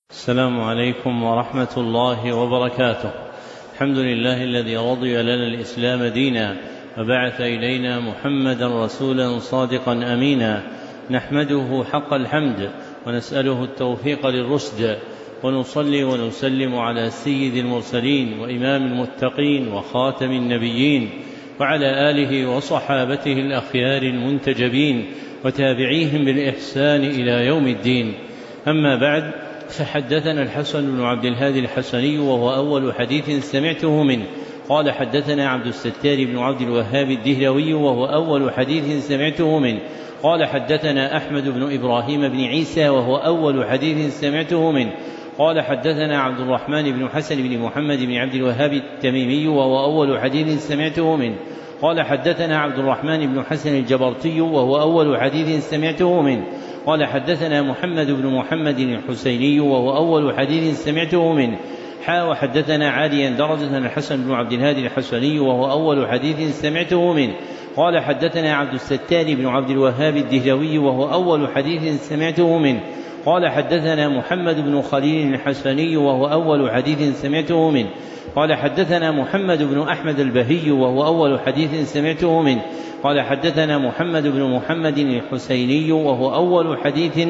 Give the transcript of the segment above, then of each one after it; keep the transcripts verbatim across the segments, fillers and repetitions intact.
السلام عليكم ورحمة الله وبركاته. الحمد لله الذي رضي لنا الإسلام دينا وبعث إلينا محمدا رسولا صادقا أمينا، نحمده حق الحمد ونسأله التوفيق للرشد، ونصلي ونسلم على سيد المرسلين وإمام المتقين وخاتم النبيين وعلى آله وصحابته الأخيار المنتجبين وتابعيهم بالإحسان إلى يوم الدين. أما بعد، فحدثنا الحسن بن عبد الهادي الحسني وهو أول حديث سمعته منه قال حدثنا عبد الستار بن عبد الوهاب الدهلوي وهو أول حديث سمعته منه قال حدثنا أحمد بن إبراهيم بن عيسى وهو أول حديث سمعته منه قال حدثنا عبد الرحمن بن حسن بن محمد بن عبد الوهاب التميمي وهو أول حديث سمعته منه قال حدثنا عبد الرحمن بن حسن الجبرتي وهو أول حديث سمعته منه قال حدثنا محمد بن محمد الحسيني وهو أول حديث سمعته منه حا وحدثنا عاليا درجة الحسن بن عبد الهادي الحسني وهو أول حديث سمعته منه قال حدثنا عبد الستار بن عبد الوهاب الدهلوي وهو أول حديث سمعته منه قال حدثنا محمد بن خليل الحسني وهو أول حديث سمعته منه قال حدثنا محمد بن أحمد البهي وهو أول حديث سمعته منه قال حدثنا محمد بن محمد الحسيني وهو أول حديث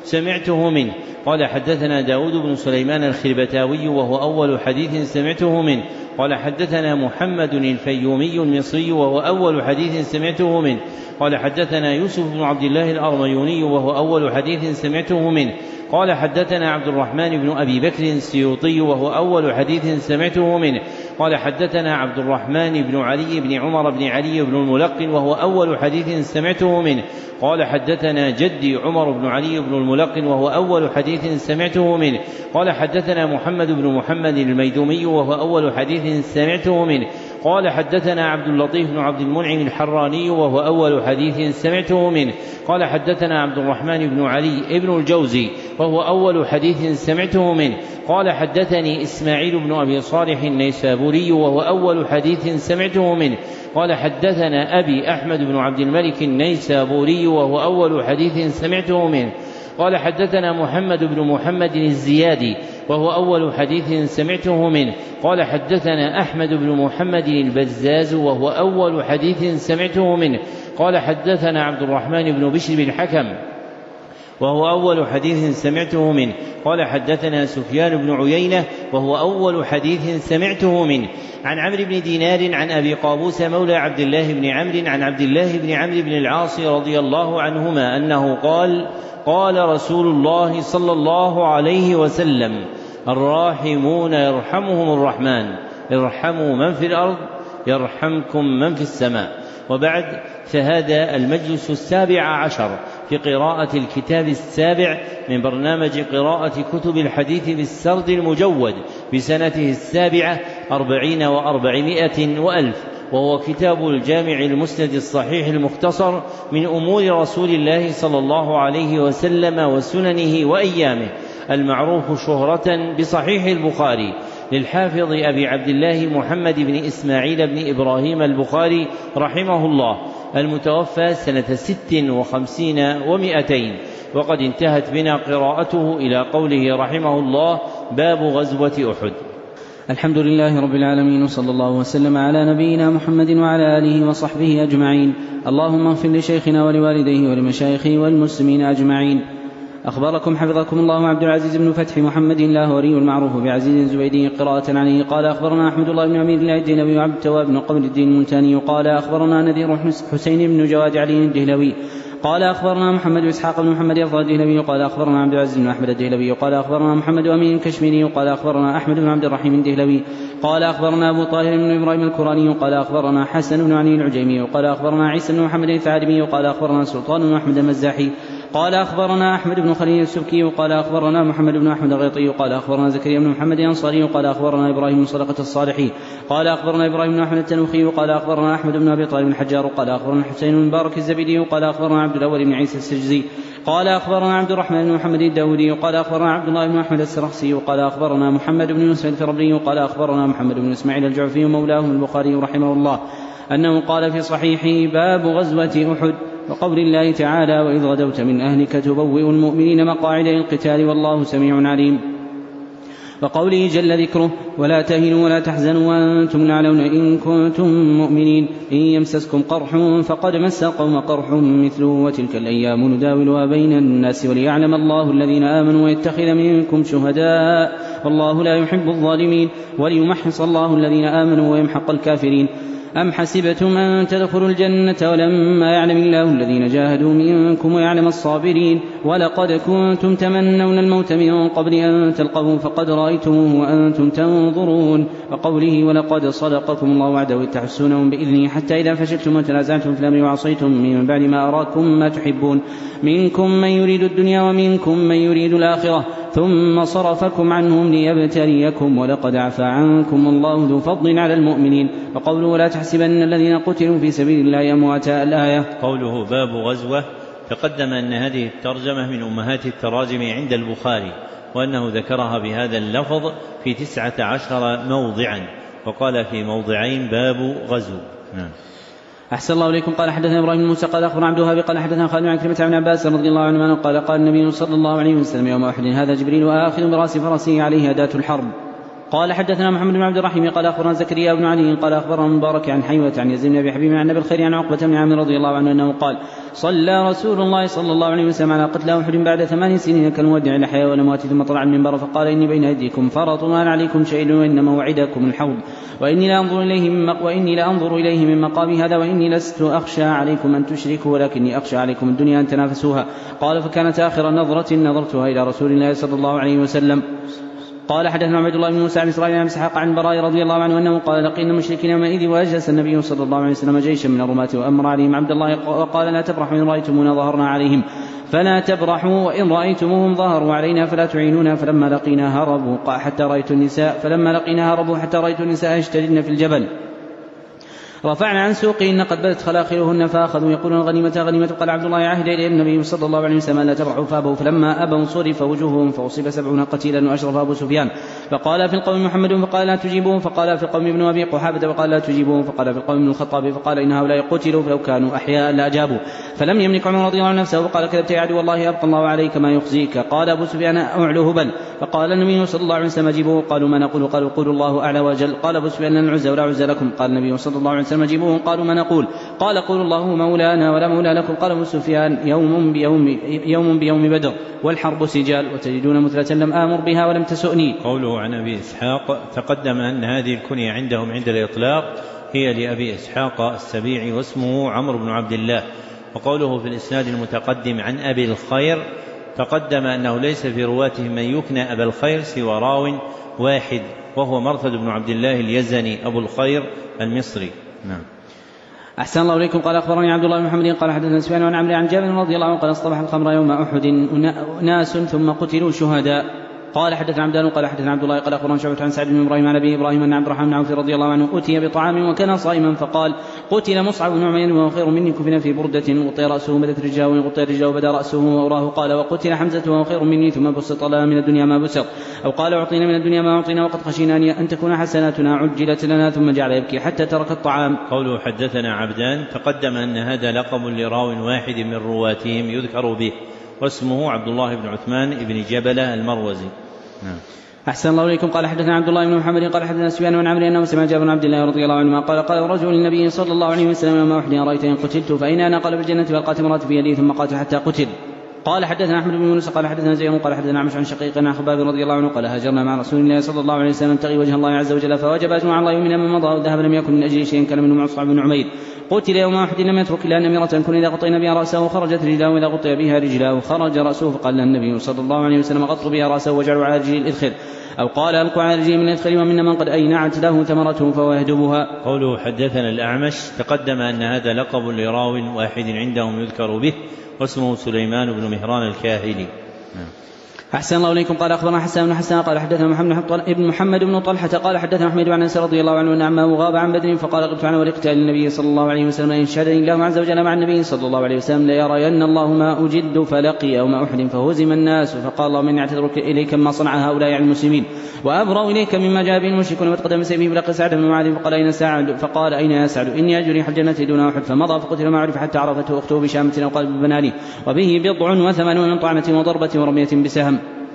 سمعته منه قال حدثنا داود بن سليمان الخربتاوي وهو أول حديث سمعته منه قال حدثنا محمد الفيومي المصري وهو أول حديث سمعته منه قال حدثنا يوسف بن عبد الله الأرميوني وهو أول حديث سمعته منه قال حدثنا عبد الرحمن بن أبي بكر السيوطي وهو أول حديث سمعته منه قال حدثنا عبد الرحمن بن علي بن عمر بن علي بن الملقن وهو أول حديث سمعته منه قال حدثنا جدي عمر بن علي بن الملقن وهو أول حديث سمعته منه قال حدثنا محمد بن محمد الميدومي وهو أول حديث سمعته منه قال حدثنا عبد اللطيف بن عبد المنعم الحراني وهو أول حديث سمعته منه قال حدثنا عبد الرحمن بن علي بن الجوزي وهو أول حديث سمعته منه قال حدثني إسماعيل بن أبي صالح النيسابوري وهو أول حديث سمعته منه قال حدثنا أبي أحمد بن عبد الملك النيسابوري وهو أول حديث سمعته منه قال حدثنا محمد بن محمد الزيادي وهو أول حديث سمعته منه قال حدثنا أحمد بن محمد البزاز وهو أول حديث سمعته منه قال حدثنا عبد الرحمن بن بشر بن الحكم وهو أول حديث سمعته منه قال حدثنا سفيان بن عيينة وهو أول حديث سمعته منه عن عمرو بن دينار عن أبي قابوس مولى عبد الله بن عمرو عن عبد الله بن عمرو بن العاص رضي الله عنهما أنه قال قال رسول الله صلى الله عليه وسلم الراحمون يرحمهم الرحمن ارحموا من في الأرض يرحمكم من في السماء. وبعد، فهذا المجلس السابع عشر في قراءة الكتاب السابع من برنامج قراءة كتب الحديث بالسرد المجود بسنته السابعة أربعين وأربعمائة وألف، وهو كتاب الجامع المسند الصحيح المختصر من أمور رسول الله صلى الله عليه وسلم وسننه وأيامه، المعروف شهرة بصحيح البخاري للحافظ أبي عبد الله محمد بن إسماعيل بن إبراهيم البخاري رحمه الله، المتوفى سنة ست وخمسين ومائتين. وقد انتهت بنا قراءته إلى قوله رحمه الله باب غزوة أحد. الحمد لله رب العالمين، وصلى الله وسلم على نبينا محمد وعلى آله وصحبه أجمعين. اللهم اغفر لشيخنا ولوالديه ولمشايخه والمسلمين أجمعين. أخبركم حفظكم الله عبد العزيز بن فتح محمد اللاهوري المعروف بعزيز الزبيدي قراءة عليه قال أخبرنا أحمد الله بن أمير الله الدهلوي وعبد التواب بن قبل الدين الملتاني قال أخبرنا نذير حسين بن جواد علي الدهلوي قال أخبرنا محمد إسحاق بن محمد يرضى الدهلوي قال أخبرنا عبد العزيز بن أحمد الدهلوي قال أخبرنا محمد أمين الكشميري قال أخبرنا أحمد بن عبد الرحيم الدهلوي قال أخبرنا أبو طاهر بن إبراهيم الكراني قال أخبرنا حسن بن علي العجيمي قال أخبرنا عيسى بن محمد الثعلبي قال أخبرنا سلطان بن أحمد المزاحي قال أخبرنا أحمد بن خليل السبكي قال أخبرنا محمد بن أحمد الغيطي قال أخبرنا زكريا بن محمد الأنصاري قال أخبرنا إبراهيم بن صدقة الصالحي قال أخبرنا إبراهيم بن أحمد التنوخي قال أخبرنا أحمد بن أبي طالب الحجار قال أخبرنا حسين بن مبارك الزبيدي قال أخبرنا عبد الأول بن عيسى السجزي قال أخبرنا عبد الرحمن بن محمد الداودي قال أخبرنا عبد الله بن أحمد السرخسي قال أخبرنا محمد بن يوسف الفربري قال أخبرنا محمد بن إسماعيل الجعفي مولاهم البخاري رحمه الله أنه قال في صحيحه باب غزوة أحد وقول الله تعالى وإذ غدوت من أهلك تبوئ المؤمنين مقاعد للقتال والله سميع عليم. وقوله جل ذكره ولا تهنوا ولا تحزنوا وأنتم الأعلون إن كنتم مؤمنين إن يمسسكم قرح فقد مس قوم قرح مثله وتلك الأيام نداولها بين الناس وليعلم الله الذين آمنوا ويتخذ منكم شهداء والله لا يحب الظالمين وليمحص الله الذين آمنوا ويمحق الكافرين. أم حسبتم أن تدخلوا الجنة ولما يعلم الله الذين جاهدوا منكم ويعلم الصابرين ولقد كنتم تمنون الموت من قبل أن تلقوه فقد رأيتموه وأنتم تنظرون. وقوله ولقد صدقكم الله وعده إذ تحسونهم بإذنه حتى إذا فشلتم وتنازعتم في الأمر وعصيتم من بعد ما أراكم ما تحبون منكم من يريد الدنيا ومنكم من يريد الآخرة ثم صرفكم عنهم ليبتليكم ولقد عفا عنكم الله ذو فضل على المؤمنين. وقوله ولا تحسبن الذين قتلوا في سبيل الله أمواتا الآية. قوله باب غزوة تقدم أن هذه الترجمة من أمهات التراجم عند البخاري وأنه ذكرها بهذا اللفظ في تسعة عشر موضعا وقال في موضعين باب غزو. نعم. أحسن الله إليكم. قال حدثنا إبراهيم موسى قال أخبرنا عبد الوهاب قال حدثنا خالد بن عكرمة عن عباس رضي الله عنه قال قال النبي صلى الله عليه وسلم يوم أحد هذا جبريل آخذ برأس فرسه عليه أداة الحرب. قال حدثنا محمد بن عبد الرحيم قال أخبرنا زكريا بن علي قال أخبرنا مبارك عن حيوة عن يزيد بن أبي حبيب عن أبي الخير عن عقبة بن عامر رضي الله عنه أنه قال صلى رسول الله صلى الله عليه وسلم على قتلى أحد بعد ثمان سنين كالمودع الأحياء والأموات ثم طلع المنبر فقال إني بين أيديكم فرط وأنا عليكم شهيد وإن موعدكم الحوض وإني لا أنظر إليه من وإني لا أنظر إليه من مقام هذا وإني لست أخشى عليكم أن تشركوا ولكني أخشى عليكم الدنيا أن تنافسوها. قال فكانت آخر نظرة نظرتها إلى رسول الله صلى الله عليه وسلم. قال حدثنا عبد الله بن موسى عن إسرائيل عن إسحاق عن براء رضي الله عنه أنه قال لقينا المشركين يومئذ وأجلس النبي صلى الله عليه وسلم جيشا من الرماة وأمر عليهم عبد الله وقال لا تبرحوا إن رأيتمونا ظهرنا عليهم فلا تبرحوا وإن رأيتموهم ظهروا علينا فلا تعينونا فلما لقينا هربوا حتى رأيت النساء فلما لقينا هربوا حتى رأيت النساء يشتدن في الجبل رفعنا عن سوقهن قد بدت خلاخلهن فأخذوا يقولون غنيمة غنيمة. قال عبد الله عهد إلى النبي صلى الله عليه وسلم لا تبرحوا فأبوا فلما أبوا صرف وجوههم فأصيب سبعون قتيلا وأشرف أبو سفيان فقال في القوم محمد فقال لا تجيبوه فقال في القوم ابن أبي قحافة فقال لا تجيبوه فقال في القوم ابن الخطاب فقال إن هؤلاء قتلوا فلو كانوا أحياء لأجابوا فلم يملك عمر رضي الله عنه نفسه فقال كذبت يا عدو والله أبقى الله عليك ما يخزيك. قال أبو سفيان أعلو هبل فقال النبي صلى الله عليه وسلم أجيبوه قالوا ما نقول قالوا قولوا الله أعلى وجل. قال أبو سفيان لنا العزى ولا عزى لكم. قال النبي صلى الله عليه وسلم أجيبوه قالوا ما نقول قال قولوا الله مولانا ولا مولى لكم. قال أبو سفيان يوم بيوم, يوم بيوم بدر والحرب سجال وتجدون مثلة لم آمر بها ولم تسؤني. قوله عن أبي إسحاق تقدم أن هذه الكنية عندهم عند الإطلاق هي لأبي إسحاق السبيعي واسمه عمرو بن عبد الله. وقوله في الإسناد المتقدم عن أبي الخير تقدم أنه ليس في رواتهم من يكنى أبا الخير سوى راو واحد وهو مرثد بن عبد الله اليزني أبو الخير المصري. نعم. أحسن الله إليكم. قال أخبرني عبد الله بن محمد قال حدثنا سفيان عن عمرو عن جابر رضي الله عنه قال اصطبح الخمر يوم أحد ناس ثم قتلوا شهداء. قال حدثنا عبدان قال حدثنا عبد الله قال أخبرنا شعبة عن سعد بن إبراهيم عن أبي إبراهيم أن عبد الرحمن بن عوف رضي الله عنه أتي بطعام وكان صائما فقال قتل مصعب بن عمير وهو خير مني كفن في بردة غطي رأسه بدت رجله وغطي رجله بدا رأسه وأراه. قال وقتل حمزة وهو خير مني ثم بسط لنا من الدنيا ما بسط أو قال أعطينا من الدنيا ما أعطينا وقد خشينا أن تكون حسناتنا عجلت لنا ثم جعل يبكي حتى ترك الطعام. قوله حدثنا عبدان تقدم أن هذا لقب لراو واحد من رواتهم يذكر به واسمه عبد الله بن عثمان بن جبلة المروزي. نعم. أحسن الله إليكم. قال حدثنا عبد الله بن محمد قال حدثنا سفيان عن عمرو أنه سمع جابر بن عبد الله رضي الله عنهما قال قال رجل للنبي صلى الله عليه وسلم يوم أحد أرأيت إن قتلت فأين أنا؟ قال بالجنة فألقت امرأة بيدي ثم قاتل حتى قتل. قال حدثنا أحمد بن يونس قال حدثنا زيد قال حدثنا عمش عن شقيق عن خباب رضي الله عنه قال هاجرنا مع رسول الله صلى الله عليه وسلم نبتغي وجه الله عز وجل فوجب أجر على الله من من مضى والذهب لم يكن من أجل شيء كان منه مصعب بن عمير قتل يوم أحد لم يترك إلا نمرة كن إذا غطينا بها رأسه خرجت رجلاه وإذا غطي بها رجلاه خرج رأسه فقال له النبي صلى الله عليه وسلم غطوا بها رأسه وجعلوا على رجل الإذخر أو قال ألقوا على رجل من الإذخر ومن من قد أينعت له ثمرته فهو يهدبها. قوله حدثنا الأعمش تقدم أن هذا لقب لراو واحد عندهم يذكر به واسمه سليمان بن مهران الكاهلي. أحسن الله إليكم. قال أخبرنا حسان بن حسان قال حدثنا محمد بن محمد بن طلحة قال حدثنا أحمد بن أنس رضي الله عنه أن عمه غاب عن بدر فقال غبت عنه ولقتال النبي صلى الله عليه وسلم إن شهدني الله عز وجل مع النبي صلى الله عليه وسلم ليرين الله ما أجد فلقي يوم أحد فهزم الناس فقال اللهم إني أعتذر إليك ما صنع هؤلاء عن المسلمين وأبرأ إليك مما جاء به المشركون وتقدم سيفه بلقي سعد بن معاذ فقال أين سعد؟ فقال أين يا سعد؟ إني أجري حل الجنة دون أحد فمضى فقتل ما عرف حتى عرفته أخته بشامة أو قلب بنانه وبه بضع وثمانون من طعنة وضربة ورمية بسهم.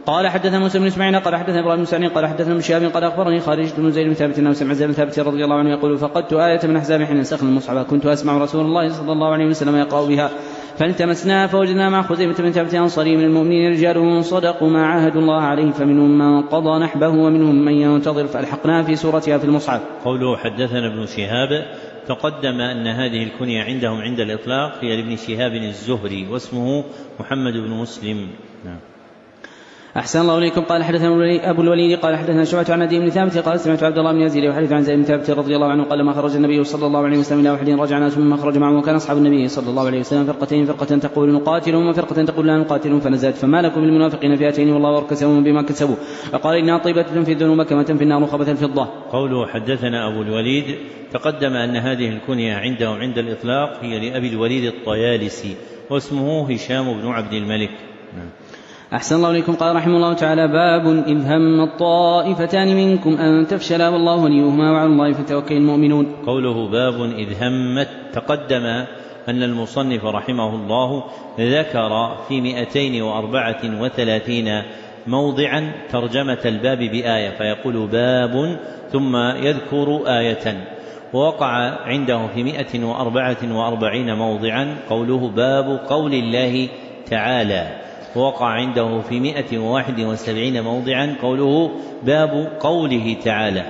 قال حدثنا موسى بن اسماعيل قال حدثنا ابراهيم بن سعد قال حدثنا ابن شهاب قال اخبرني خارج بن زيد بن ثابت انه سمع زيد بن ثابت رضي الله عنه يقول فقدت آية من احزاب حين نسخنا المصحف كنت اسمع رسول الله صلى الله عليه وسلم يقرأ بها فالتمسناها فوجدنا مع خزيمة بن ثابت انصاري من المؤمنين رجال صدقوا ما عاهدوا الله عليه فمنهم من قضى نحبه ومنهم من ينتظر فالحقناها في سورتها في المصحف. قوله حدثنا ابن شهاب تقدم أن هذه الكنية عندهم عند الإطلاق هي لابن شهاب الزهري واسمه محمد بن مسلم. نعم. أحسن الله إليكم. قال حدثنا أبو الوليد قال حدثنا شعبة عن عدي بن ثابت قال سمعت عبد الله بن يزيد يحدث عن زيد بن ثابت رضي الله عنه قال ما خرج النبي صلى الله عليه وسلم إلى أحد رجعنا ثم خرج معه وكان أصحاب النبي صلى الله عليه وسلم فرقتين فرقة تقول نقاتلهم وفرقة تقول لا نقاتلهم فنزلت فما لكم بالمنافقين فئتين والله وركسهم بما كسبوا فقال إنها طيبة تنفي الذنوب كما تنفي النار خبث الفضة. قوله حدثنا أبو الوليد تقدم أن هذه الكنية عندهم عند الإطلاق هي لأبي الوليد الطيالسي واسمه هشام بن عبد الملك. نعم. أحسن الله إليكم. قال رحمه الله تعالى باب إذ هم الطائفتان منكم أن تفشلا والله وليهما وعلى الله فتوكل المؤمنون. قوله باب إذ همت تقدم أن المصنف رحمه الله ذكر في مئتين وأربعة وثلاثين موضعا ترجمة الباب بآية فيقول باب ثم يذكر آية ووقع عنده في مئة وأربعة وأربعين موضعا قوله باب قول الله تعالى ووقع عنده في مئة وواحد وسبعين موضعا قوله باب قوله تعالى.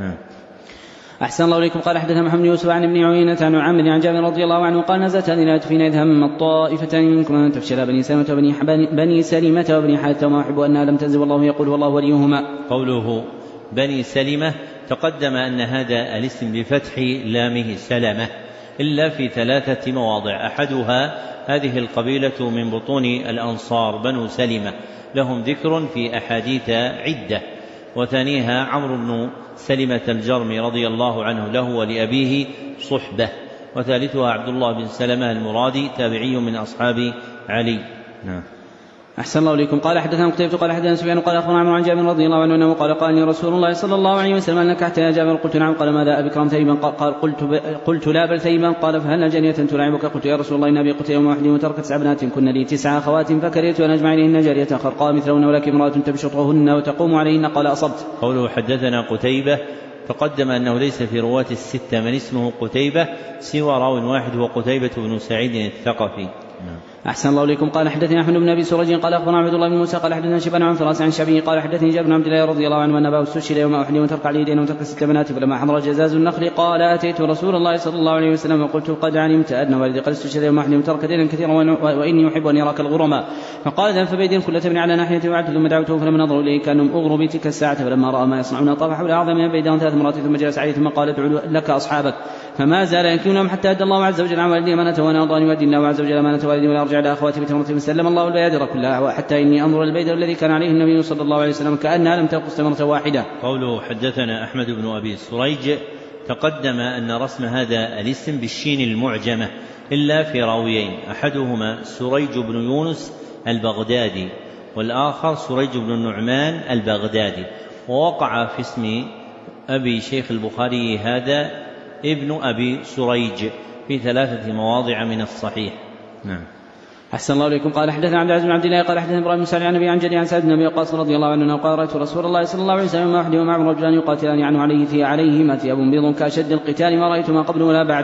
أحسن الله إليكم. قال حدثنا محمد يوسف عن ابن عيينة عن عمرو عن جابر رضي الله عنه قال نزلت هذه الآية فينا إذ هم الطائفتان منكم أن تفشلا بني سلمة وبني بني سلمة وبني حارثة وما أحب أنها لم تنزل والله يقول والله وليهما. قوله بني سلمة تقدم أن هذا الاسم بفتح لامه سلمة إلا في ثلاثة مواضع أحدها هذه القبيلة من بطون الأنصار بنو سلمة لهم ذكر في أحاديث عدة وثانيها عمرو بن سلمة الجرمي رضي الله عنه له ولأبيه صحبة وثالثها عبد الله بن سلمة المرادي تابعي من أصحاب علي. نعم. أحسن الله إليكم. قال حدثنا قتيبة قال حدثنا سفيان قال أخبرنا عمرو عن جابر رضي الله عنه أنه قال قال لي رسول الله صلى الله عليه وسلم أنك حتى يا جابر قلت نعم قال ماذا أبكرا ثيبا قال قلت, قلت لا بل ثيبا قال فهل جارية تلاعبك قلت يا رسول الله إن أبي قتل يوم واحد وتركت سبع بنات كن لي تسع أخوات فكرهت أن أجمع إليهن جارية خرقاء مثلهن ولكن امرأة تبشطهن وتقوم عليهن قال أصبت. قوله حدثنا قتيبة تقدم أنه ليس في رواة الستة من اسمه قتيبة سوى راو واحد هو قتيبة بن سعيد الثقفي. أحسن الله إليكم. قال حدثني أحمد بن أبي سرج قال أخبرنا عبد الله بن موسى قال حدثنا شيبان عن فراس عن شعبي قال حدثني جابر بن عبد الله رضي الله عنه أن أباه استشهد يوم أحد وترك عليه دين وترك ست بنات فلما حضر جزاز النخل قال أتيت رسول الله صلى الله عليه وسلم وقلت قد علمت أن والدي قد استشهد يوم أحد وترك دينا كثيرا وإني أحب أن يراك الغرماء فقال ذهب فبيدين كل تبني على ناحية وعدت ثم دعوته فلما نظروا إليه كانهم أغروا بتلك الساعة فلما رأى ما يصنعون طاف حول أعظم من بيدان ثلاث مرات ثم جلس عليه ثم قال ادعوا لك أصحابك فما زال يكونهم حتى أدى الله عز وجل عن والدي أمانته وأنا أرضى أن يؤدي الله عز وجل أمانة والدي ولا أرجع إلى أخواتي بتمرة فسلم الله البيادر كلها حتى إني أنظر البيدر الذي كان عليه النبي صلى الله عليه وسلم كأنها لم تنقص تمرة واحدة. قوله حدثنا أحمد بن أبي سريج تقدم أن رسم هذا الاسم بالشين المعجمة إلا في راويين أحدهما سريج بن يونس البغدادي والآخر سريج بن النعمان البغدادي ووقع في اسم أبي شيخ البخاري هذا ابن أبي سريج في ثلاثة مواضع من الصحيح. نعم. أحسن الله إليكم. قال حدثنا عبد العزيز بن عبد الله قال حدثنا إبراهيم بن سعد عن أبي عن جدي عن سعد بن أبي وقاص رضي الله عنه قال رأيت رسول الله صلى الله عليه وسلم مع أحد ومعه رجلان يقاتلان عنه عليه في عليهما ثياب بيض كأشد القتال ما رأيت ما قبل ولا بعد.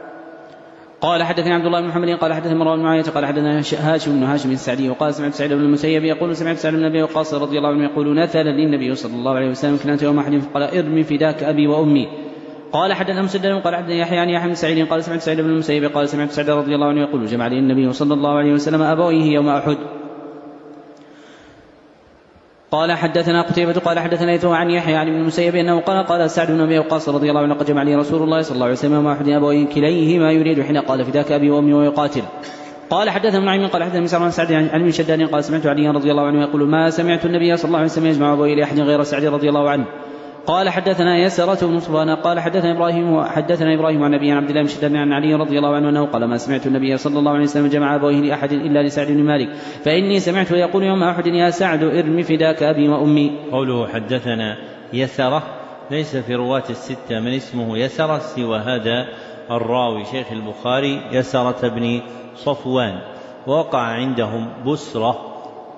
قال حدثني عبد الله بن محمد قال حدثنا مروان بن معاوية قال حدثنا هاشم بن هاشم السعدي وقال سمعت سعيد بن المسيب يقول سمعت سعد بن أبي وقاص رضي الله عنه يقول نثل للنبي صلى الله عليه وسلم كنت يوم أحد فقال ارمي فداك أبي وأمي. قال حدثنا مسدد قال حدثنا يحيى عن يحيى بن سعيد قال سمعت سعيد بن المسيب قال سمعت سعد رضي الله عنه يقول جمع لي النبي صلى الله عليه وسلم أبويه يوم أحد. قال حدثنا قتيبة قال حدثنا يثوى عن يحيى عن ابن المسيب أنه قال قال سعد بن أبي وقاص رضي الله عنه قد جمع لي رسول الله صلى الله عليه وسلم يوم أحد أبويه كليهما يريد حين قال فداك أبي وأمي ويقاتل. قال حدثنا ابن نعيم قال حدثنا مسعر عن سعد عن ابن شداد قال سمعت علي رضي الله عنه يقول ما سمعت النبي صلى الله عليه وسلم يجمع أبويه لأحد غير سعد رضي الله عنه. قال حدثنا يسرة بن صفوان قال حدثنا إبراهيم وحدثنا إبراهيم عن نبي عن عبد الله بن شداد عن علي رضي الله عنه أنه قال ما سمعت النبي صلى الله عليه وسلم جمع أبويه لأحد إلا لسعد بن مالك فإني سمعته يقول يوم أحد يا سعد ارم فداك أبي وأمي. قوله حدثنا يسرة ليس في رواة الستة من اسمه يسرة سوى هذا الراوي شيخ البخاري يسرة بن صفوان ووقع عندهم بسرة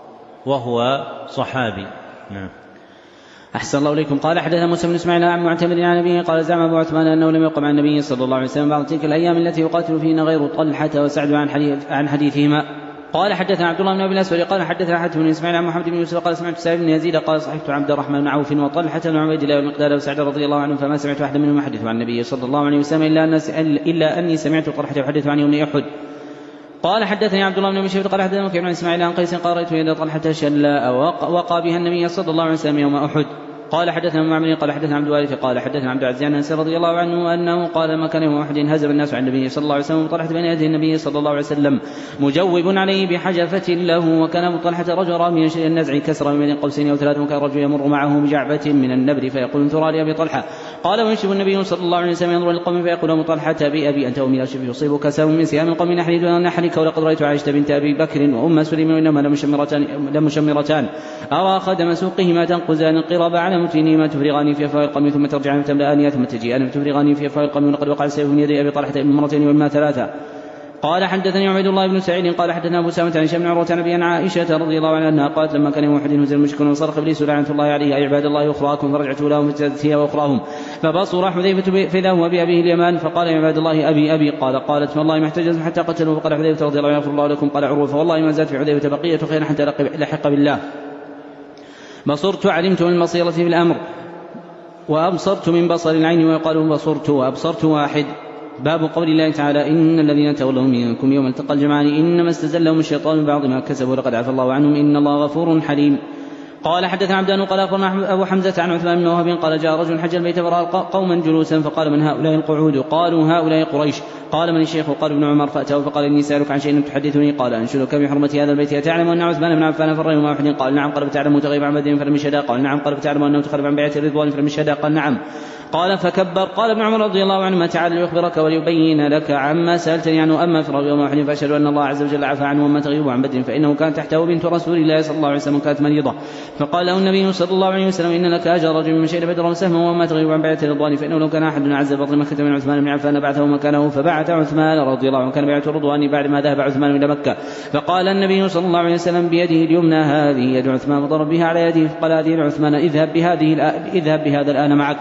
وهو صحابي. نعم. أحسن الله إليكم. قال حدثنا موسى بن إسماعيل عن معتمر عن نبيه قال زعم أبو عثمان أنه لم يقم عن النبي صلى الله عليه وسلم بعض تلك الأيام التي يقاتل فيهن غير طلحة وسعد عن, حديث عن حديثهما. قال حدثنا عبد الله بن أبي الأسود قال حدثنا حاتم بن إسماعيل عن محمد بن يوسف قال سمعت سعيد بن يزيد قال صحبت عبد الرحمن بن عوف وطلحة بن عبيد الله والمقداد وسعد رضي الله عنهم فما سمعت أحدا منهم يحدث عن النبي صلى الله عليه وسلم إلا, أن إلا أني سمعت طلحة يحدث عن يوم أحد. قال حدثني عبد الله بن أبي شيبة قال حدثنا وكيع بن إسماعيل عن قيس قال رأيت يد طلحة شلاء وقى بها النبي صلى الله عليه وسلم يوم أحد. قال حدثنا معمر قال حدثنا عبد الوارث قال حدثنا عبد العزيز عن انس رضي الله عنه انه قال ما كان يوم احد هزم الناس عن النبي صلى الله عليه وسلم وطلحه بين يدي النبي صلى الله عليه وسلم مجوب عليه بحجفه له وكان ابو طلحه رجل رامي النزع كسر من قوسين او ثلاث وكان رجل يمر معه بجعبه من النبر فيقول انثرى لابي طلحه. قال ويشرب النبي صلى الله عليه وسلم ينظر للقوم فيقول ابو طلحه بابي انت امي اشرف يصيبك سهم من سهام القوم نحن دون نحرك ولقد رايت عائشه بنت ابي بكر وام سليم وانما لمشمرتان لمشمرتان ارى خدم سوقهما تنقزان القرب على متنهما تفرغان في أفواه القوم ثم ترجعان فتملأان ثم تجيئان فتفرغان في أفواه القوم وقد وقع السيف من يدي أبي طلحة مرتين وإما ثلاثة. قال حدثني عبيد الله بن سعيد قال حدثنا أبو سامة عن هشام بن عروة عن أبي عائشة رضي الله عنها أنها قالت لما كان يوم أحد نزل المشركون وصرخ إبليس لعنة الله عليه أي عباد الله أخراكم فرجعت لهم فتزدت وأخراهم فبصر حذيفة فإذا هو بأبيه اليمان فقال يا عباد الله أبي أبي قال قالت فالله ما احتجز حتى قتلوه فقال حذيفة رضي الله عنه يغفر الله لكم قال عروة فوالله ما زاد في حذيفة بقية خير حتى لحق بالله بصرت علمت من المصيرة في الأمر وأبصرت من بصر العين ويقال بصرت وأبصرت واحد. باب قول الله تعالى إن الذين تولوا منكم يوم التقى الجمعان إنما استزلهم الشيطان ببعض ما كسبوا لقد عفى الله عنهم إن الله غفور حليم. قال حدثنا عبدان قال أخبرنا أبو حمزة عن عثمان بن وهب قال جاء رجل حج البيت فرأى قوما جلوسا فقال من هؤلاء القعود قالوا هؤلاء قريش. قال من الشيخ قال ابن عمر فأتاه فقال إني سألك عن شيء تحدثني قال أنشدك بحرمة هذا البيت أتعلم أن عثمان بن عفان فر يوم أحد قال نعم قال فتعلم تغيب عن بدر فلم يشهدا قال نعم قال فتعلم أنه تخرب عن بيعة الرضوان فلم يشهدا قال نعم قال فكبر. قال ابن عمر رضي الله عنهما تعالى ليخبرك وليبين لك عما سألتني عنه أما فر يوم أحد فأشهد أن الله عز وجل عفى عنه وما تغيب عن بدر فإنه كان تحته بنت رسول الله صلى الله عليه وسلم كانت مريضة فقال له النبي صلى الله عليه وسلم إن لك أجر رجل من شهد بدر سهما وما تغيب عن بيعة الرضوان فإنه لو كان أحد عز بطن مكة من عثمان بن عفان بعثه مكانه فبعث عثمان رضي الله عنه كان بيعة الرضوان بعد ما ذهب عثمان إلى مكة فقال النبي صلى الله عليه وسلم بيده اليمنى هذه يد عثمان وضرب بها على يده فقال هذه عثمان اذهب بهذه اذهب بهذا الآن معك.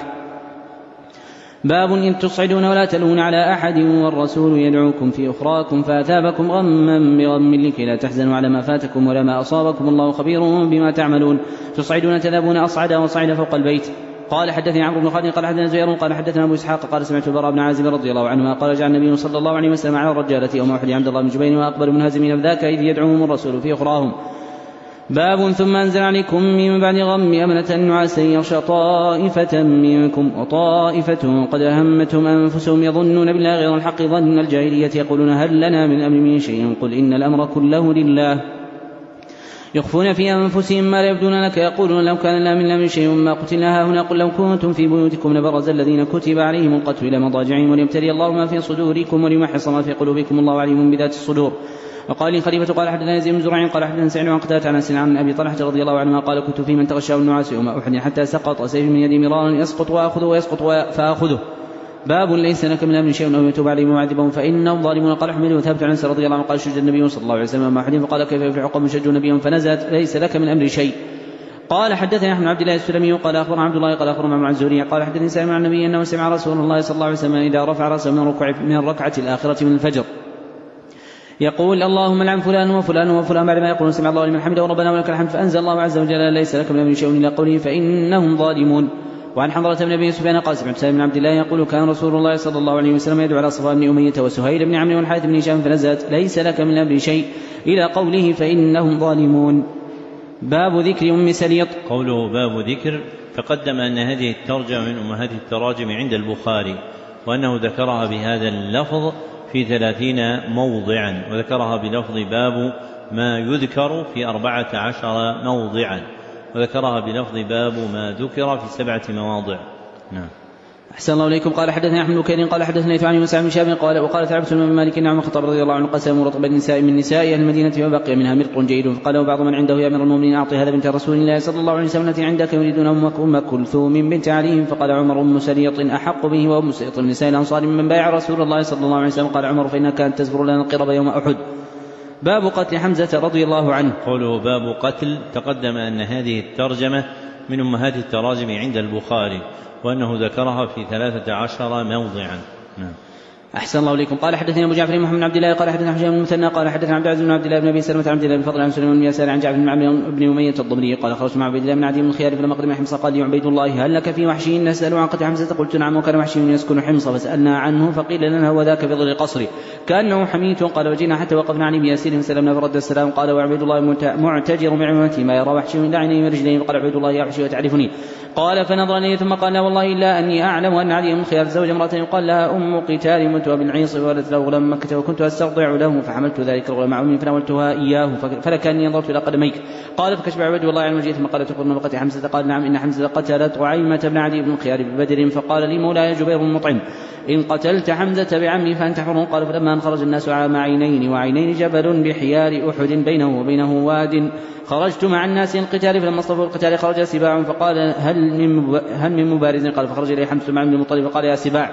باب إن تصعدون ولا تلون على أحد والرسول يدعوكم في أخراكم فأثابكم غما بغم لكي لا تحزنوا على ما فاتكم ولا ما أصابكم الله خبير بما تعملون تصعدون تذهبون أصعد وصعد فوق البيت. قال حدثني عمرو بن خالد قال حدثنا زهير قال حدثنا أبو إسحاق قال سمعت البراء بن عازب رضي الله عنهما قال جاء النبي صلى الله عليه وسلم على الرجالة يوم أحد عبد الله بن جبير وأقبل منهزمين ذاك إذ يدعوهم الرسول في أخراهم. باب ثم أنزل عليكم من بعد غم أمنة نعاسا يغشى طائفة منكم وطائفة قد أهمتهم أنفسهم يظنون بالله غير الحق ظن الجاهلية يقولون هل لنا من الأمر من شيء قل إن الأمر كله لله يخفون في أنفسهم ما لا يبدون لك يقولون لو كان لنا من الأمر شيء ما قتلنا هاهنا قل لو كنتم في بيوتكم لبرز الذين كتب عليهم القتل إلى مضاجعهم وليبتلي الله ما في صدوركم وليمحص ما في قلوبكم الله عليم بذات الصدور. وقال لي خليفة قال حدثنا يزيد بن زرع قال حدثنا سعيد عن قتادة عن أنس عن أبي طلحة رضي الله عنه قال كنت في من تغشاه النعاس يوم أحد حتى سقط سيف من يدي مرارا يسقط وأخذه ويسقط فأخذه. باب ليس لك من الأمر شيء أو يتوب عليهم ويعذبهم فإنهم ظالمون. قال أحمد وثابت عن أنس رضي الله عنه قال شج النبي صلى الله عليه وسلم مع أحد فقال كيف يفلح قوم شجوا نبيهم فنزلت ليس لك من الأمر شيء. قال حدثنا أحمد عبد الله السلمي قال أخبرنا عبد الله قال أخبرنا مع الزهري قال حدثني سالم عن النبي أنه سمع رسول الله صلى الله عليه وسلم إذا رفع رأسه من الركعة الآخرة من الفجر يقول اللهم لعن فلان وفلان وفلان بعد ما يقول سمع الله لمن حمده وربنا ولك الحمد فأنزل الله عز وجل ليس لك من الأمر شيء إلا قوله فإنهم ظالمون. وعن حضرة بن أبي سفيان قال سمعت سالم بن عبد الله يقول كان رسول الله صلى الله عليه وسلم يدعو على صفوان بن أمية وسهيل بن عمرو والحارث بن هشام فنزلت ليس لك من الأمر شيء إلى قوله فإنهم ظالمون. باب ذكر أم سليط. قوله باب ذكر تقدم أن هذه الترجمة من أمهات التراجم عند البخاري وأنه ذكرها بهذا اللفظ في ثلاثين موضعا وذكرها بلفظ باب ما يذكر في أربعة عشر موضعا وذكرها بلفظ باب ما ذكر في سبعة مواضع. نعم. أحسن الله إليكم. قال حدثنا أحمد بن قال حدثنا يتواني مسعى بن شاب قال وقال ثعبت بن مالك عن الخطاب رضي الله عنه قسم رطب النساء من نساء المدينة وبقي منها مرق جيد فقال بعض من عنده يا أمير المؤمنين أعطي هذا بنت رسول الله صلى الله عليه وسلم التي عندك يريدون أم كلثوم بنت علي فقال عمر أم سليط أحق به وأم سليط من نساء الأنصار من بايع رسول الله صلى الله عليه وسلم. قال عمر فإنها كانت تزبر لنا القرب يوم أحد. باب قتل حمزة رضي الله عنه. قوله باب قتل، تقدم أن هذه الترجمة من أمهات التراجم عند البخاري، وأنه ذكرها في ثلاثة عشر موضعا. نعم. أحسن الله إليكم. قال حدثنا أبو جعفر محمد بن عبد الله قال حدثنا حجاج بن المثنى قال حدثنا عبد العزيز بن عبد الله بن أبي سلمة عن عبد الله بن فضل عن سليمان بن يسار عن جعفر بن عمرو بن أمية الضمري قال خرجت مع عبيد الله بن عدي بن الخيار فلما قدم حمص قال لي عبيد الله هل لك في وحشي نسأل عن قتل حمزة؟ قلت نعم، وكان وحشي يسكن حمص فسألنا عنه فقيل لنا هو ذاك في ظل قصري كأنه حميت. قال وجينا حتى وقفنا عن بياسير فسلمنا فرد السلام. قال وعبيد الله معتجر بعمامته ما يرى وحشي إلا عينيه ورجليه. فقال عبيد الله يا وحشي وتعرفني؟ قال فنظر إليه ثم قال لا والله إلا أني أعلم أن عدي بن الخيار زوج امرأة يقال لها أم قتال متوى بالعيص وولدت له غلام مكة وكنت أسترضع له فحملت ذلك الغلام مع أمي فناولتها إياه فلكأني نظرت إلى قدميك. قال فكشف عبد الله عن وجهه ثم قال تقولون بقتل حمزة؟ قال نعم إن حمزة قتل طعيمة بن عدي بن الخيار ببدر. فقال لي مولاي جبير بن مطعم إن قتلت حمزة بعمي فأنت حر. قال فلما أن خرج الناس على عينين وعينين جبل بحيار أحد بينه وبينه واد خرجت مع الناس القتال فلما اصطفوا القتال خرج سباع فقال هل من هل من مبارز؟ قال فخرج إليه حمزة مع ابن المطلب فقال يا سباع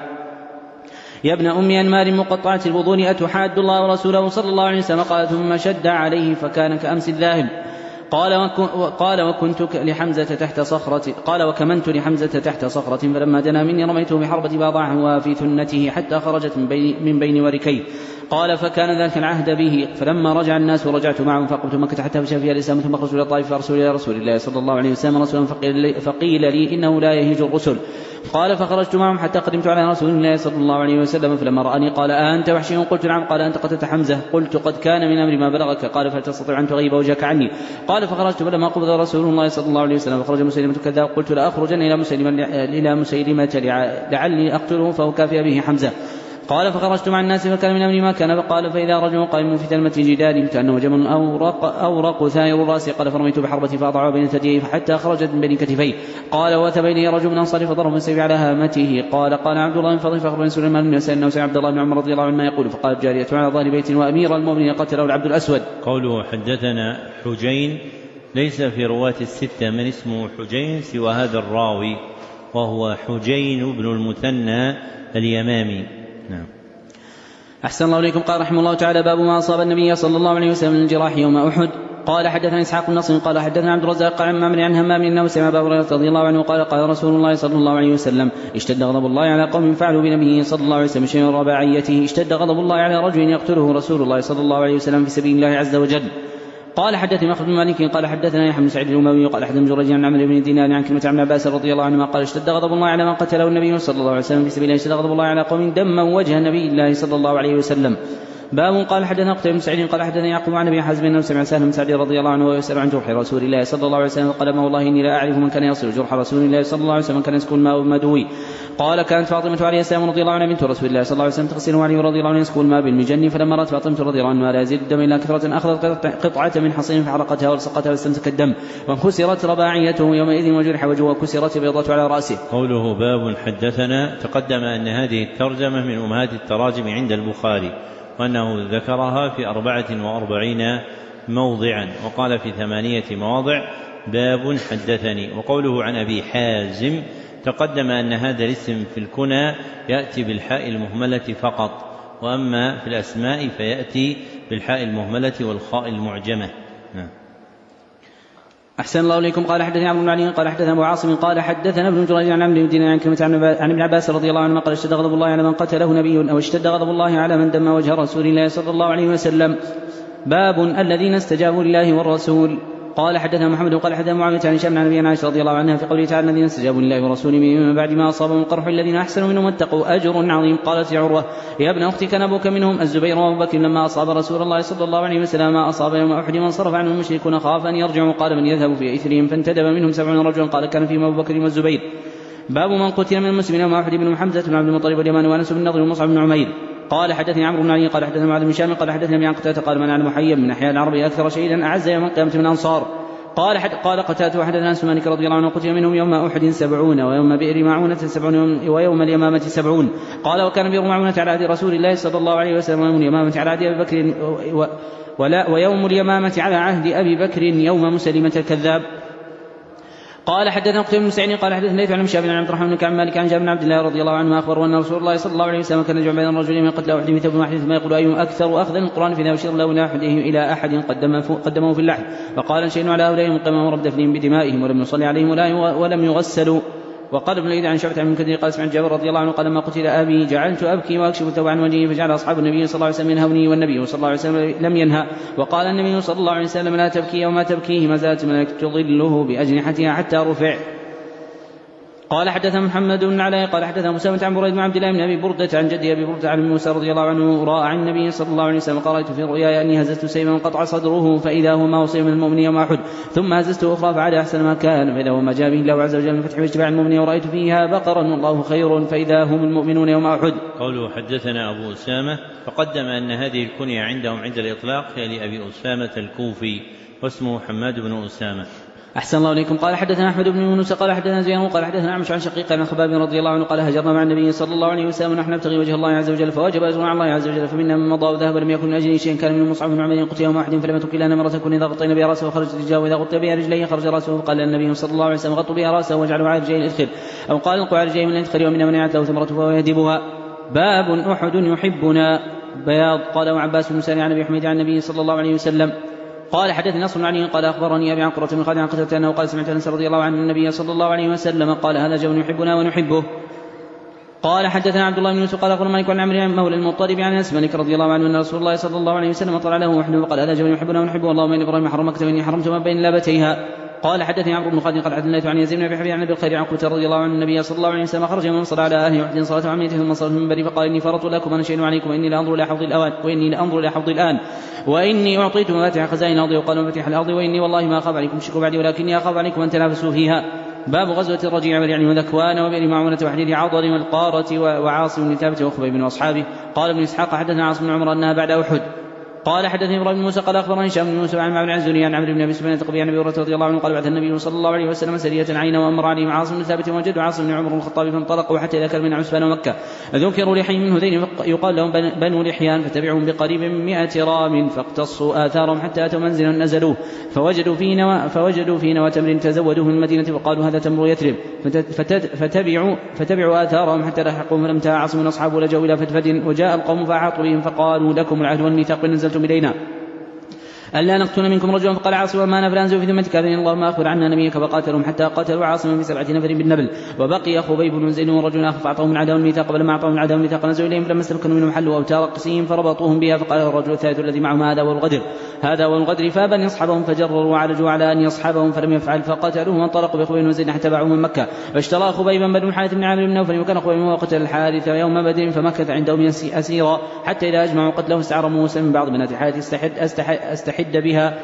يا ابن أم أنمار مقطعة البطون أتحاد الله ورسوله صلى الله عليه وسلم؟ قال ثم شد عليه فكان كأمس الذاهب. قال, قال وكنت لحمزة تحت صخرة قال وكمنت لحمزة تحت صخرة فلما دنا مني رميته بحربة باضعها في ثنته حتى خرجت من بين, من بين وركيه. قال فكان ذلك العهد به. فلما رجع الناس ورجعت معهم فقمت مكة حتى فشى فيها الإسلام ثم خرجت إلى الطائف فأرسل إلى رسول الله صلى الله عليه وسلم رسولا فقيل, فقيل لي إنه لا يهيج الرسل. قال فخرجت معهم حتى قدمت على رسول الله صلى الله عليه وسلم فلما رآني قال أنت وحشي؟ قلت نعم. قال أنت قتلت حمزة؟ قلت قد كان من أمر ما بلغك. قال فهل تستطيع أن تغيب وجهك عني؟ قال فخرجت فلما قبض رسول الله صلى الله عليه وسلم فخرج مسيلمة كذاب. قلت لا أخرجن إلى مسيلمة, إلى مسيلمة لعلي أقتله فأكافئ به حمزة. قال فخرجت مع الناس فكان من أمر ما كان. قال فإذا رجل قائم في تلمة جدار كأنه جمل أورق, أورق ثائر الرأس. قال فرميت بحربتي فأضعها بين ثدييه حتى خرجت من بين كتفيه. قال وثب إلي رجل من أنصاري فضرب بالسيف على هامته. قال قال عبد الله بن فضل فأخبرني سليمان بن يسار أنه سمع عبد الله بن عمر رضي الله عنه يقول فقال جارية على ظهر بيت وأمير المؤمنين قتله العبد الأسود. قوله حدثنا حجين ليس في رواة الستة من اسمه حجين سوى هذا الراوي وهو حجين بن المثنى اليمامي. نعم. أحسن الله إليكم. قال رحمه الله تعالى باب ما أصاب النبي صلى الله عليه وسلم من الجراح يوم أحد. قال حدثنا إسحاق بن نصر قال حدثنا عبد الرزاق قال عن معمر عن همام انه سمع ابا هريره رضي الله عنه قال قال رسول الله صلى الله عليه وسلم اشتد غضب الله على قوم فعلوا بنبيه صلى الله عليه وسلم شيئا من رباعيته اشتد غضب الله على رجل يقتله رسول الله صلى الله عليه وسلم في سبيل الله عز وجل. قال حدثني مخلد بن مالك قال حدثنا يحيى بن سعيد الأموي قال حدثنا جريج عن عمرو بن دينار عن كلمة عن عباس رضي الله عنهما قال اشتد غضب الله على من قتله النبي صلى الله عليه وسلم في سبيل الله اشتد غضب الله على قوم دما وجه النبي الله صلى الله عليه وسلم. باب قال حدثنا قتيبة بن سعيد قال حدثنا يعقوب عن ابي حازم انه سمع سهل بن سعد رضي الله عنه ويسأل عن جرح رسول الله صلى الله عليه وسلم قال ما والله اني لا اعرف من كان يصل جرح رسول الله صلى الله عليه وسلم كان يسكن الماء مدوي. قال كانت فاطمة عليه السلام رضي الله عنها بنت رسول الله صلى الله عليه وسلم تغسله عليه رضي الله عنه يسكن الماء بالمجن فلما رأت فاطمة رضي الله عنها لا يزيد الدم الا كثرة اخذت قطعة من حصين فحرقتها ولصقتها واستمسك الدم وانكسرت رباعيته يومئذ وجرح وجهه وكسرت بيضته على رأسه. قوله باب حدثنا تقدم ان هذه الترجمة من امهات التراجم عند البخاري وأنه ذكرها في أربعة وأربعين موضعا وقال في ثمانية مواضع باب حدثني. وقوله عن أبي حازم تقدم أن هذا الاسم في الكنى يأتي بالحاء المهملة فقط وأما في الأسماء فيأتي بالحاء المهملة والخاء المعجمة. نعم. أحسن الله إليكم. قال حدثنا عمرو بن علي قال حدثنا أبو عاصم قال حدثنا ابن جريج عن عمرو بن دينار عن كلمة عن ابن عباس رضي الله عنه قال اشتد غضب الله على من قتله نبي أو اشتد غضب الله على من دم وجه رسول الله صلى الله عليه وسلم. باب الذين استجابوا لله والرسول. قال حدثنا محمد قال حدثنا معاوية عن هشام عن أبي عائشة رضي الله عنها في قوله تعالى الذين استجابوا لله ورسوله من بعد ما أصابهم القرح الذين أحسنوا منهم واتقوا أجر عظيم. قالت يا عروة يا ابن أختي كان أبوك منهم الزبير وأبو بكر لما أصاب رسول الله صلى الله عليه وسلم ما أصاب يوم أحد وانصرف عنه المشركون خاف أن يرجعوا قال من يذهب في إثرهم فانتدب منهم سبعون رجلا قال كان فيهم أبو بكر والزبير. باب من قتل من المسلمين يوم أحد بن حمزة بن عبد المطلب واليمان وأنس بن النضر ومصعب بن عمير. قال حدثني عمرو بن علي قال حدثنا معاذ بن هشام قال حدثنا عن قتادة قال من علم حيا من أحياء العرب أكثر شيئا أعز يوم القيامة من أنصار. قال حد قال قتادة وحدثنا أنس بن مالك رضي الله عنه قتل منهم يوم أحد سبعون ويوم بئر معونة سبعون ويوم اليمامة سبعون. قال وكان بئر معونة على عهد رسول الله صلى الله عليه وسلم ويوم اليمامة على عهد أبي بكر ولا ويوم اليمامة على عهد أبي بكر يوم مسلمة الكذاب. قال حدثنا قتيبة بن سعيد قال حدثنا ليث عن شهاب بن عبد الرحمن بن كعب مالك عن جابر بن عبد الله رضي الله عنه أخبره أن رسول الله صلى الله عليه وسلم كان يجمع بين الرجلين من قتل أحد بثوب واحد ثم يقول أيهم أكثر أخذا القرآن فإذا أشير له إلى أحده إلى أحد قدمه في اللحد وقال شيء على هؤلاء مقيمهم ورب دفنهم بدمائهم ولم يصلي عليهم ولم يغسلوا. وقال ابن الوليد عن شعبة عن كثير قال سمعت جابر رضي الله عنه قال لما قتل أبي جعلت أبكي وأكشف الثوب عن وجهي فجعل أصحاب النبي صلى الله عليه وسلم ينهوني والنبي صلى الله عليه وسلم لم ينهى. وقال النبي صلى الله عليه وسلم لا تبكي وما تبكيه ما زالت الملائكة تظله بأجنحتها حتى رفع. قال حدثنا محمد بن علاء قال حدثنا مسامة عن بريد بن عبد الله بن أبي بردة عن جدي أبي بردة عن موسى رضي الله عنه رأى عن النبي صلى الله عليه وسلم قال رأيت في رؤياي أني هززت سيفا قطع صدره فإذا هو ما وصي من المؤمن يوم أحد ثم هززته أخرى فعاد أحسن ما كان فإذا هو ما جاء به الله عز وجل من فتح واجتماع المؤمن ورأيت فيها بقرا والله خير فإذا هم المؤمنون يوم أحد. قوله حدثنا أبو أسامة فقدم أن هذه الكنية عندهم عند الإطلاق هي لأبي أسامة الكوفي واسمه حماد بن أسامة. أحسن الله إليكم. قال حدثنا أحمد بن يونس قال حدثنا زيان قال حدثنا أعمش عن شقيق عن خباب رضي الله عنه قال هجرنا مع النبي صلى الله عليه وسلم ونحن نبتغي وجه الله عز وجل فوجب أجر على الله عز وجل فمنا من مضى وذهب ولم يكن من أجله شيء كان من مصعب بن عمير قتل يوم واحد فلم يترك لنا مرة كن إذا غطينا بها رأسه وخرجت رجلاه وإذا غطي بها رجليه خرج رأسه فقال النبي صلى الله عليه وسلم غطوا بها رأسه واجعلوا على رجليه الإدخل أو قال القوا على رجليه من الإدخل ومنا من يعت له ثمرة فهو يهدبها. باب أحد يحبنا بياض. قال عباس بن سالم عن أبي حميد عن النبي صلى الله عليه وسلم قال حدثني نصر بن علي قال أخبرني أبي عن قرة بن خالد عن قتادة أنه قال سمعت أنس رضي الله عنه النبي صلى الله عليه وسلم قال هذا جبل يحبنا ونحبه. قال حدثنا عبد الله بن يوسف قال أخبرنا مالك عن عمرو مولى المطلب عن أنس مالك رضي الله عنه أن رسول الله صلى الله عليه وسلم طلع له وحده وقال هذا جبل يحبنا ونحبه اللهم إن إبراهيم حرم مكة وإني حرمت ما بين لابتيها. قال حدثني عمرو بن خالد قال حدثنا عن يزيد بن ابي حبيب عن ابي الخير عن قتادة رضي الله عنه النبي صلى الله عليه وسلم خرج من صلى على اهل وحده صلاه عميته ثم صلى من منبري فقال اني فرطت لكم انا شيء عليكم واني لانظر الى حوض الاوان واني لانظر الى حوض الان واني اعطيت مفاتيح خزائن الارض وقال مفاتيح الارض واني والله ما اخاف عليكم شكوا بعدي ولكني اخاف عليكم ان تنافسوا فيها. باب غزوة الرجيع واليعني وذكوان وبئر معونة وحديد عضل والقارة وعاصم بن ثابت وخبيب واصحابه. قال ابن اسحاق حدثنا عاصم بن عمر انها بعد احد. قال حدثني ابراهيم بن موسى قال اخبرني هشام بن يوسف عن معبد الزهري عن عمرو بن ابي سفيان الثقفي عن ابي هريره رضي الله عنه قال بعث النبي صلى الله عليه وسلم سريه عين وامر عليهم عاصم بن ثابت ووجدوا عاصم بن عمر بن الخطاب فانطلقوا حتى اذا كان من عسفان ومكه ذكروا لحي من هذين يقال لهم بنو لحيان فتبعهم بقريب من مئة رام فاقتصوا اثارهم حتى اتوا منزلا نزلوه فوجدوا فيه نوى فوجدوا فيه نوى تمر تزودوه من المدينه فقالوا هذا تمر يثرب فتبعوا فتبعوا اثارهم حتى لحقوا فلم انتهى عاصم واصحابه لجوا الى فتفد وجاء القوم فاحاطوا بهم فقالوا لكم العهد والميثاق وان نزلتم الينا ألا نقتل منكم رجلا فقال عاصم وما نفل أنزل في ذمتك أذن اللهم أخبر عنا نبيك فقاتلهم حتى قاتلوا عاصما في سبعة نفر بالنبل وبقي خبيب بن زيد ورجل آخر فأعطاهم العهد والميثاق ولما أعطاهم العهد والميثاق نزلوا إليهم فلما استمكنوا منهم حلوا أوتار قسيم فربطوهم بها فقال الرجل الثالث الذي معهم هذا والغدر هذا والغدر فابى أن يصحبهم فجروا وعالجوا على أن يصحبهم فلم يفعل فقاتلوه وانطلقوا بخبيب بن زيد حتى باعوا من مكة فاشترى خبيبا بن الحارث بن عامر بن نوفل وكان خبيب وقتل الحارث يوم بدر فمكث عندهم أسيرا حتى إذا أجمعوا قتله استعار موسى من بعض بنات الحارث استحد, استحد, استحد بها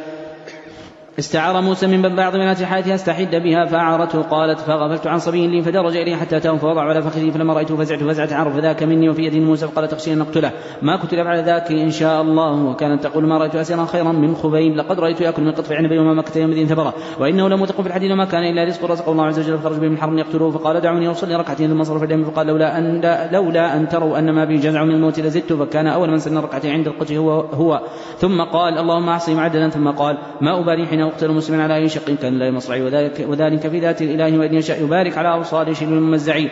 استعار موسى من بعض بنات حياته استحد بها فأعارته قالت فغفلت عن صبي لي فدرج إليه حتى أتاه فوضع على فخذه فلما رأيته فزعت فزعة عرف ذاك مني وفي يد موسى فقال تخشين أن نقتله ما كنت لأفعل ذاك إن شاء الله وكانت تقول ما رأيت أسيرا خيرا من خبيب لقد رأيت يأكل من قطف عنب يوم مكة يوم ذي ثبرة وإنه لموثق في الحديد وما كان إلا رزق رزقه الله عز وجل فخرج به من حرم يقتلوه فقال دعوني أصلي ركعتين ثم صرف الدم فقال لولا أن لولا أن تروا أن ما بي جزع من الموت لزدت فكان أول من سن ركعتين عند القتل هو هو ثم قال اللهم أحصهم عددا ثم قال ما أبالي حين أقتل مسلما على أي شق كان لا مصرعي وذلك, وذلك في ذات الإله وإن يشاء يبارك على أوصال شبه الممزعين.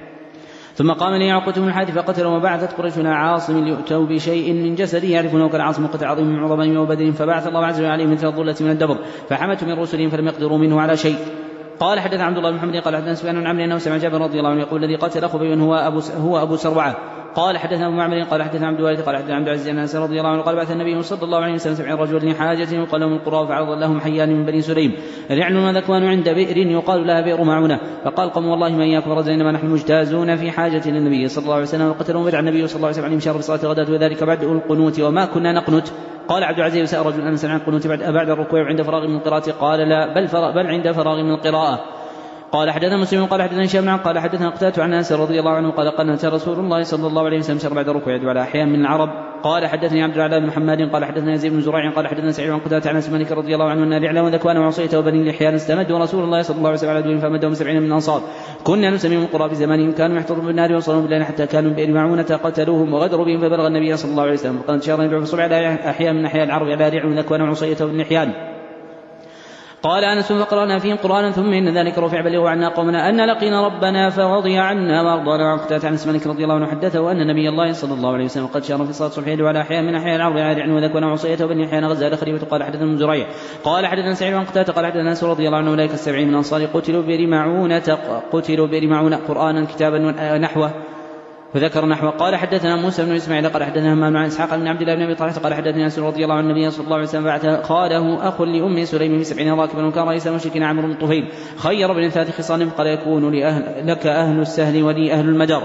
ثم قام لي عقبة بن الحارث فقتل وبعثت قريش إلى عاصم ليؤتوا بشيء من جسده يعرفونه كالعاصم قتل عظيم من عظماء يوم بدر فبعث الله عز وجل عليه مثل الظلة من الدبر فحمت من رسلهم فلم يقدروا منه على شيء. قال حدث عبد الله بن محمد قال حدثنا سفيان عن عمرو انه سمع جابر رضي الله عنه يقول الذي قتل خبيبا هو ابو هو ابو سروعه. قال حدثنا ابو معمر قال حدثنا عبد الوارث قال حدثنا عبد العزيز بن انس رضي الله عنه قال بعث النبي صلى الله عليه وسلم سبعين رجلا لحاجه يقال لهم القرى فعرض لهم حيان من بني سليم رعل وذكوان عند بئر يقال لها بئر معونه فقال قوم والله ما اياكم رجل انما نحن مجتازون في حاجه للنبي صلى الله عليه وسلم وقتلوا ورع النبي صلى الله عليه وسلم عليهم شهر صلاه الغداة وذلك بعد القنوت وما كنا نقنت. قال عبد العزيز سأل رجل أنس عن القنوت بعد بعد الركوع عند فراغ من القراءة قال لا بل, بل عند فراغ من القراءة. قال حدثنا مسلم قال حدثنا هشام قال حدثنا قتادة عن انس رضي الله عنه قال قنت رسول الله صلى الله عليه وسلم شر بعد الركوع يدعو على احيان من العرب. قال حدثني عبد العلاء بن محمد قال حدثنا يزيد بن زريع قال حدثنا سعيد عن قتادة عن انس مالك رضي الله عنه ان رعلا وذكوان وعصيته وبني لحيان استمدوا رسول الله صلى الله عليه وسلم على دون فمدهم سبعين من الانصار كنا نسميهم القرى في زمانهم كانوا يحتضرون بالنار ويوصلون بالليل حتى كانوا بئر معونة قتلوهم وغدروا بهم فبلغ النبي صلى الله عليه وسلم فقال شهرا يدعو في الصبح على احيان من احياء العرب على رعل وذكوان وعصيته وبني لحيان. قال أنس فقرأنا فيهم قرآنا ثم إن ذلك رفع بلغوا عنا قومنا أن لقينا ربنا فرضي عنا وأرضانا. عن قتادة عن أنس مالك رضي الله عنه حدثه أن نبي الله صلى الله عليه وسلم قد شار في صلاة الصبح يدعو على أحياء من أحياء العرب عارع وذكوان وعصية وبني أحيان غزال خليفة. قال حدثنا من زريع قال حدثنا سعيد عن قتادة قال حدثنا أنس رضي الله عنه أولئك السبعين من الأنصار قتلوا برمعونة قتلوا برمعونة قرآنا كتابا نحوه فذكر نحوه. قال حدثنا موسى بن اسماعيل قال حدثنا همام عن اسحاق بن عبد الله بن ابي طلحه قال حدثنا انس رضي الله عن النبي صلى الله عليه وسلم بعث خاله اخ لام سليم في سبعين راكبا وكان رئيس المشركين عمرو بن طفيل خير بين ثلاث خصال قال يكون لأهل لك اهل السهل ولي اهل المدر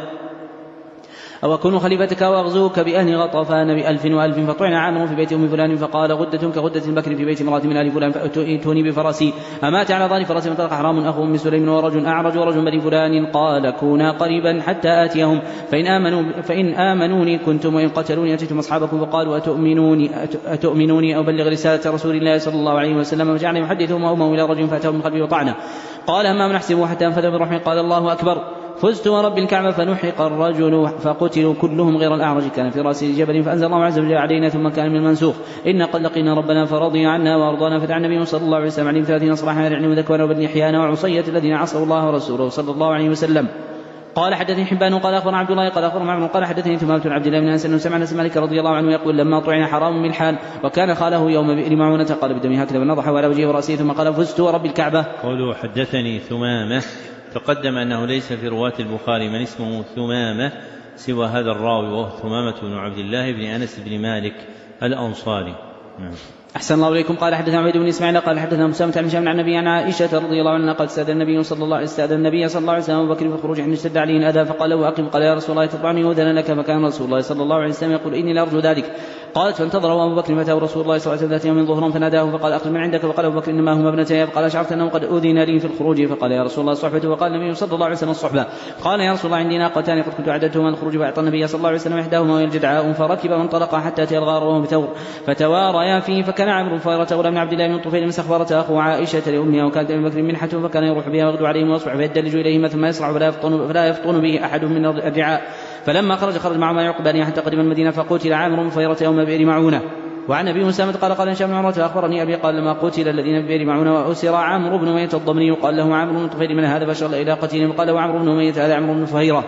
أو أكون خليفتك وأغزوك بأهل غطفان بألف وألف. فطعن عامر في بيت أم فلان فقال غدة كغدة البكر في بيت امرأة من آل فلان فأتوني بفرسي أمات على ظهر فرسي فانطلق حرام أخو أم سليم ورجل أعرج ورجل بني فلان قال كونا قريبا حتى آتيهم فإن, آمنوا فإن آمنوني كنتم وإن قتلوني أتيتم أصحابكم فقالوا أتؤمنوني, أتؤمنوني أو بلغ رسالة رسول الله صلى الله عليه وسلم فجعل يحدثهم وأمه إلى رجل فأتاه من قلبه وطعنه. قال أما نحسبه حتى أنفذ بالرحم قال الله أكبر فزت ورب الكعبة فنحق الرجل فقتلوا كلهم غير الأعرج كان في رأس جبل فأنزل الله عز وجل علينا ثم كان من المنسوخ إن قد لقينا ربنا فرضي عنا وأرضانا. فدعا النبي صلى الله عليه وسلم عليهم ثلاثين صباحا يعني وذكوان وبني حيان وعصية الذين عصوا الله ورسوله صلى الله عليه وسلم. قال حدثني حبان قال أخبر عبد الله قال أخبر معمر قال حدثني ثمامة عبد الله بن أنس أنه سمع أنس مالك رضي الله عنه يقول لما طعن حرام ملحان وكان خاله يوم بئر معونة قال بدمي هكذا ونضح على وجهه ورأسه ثم قال فزت ورب الكعبة. قوله حدثني ثمامة تقدم أنه ليس في رواة البخاري من اسمه ثمامة سوى هذا الراوي وهو ثمامة بن عبد الله بن أنس بن مالك الأنصاري. نعم. أحسن الله إليكم. قال حدثنا عبيد بن إسماعيل قال حدثنا مسامة عن هشام عن النبي عن عائشة رضي الله عنها قال استأذن النبي صلى الله عليه استأذن النبي صلى الله عليه وسلم أبو بكر في الخروج حين اشتد عليه الأذى فقال له أقم قال يا رسول الله تطبعني وأذن لك فكان رسول الله صلى الله عليه وسلم يقول إني لأرجو ذلك. قالت فانتظره أبو بكر فأتاه رسول الله صلى الله عليه وسلم ذات يوم ظهرا فناداه فقال أقم من عندك فقال أبو بكر إنما هما ابنتي فقال أشعرت أنه قد أذن لي في الخروج فقال يا رسول الله صحبته وقال النبي صلى الله عليه وسلم الصحبة. قال يا رسول الله عندي ناقتان قد كنت عددتهما الخروج فأعطى النبي صلى الله عليه وسلم إحداهما وهي الجدعاء فركب وانطلق حتى أتي الغار وهو بثور فتواريا فيه فكان عمرو فارة بن عبد الله بن طفيل مسخبرة أخو عائشة لأمها وكانت أبي بكر منحة فكان يروح بها ويغدو عليهم ويصبح فيدلج إليهما ثم يصرع فلا يفطن, فلا يفطن به أحد من الرعاء. فلما خرج خرج معهما يعقبان حتى قدم المدينة فقتل عامر فيرة يوم بئر معونة. وعن أبي مسامة قال قال هشام بن عروة أخبرني أبي قال لما قتل الذين بئر معونة وأسر عمرو بن أمية الضمري قال له عمرو بن طفيل من هذا بشر إلى قتيل قال له عمرو بن أمية هذا عمرو بن فهيرة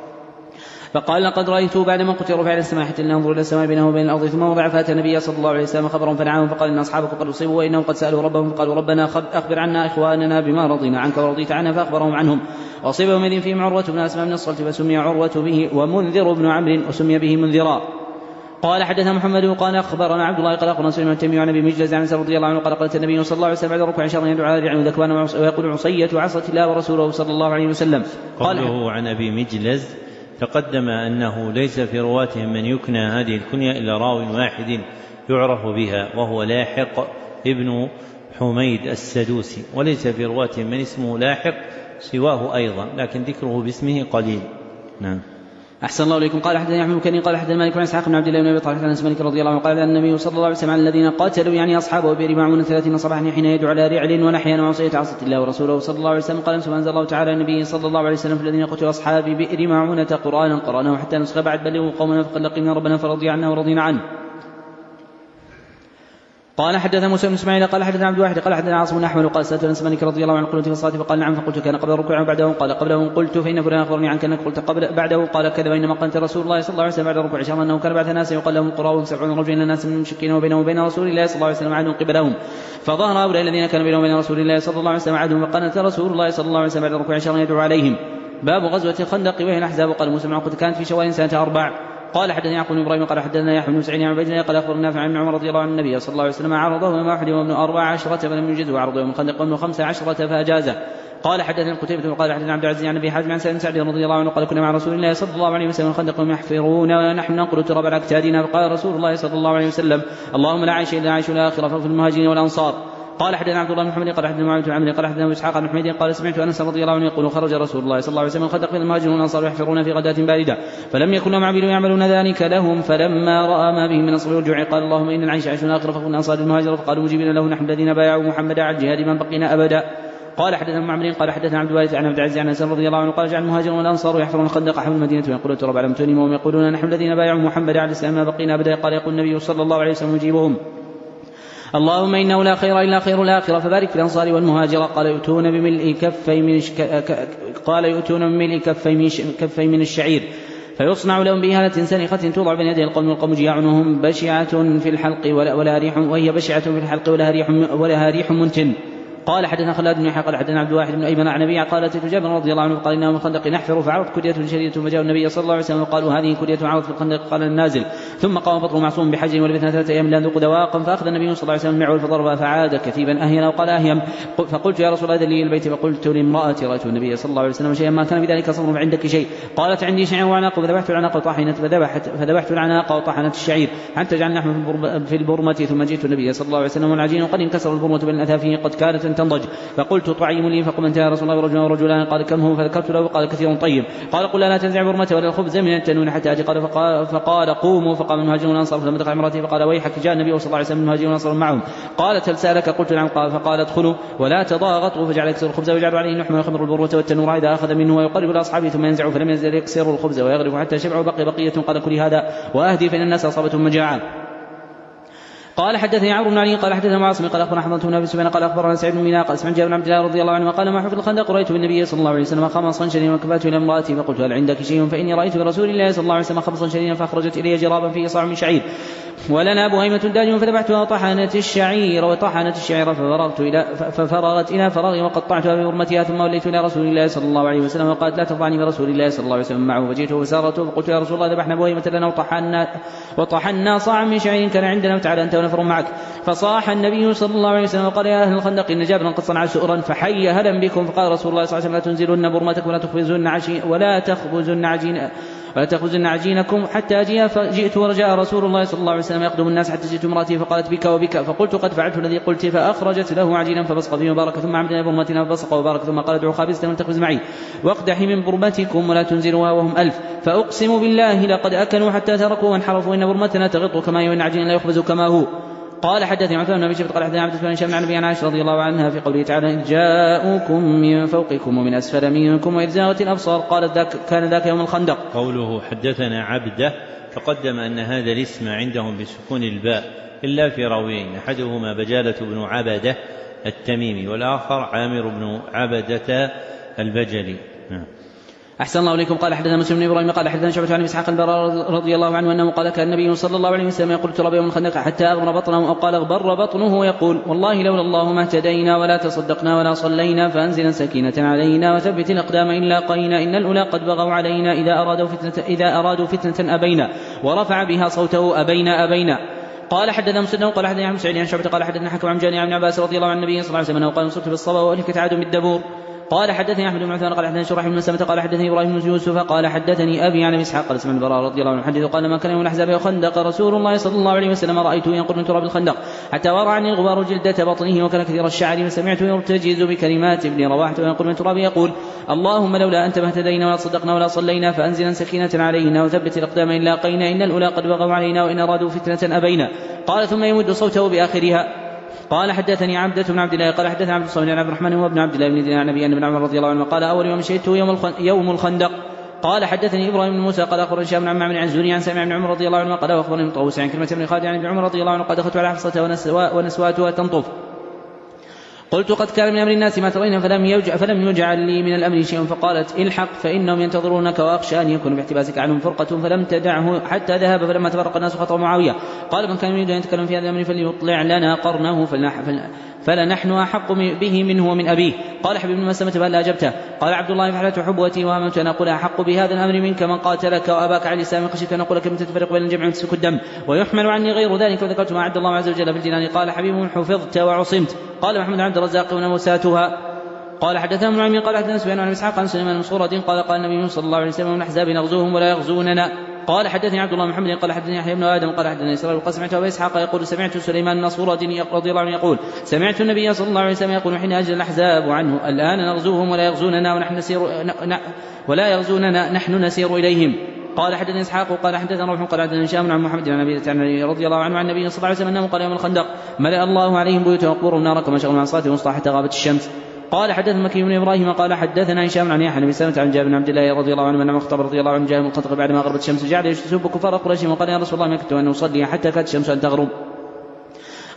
فقال لقد رأيته بعدما قتل رفع السماحة لننظر إلى السماء بينه وبين الأرض ثم وضع فأتى النبي صلى الله عليه وسلم خبرا فدعاهم فقال إن أصحابك قد أصيبوا وإنهم قد سألوا ربهم فقالوا ربنا أخبر عنا إخواننا بما رضينا عنك ورضيت عنا فأخبرهم عنهم. وأصيب يومئذ فيهم عروة بن أسماء بن الصلت فسمي عروة به ومنذر بن عمرو وسمي به منذرا. قال حدثنا محمد قال أخبرنا عبد الله قال أخبرنا سليمان التيمي عن أبي مجلس عن رضي الله عنه قال قالت النبي صلى الله عليه وسلم بعد ركوع شهر يدعو على رعن ذكوان ويقول عصية عصت الله ورسوله صلى الله عليه وسلم. قوله عن أبي مجلس تقدم أنه ليس في رواتهم من يكنى هذه الكنية إلا راو واحد يعرف بها وهو لاحق ابن حميد السدوسي وليس في رواتهم من اسمه لاحق سواه أيضا لكن ذكره باسمه قليل. نعم. أحسن الله إليكم. قال حدثنا أحمد بن قال حدثنا مالك عن إسحاق بن عبد الله بن أبي طلحة عن أنس مالك رضي الله عنه قال النبي صلى الله عليه وسلم على الذين قاتلوا يعني أصحابه بئر معونة ثلاثين صباحا حين يدعو على رعل ونحيا وعصية عصت الله ورسوله صلى الله عليه وسلم. قال أنزل الله تعالى النبي صلى الله عليه وسلم في الذين قتلوا أصحاب بئر معونة قرآنا قرأناه حتى نسخ بعد بلغوا قومنا فقد لقينا ربنا فرضي عنا ورضينا عنه. قال حدثنا موسى بن اسماعيل قال حدثنا عبد الواحد قال حدثنا عاصم بن احمد وقال سالت انس مالك رضي الله عنه قلت في الصلاه فقال نعم فقلت كان قبل الركوع وبعده قال قبله قلت فان فلان اخبرني عنك انك قلت قبل بعده قال كذا وانما قلت رسول الله صلى الله عليه وسلم بعد الركوع شهر انه كان بعث ناس يقال لهم قراء سبعون رجلا الناس من المشركين وبينهم وبين رسول الله صلى الله عليه وسلم عهد قبلهم فظهر هؤلاء الذين كانوا بينهم وبين رسول الله صلى الله عليه وسلم عهد فقالت رسول الله صلى الله عليه وسلم بعد الركوع شهر يدعو عليهم. باب غزوه الخندق وهي الاحزاب. قال موسى بن عقبة كانت في شوال سنه اربع. قال حدثنا يعقوب بن ابراهيم قال حدثنا يحيى بن سعيد عن عبيد الله قال اخبرنا نافع عن عمر رضي الله عنه النبي صلى الله عليه وسلم عرضه يوم احد وابن اربع عشرة فلم يجز وعرضه يوم الخندق وابن خمس عشرة فاجازه. قال حدثنا قتيبة قال حدثنا عبد العزيز عن ابي حازم عن سعد سعد رضي الله عنه قال كنا مع رسول الله صلى الله عليه وسلم الخندق يحفرون ونحن ننقل تراب على اكتادنا فقال رسول الله صلى الله عليه وسلم اللهم لا عيش الا عيش الاخره ففي المهاجرين والانصار. قال حدثنا عبد الله بن محمد قال حدثنا معاوية بن عمرو قال حدثنا اسحاق بن حميد قال سمعت انس رضي الله عنه يقول خرج رسول الله صلى الله عليه وسلم الخندق من المهاجرين والانصار يحفرون في غداة باردة فلم يكن لهم عبيد يعملون ذلك لهم فلما راى ما بهم من الصبر والجوع قال اللهم ان العيش عيش الاخره فكن انصار المهاجر فقالوا مجيبين له نحن الذين بايعوا محمدا على الجهاد من بقينا ابدا. قال حدثنا معمر قال حدثنا عبد الوارث عن عبد العزيز عن انس رضي الله عنه قال جعل المهاجرون والانصار يحفرون الخندق حول المدينه ويقولون تراب على متونهم وهم يقولون نحن الذين بايعوا محمدا على الاسلام ما بقينا ابدا. قال يقول النبي صلى الله عليه وسلم يجيبهم اللهم إنه لا خير إلا خير الآخرة فبارك في الأنصار والمهاجرة. قال يؤتون بملء كفي من قال يؤتون بملء كفي من الشعير فيصنع لهم بإهالة سنخة توضع بين يدي القوم والقوم جياعنهم بشعة في الحلق ولا ريح وهي بشعة في الحلق ولها ريح ولها ريح منتن. قال حدثنا خلاد بن يحيى قال حدثنا عبد الواحد بن أيمن عن أبي قال أتيت جابر رضي الله عنه قال إنه من الخندق نحفر فعرضت كدية شديدة فجاء النبي صلى الله عليه وسلم وقالوا هذه كدية عرضت في الخندق قال النازل ثم قام بطر معصوم بحجر ولبثنا ثلاثة أيام لا ذوق دواقا فأخذ النبي صلى الله عليه وسلم المعول فضرب فعاد كثيبا أهينا وقال أهيم فقلت يا رسول الله لي البيت فقلت لامرأتي رأيت النبي صلى الله عليه وسلم شيئا ما كان بذلك صبر عندك شيء قالت عندي شيء وعناق فذبحت العناق وطحنت فذبحت فذبحت العناق وطحنت الشعير حتى جعلنا نحن في البرمة ثم جئت النبي صلى الله عليه وسلم والعجين وقد انكسر البرمة بين الأثافيه قد كانت تنضج فقلت طعيم لي فقم انت يا رسول الله ورجل ورجلان قال كم هو فذكرت له قال كثير طيب قال قل لا تنزع برمة ولا الخبز من التنون حتى أتي قال فقال, فقال قوموا فقام المهاجرون الأنصار فلما دخل امرأته فقال ويحك جاء النبي صلى الله عليه وسلم المهاجرون الأنصار معهم قالت هل سألك قلت نعم قال فقال ادخلوا ولا تضاغطوا فجعل يكسر الخبز ويجعل عليه اللحم ويخمر البروة والتنور إذا أخذ منه ويقرب لأصحابه ثم ينزع فلم يزل يكسر الخبز ويغرف حتى شبعوا بقي بقية قال كل هذا وأهدي فإن الناس أصابتهم مجاعة. قال حدثني عمرو بن علي قال حدثنا معاصم قال اخبرنا حمزة بن ابي سفيان قال اخبرنا سعيد بن مينا قال سمعت جابر بن عبد الله رضي الله عنه قال ما حفظ الخندق رايت بالنبي صلى الله عليه وسلم خمصا شديدا وكفاته الى امراتي فقلت هل عندك شيء فاني رايت برسول الله صلى الله عليه وسلم خمصا شديدا فاخرجت الي جرابا فيه صاع من شعير ولنا بهيمة داج فذبحتها وطحنت الشعير وطحنت الشعير ففرغت إلى ففرغت إلى فرغي وقطعتها ببرمتها ثم وليت إلى رسول الله صلى الله عليه وسلم وقالت لا ترضعني برسول الله صلى الله عليه وسلم معه فجئته فسارته فقلت يا رسول الله ذبحنا بهيمة لنا وطحنا وطحنا صاعا من شعير كان عندنا وتعالى أنت ونفر معك فصاح النبي صلى الله عليه وسلم وقال يا أهل الخندق إن جابرا قد صنع سؤرا فحي هلا بكم فقال رسول الله صلى الله عليه وسلم لا تنزلن برمتكم ولا تخبزن عجين ولا تخبزن عجين ولا تخبزن عجينكم حتى أجي فجئت ورجاء رسول الله صلى الله عليه وسلم يقدم الناس حتى جئت امرأتي فقالت بك وبك فقلت قد فعلت الذي قلت فأخرجت له عجينا فبصق فيه وبارك ثم عمدنا برمتنا فبصق وبارك ثم قال ادعوا خابزة وتخبز معي واقدحي من برمتكم ولا تنزلوها وهم ألف فأقسم بالله لقد أكلوا حتى تركوا وانحرفوا إن برمتنا تغط كما وإن عجينا لا يخبز كما هو. قال حدثني عثمان بن ابي شيبه قال حدثنا عبد الرحمن بن هشام عن ابي عائشه رضي الله عنها في قوله تعالى جاءوكم من فوقكم ومن اسفل منكم واذ زاغت الابصار قالت ذاك كان ذاك يوم الخندق. قوله حدثنا عبده تقدم ان هذا الاسم عندهم بسكون الباء الا في راويين احدهما بجاله بن عبده التميمي والاخر عامر بن عبده البجلي. أحسن الله إليكم. قال حدثنا مسلم بن إبراهيم قال حدثنا شعبة عن إسحاق البراء رضي الله عنه أنه قال كان النبي صلى الله عليه وسلم يقول تراب يوم الخندق حتى أغمر بطنه أو قال اغبر بطنه ويقول والله لولا الله ما اهتدينا ولا تصدقنا ولا صلينا فأنزل سكينة علينا وثبت الأقدام إن لاقينا إن الأولى قد بغوا علينا إذا أرادوا فتنة, إذا أرادوا فتنة أبينا ورفع بها صوته أبينا أبينا. قال حدثنا مسدد قال حدثنا عن سعيد عن شعبة قال حدثنا حكم عن جاني عن عباس رضي الله عن النبي صلى الله عليه وسلم أنه قال نصرت بالصبا وأهلكت عاد بالدبور. قال حدثني أحمد بن عثمان قال حدثني شريح بن مسلمة قال حدثني إبراهيم بن يوسف قال حدثني أبي عن إسحاق قال سمع البراء رضي الله عنه حدث قال ما كان يوم الأحزاب وخندق رسول الله صلى الله عليه وسلم رأيته ينقر من تراب الخندق حتى ورى عني الغبار جلدة بطنه وكان كثير الشعر فسمعته يرتجز بكلمات ابن رواحة وينقر من تراب يقول اللهم لولا أنت ما اهتدينا ولا صدقنا ولا صلينا فأنزلا سكينة علينا وثبت الأقدام إن لاقينا إن الأولى قد بغوا علينا وإن أرادوا فتنة أبينا. قال ثم يمد صوته بآخرها. قال حدثني عبدة بن عبد الله قال حدثنا عبد الصمد عن عبد الرحمن وابن عبد الله بن دينار عن أبي بن عمر رضي الله عنه قال أول يوم شهدته يوم, يوم الخندق. قال حدثني إبراهيم بن موسى قال أخبرني هشام بن عمرو عن زهري عن سامع بن عمر رضي الله عنه قال أخبرني من طاووس عن كلمة بن خالد عن ابن عمر رضي الله عنه قد دخلت على حفصة ونسواتها تنطف قلت قد كان من أمر الناس ما ترين فلم, يوجع فلم يجعل لي من الأمر شيء فقالت الحق فإنهم ينتظرونك وأخشى أن يكون باحتباسك عنهم فرقة فلم تدعه حتى ذهب فلما تفرق الناس خطر معاوية. قال من كان يريد أن يتكلم في هذا الأمر فليطلع لنا قرنه فلنحن أحق به منه ومن أبيه. قال حبيب بن مسلمة فهل أجبته؟ قال عبد الله فحلت حبوتي وهممت أن أقول أحق بهذا الأمر منك من قاتلك وأباك على الإسلام خشيت أن أقول كم تتفرق بين الجمع وتسفك الدم ويحمل عني غير ذلك وذكرت ما أعد الله عز وجل في الجنان. قال حبيب حفظت وعصمت. قال محمد عبد الرزاق ونوساتها. قال حدثنا ابن عمي قال حدثنا سفيان عن إسحاق عن سليمان بن صورة قال قال النبي صلى الله عليه وسلم من الأحزاب نغزوهم ولا يغزوننا. قال حدثني عبد الله محمد قال حدثني يحيى بن آدم قال حدثني إسرائيل قال سمعت أبا إسحاق يقول سمعت سليمان بن صورة رضي الله عنه يقول سمعت النبي صلى الله عليه وسلم يقول حين أجل الأحزاب عنه الآن نغزوهم ولا يغزوننا ونحن نسير ولا يغزوننا نحن نسير إليهم. قال حدثني إسحاق قال حدثنا روح قال حدثنا هشام عن محمد عن أبي رضي الله عنه عن النبي صلى الله عليه وسلم أنه قال يوم الخندق ملأ الله عليهم بيوت وقبورهم نارا كما شغلوا عن صلاة الوسطى حتى غابت الشمس. قال حدثنا مكي بن إبراهيم قال حدثنا هشام عن يحيى بن سلمة عن جابر بن عبد الله رضي الله عنه أن الخطاب رضي الله عنه جاء من الخندق بعد ما غربت الشمس جعل يسب كفار قريش وقال يا رسول الله ما كنت أن أصلي حتى كانت الشمس أن تغرب.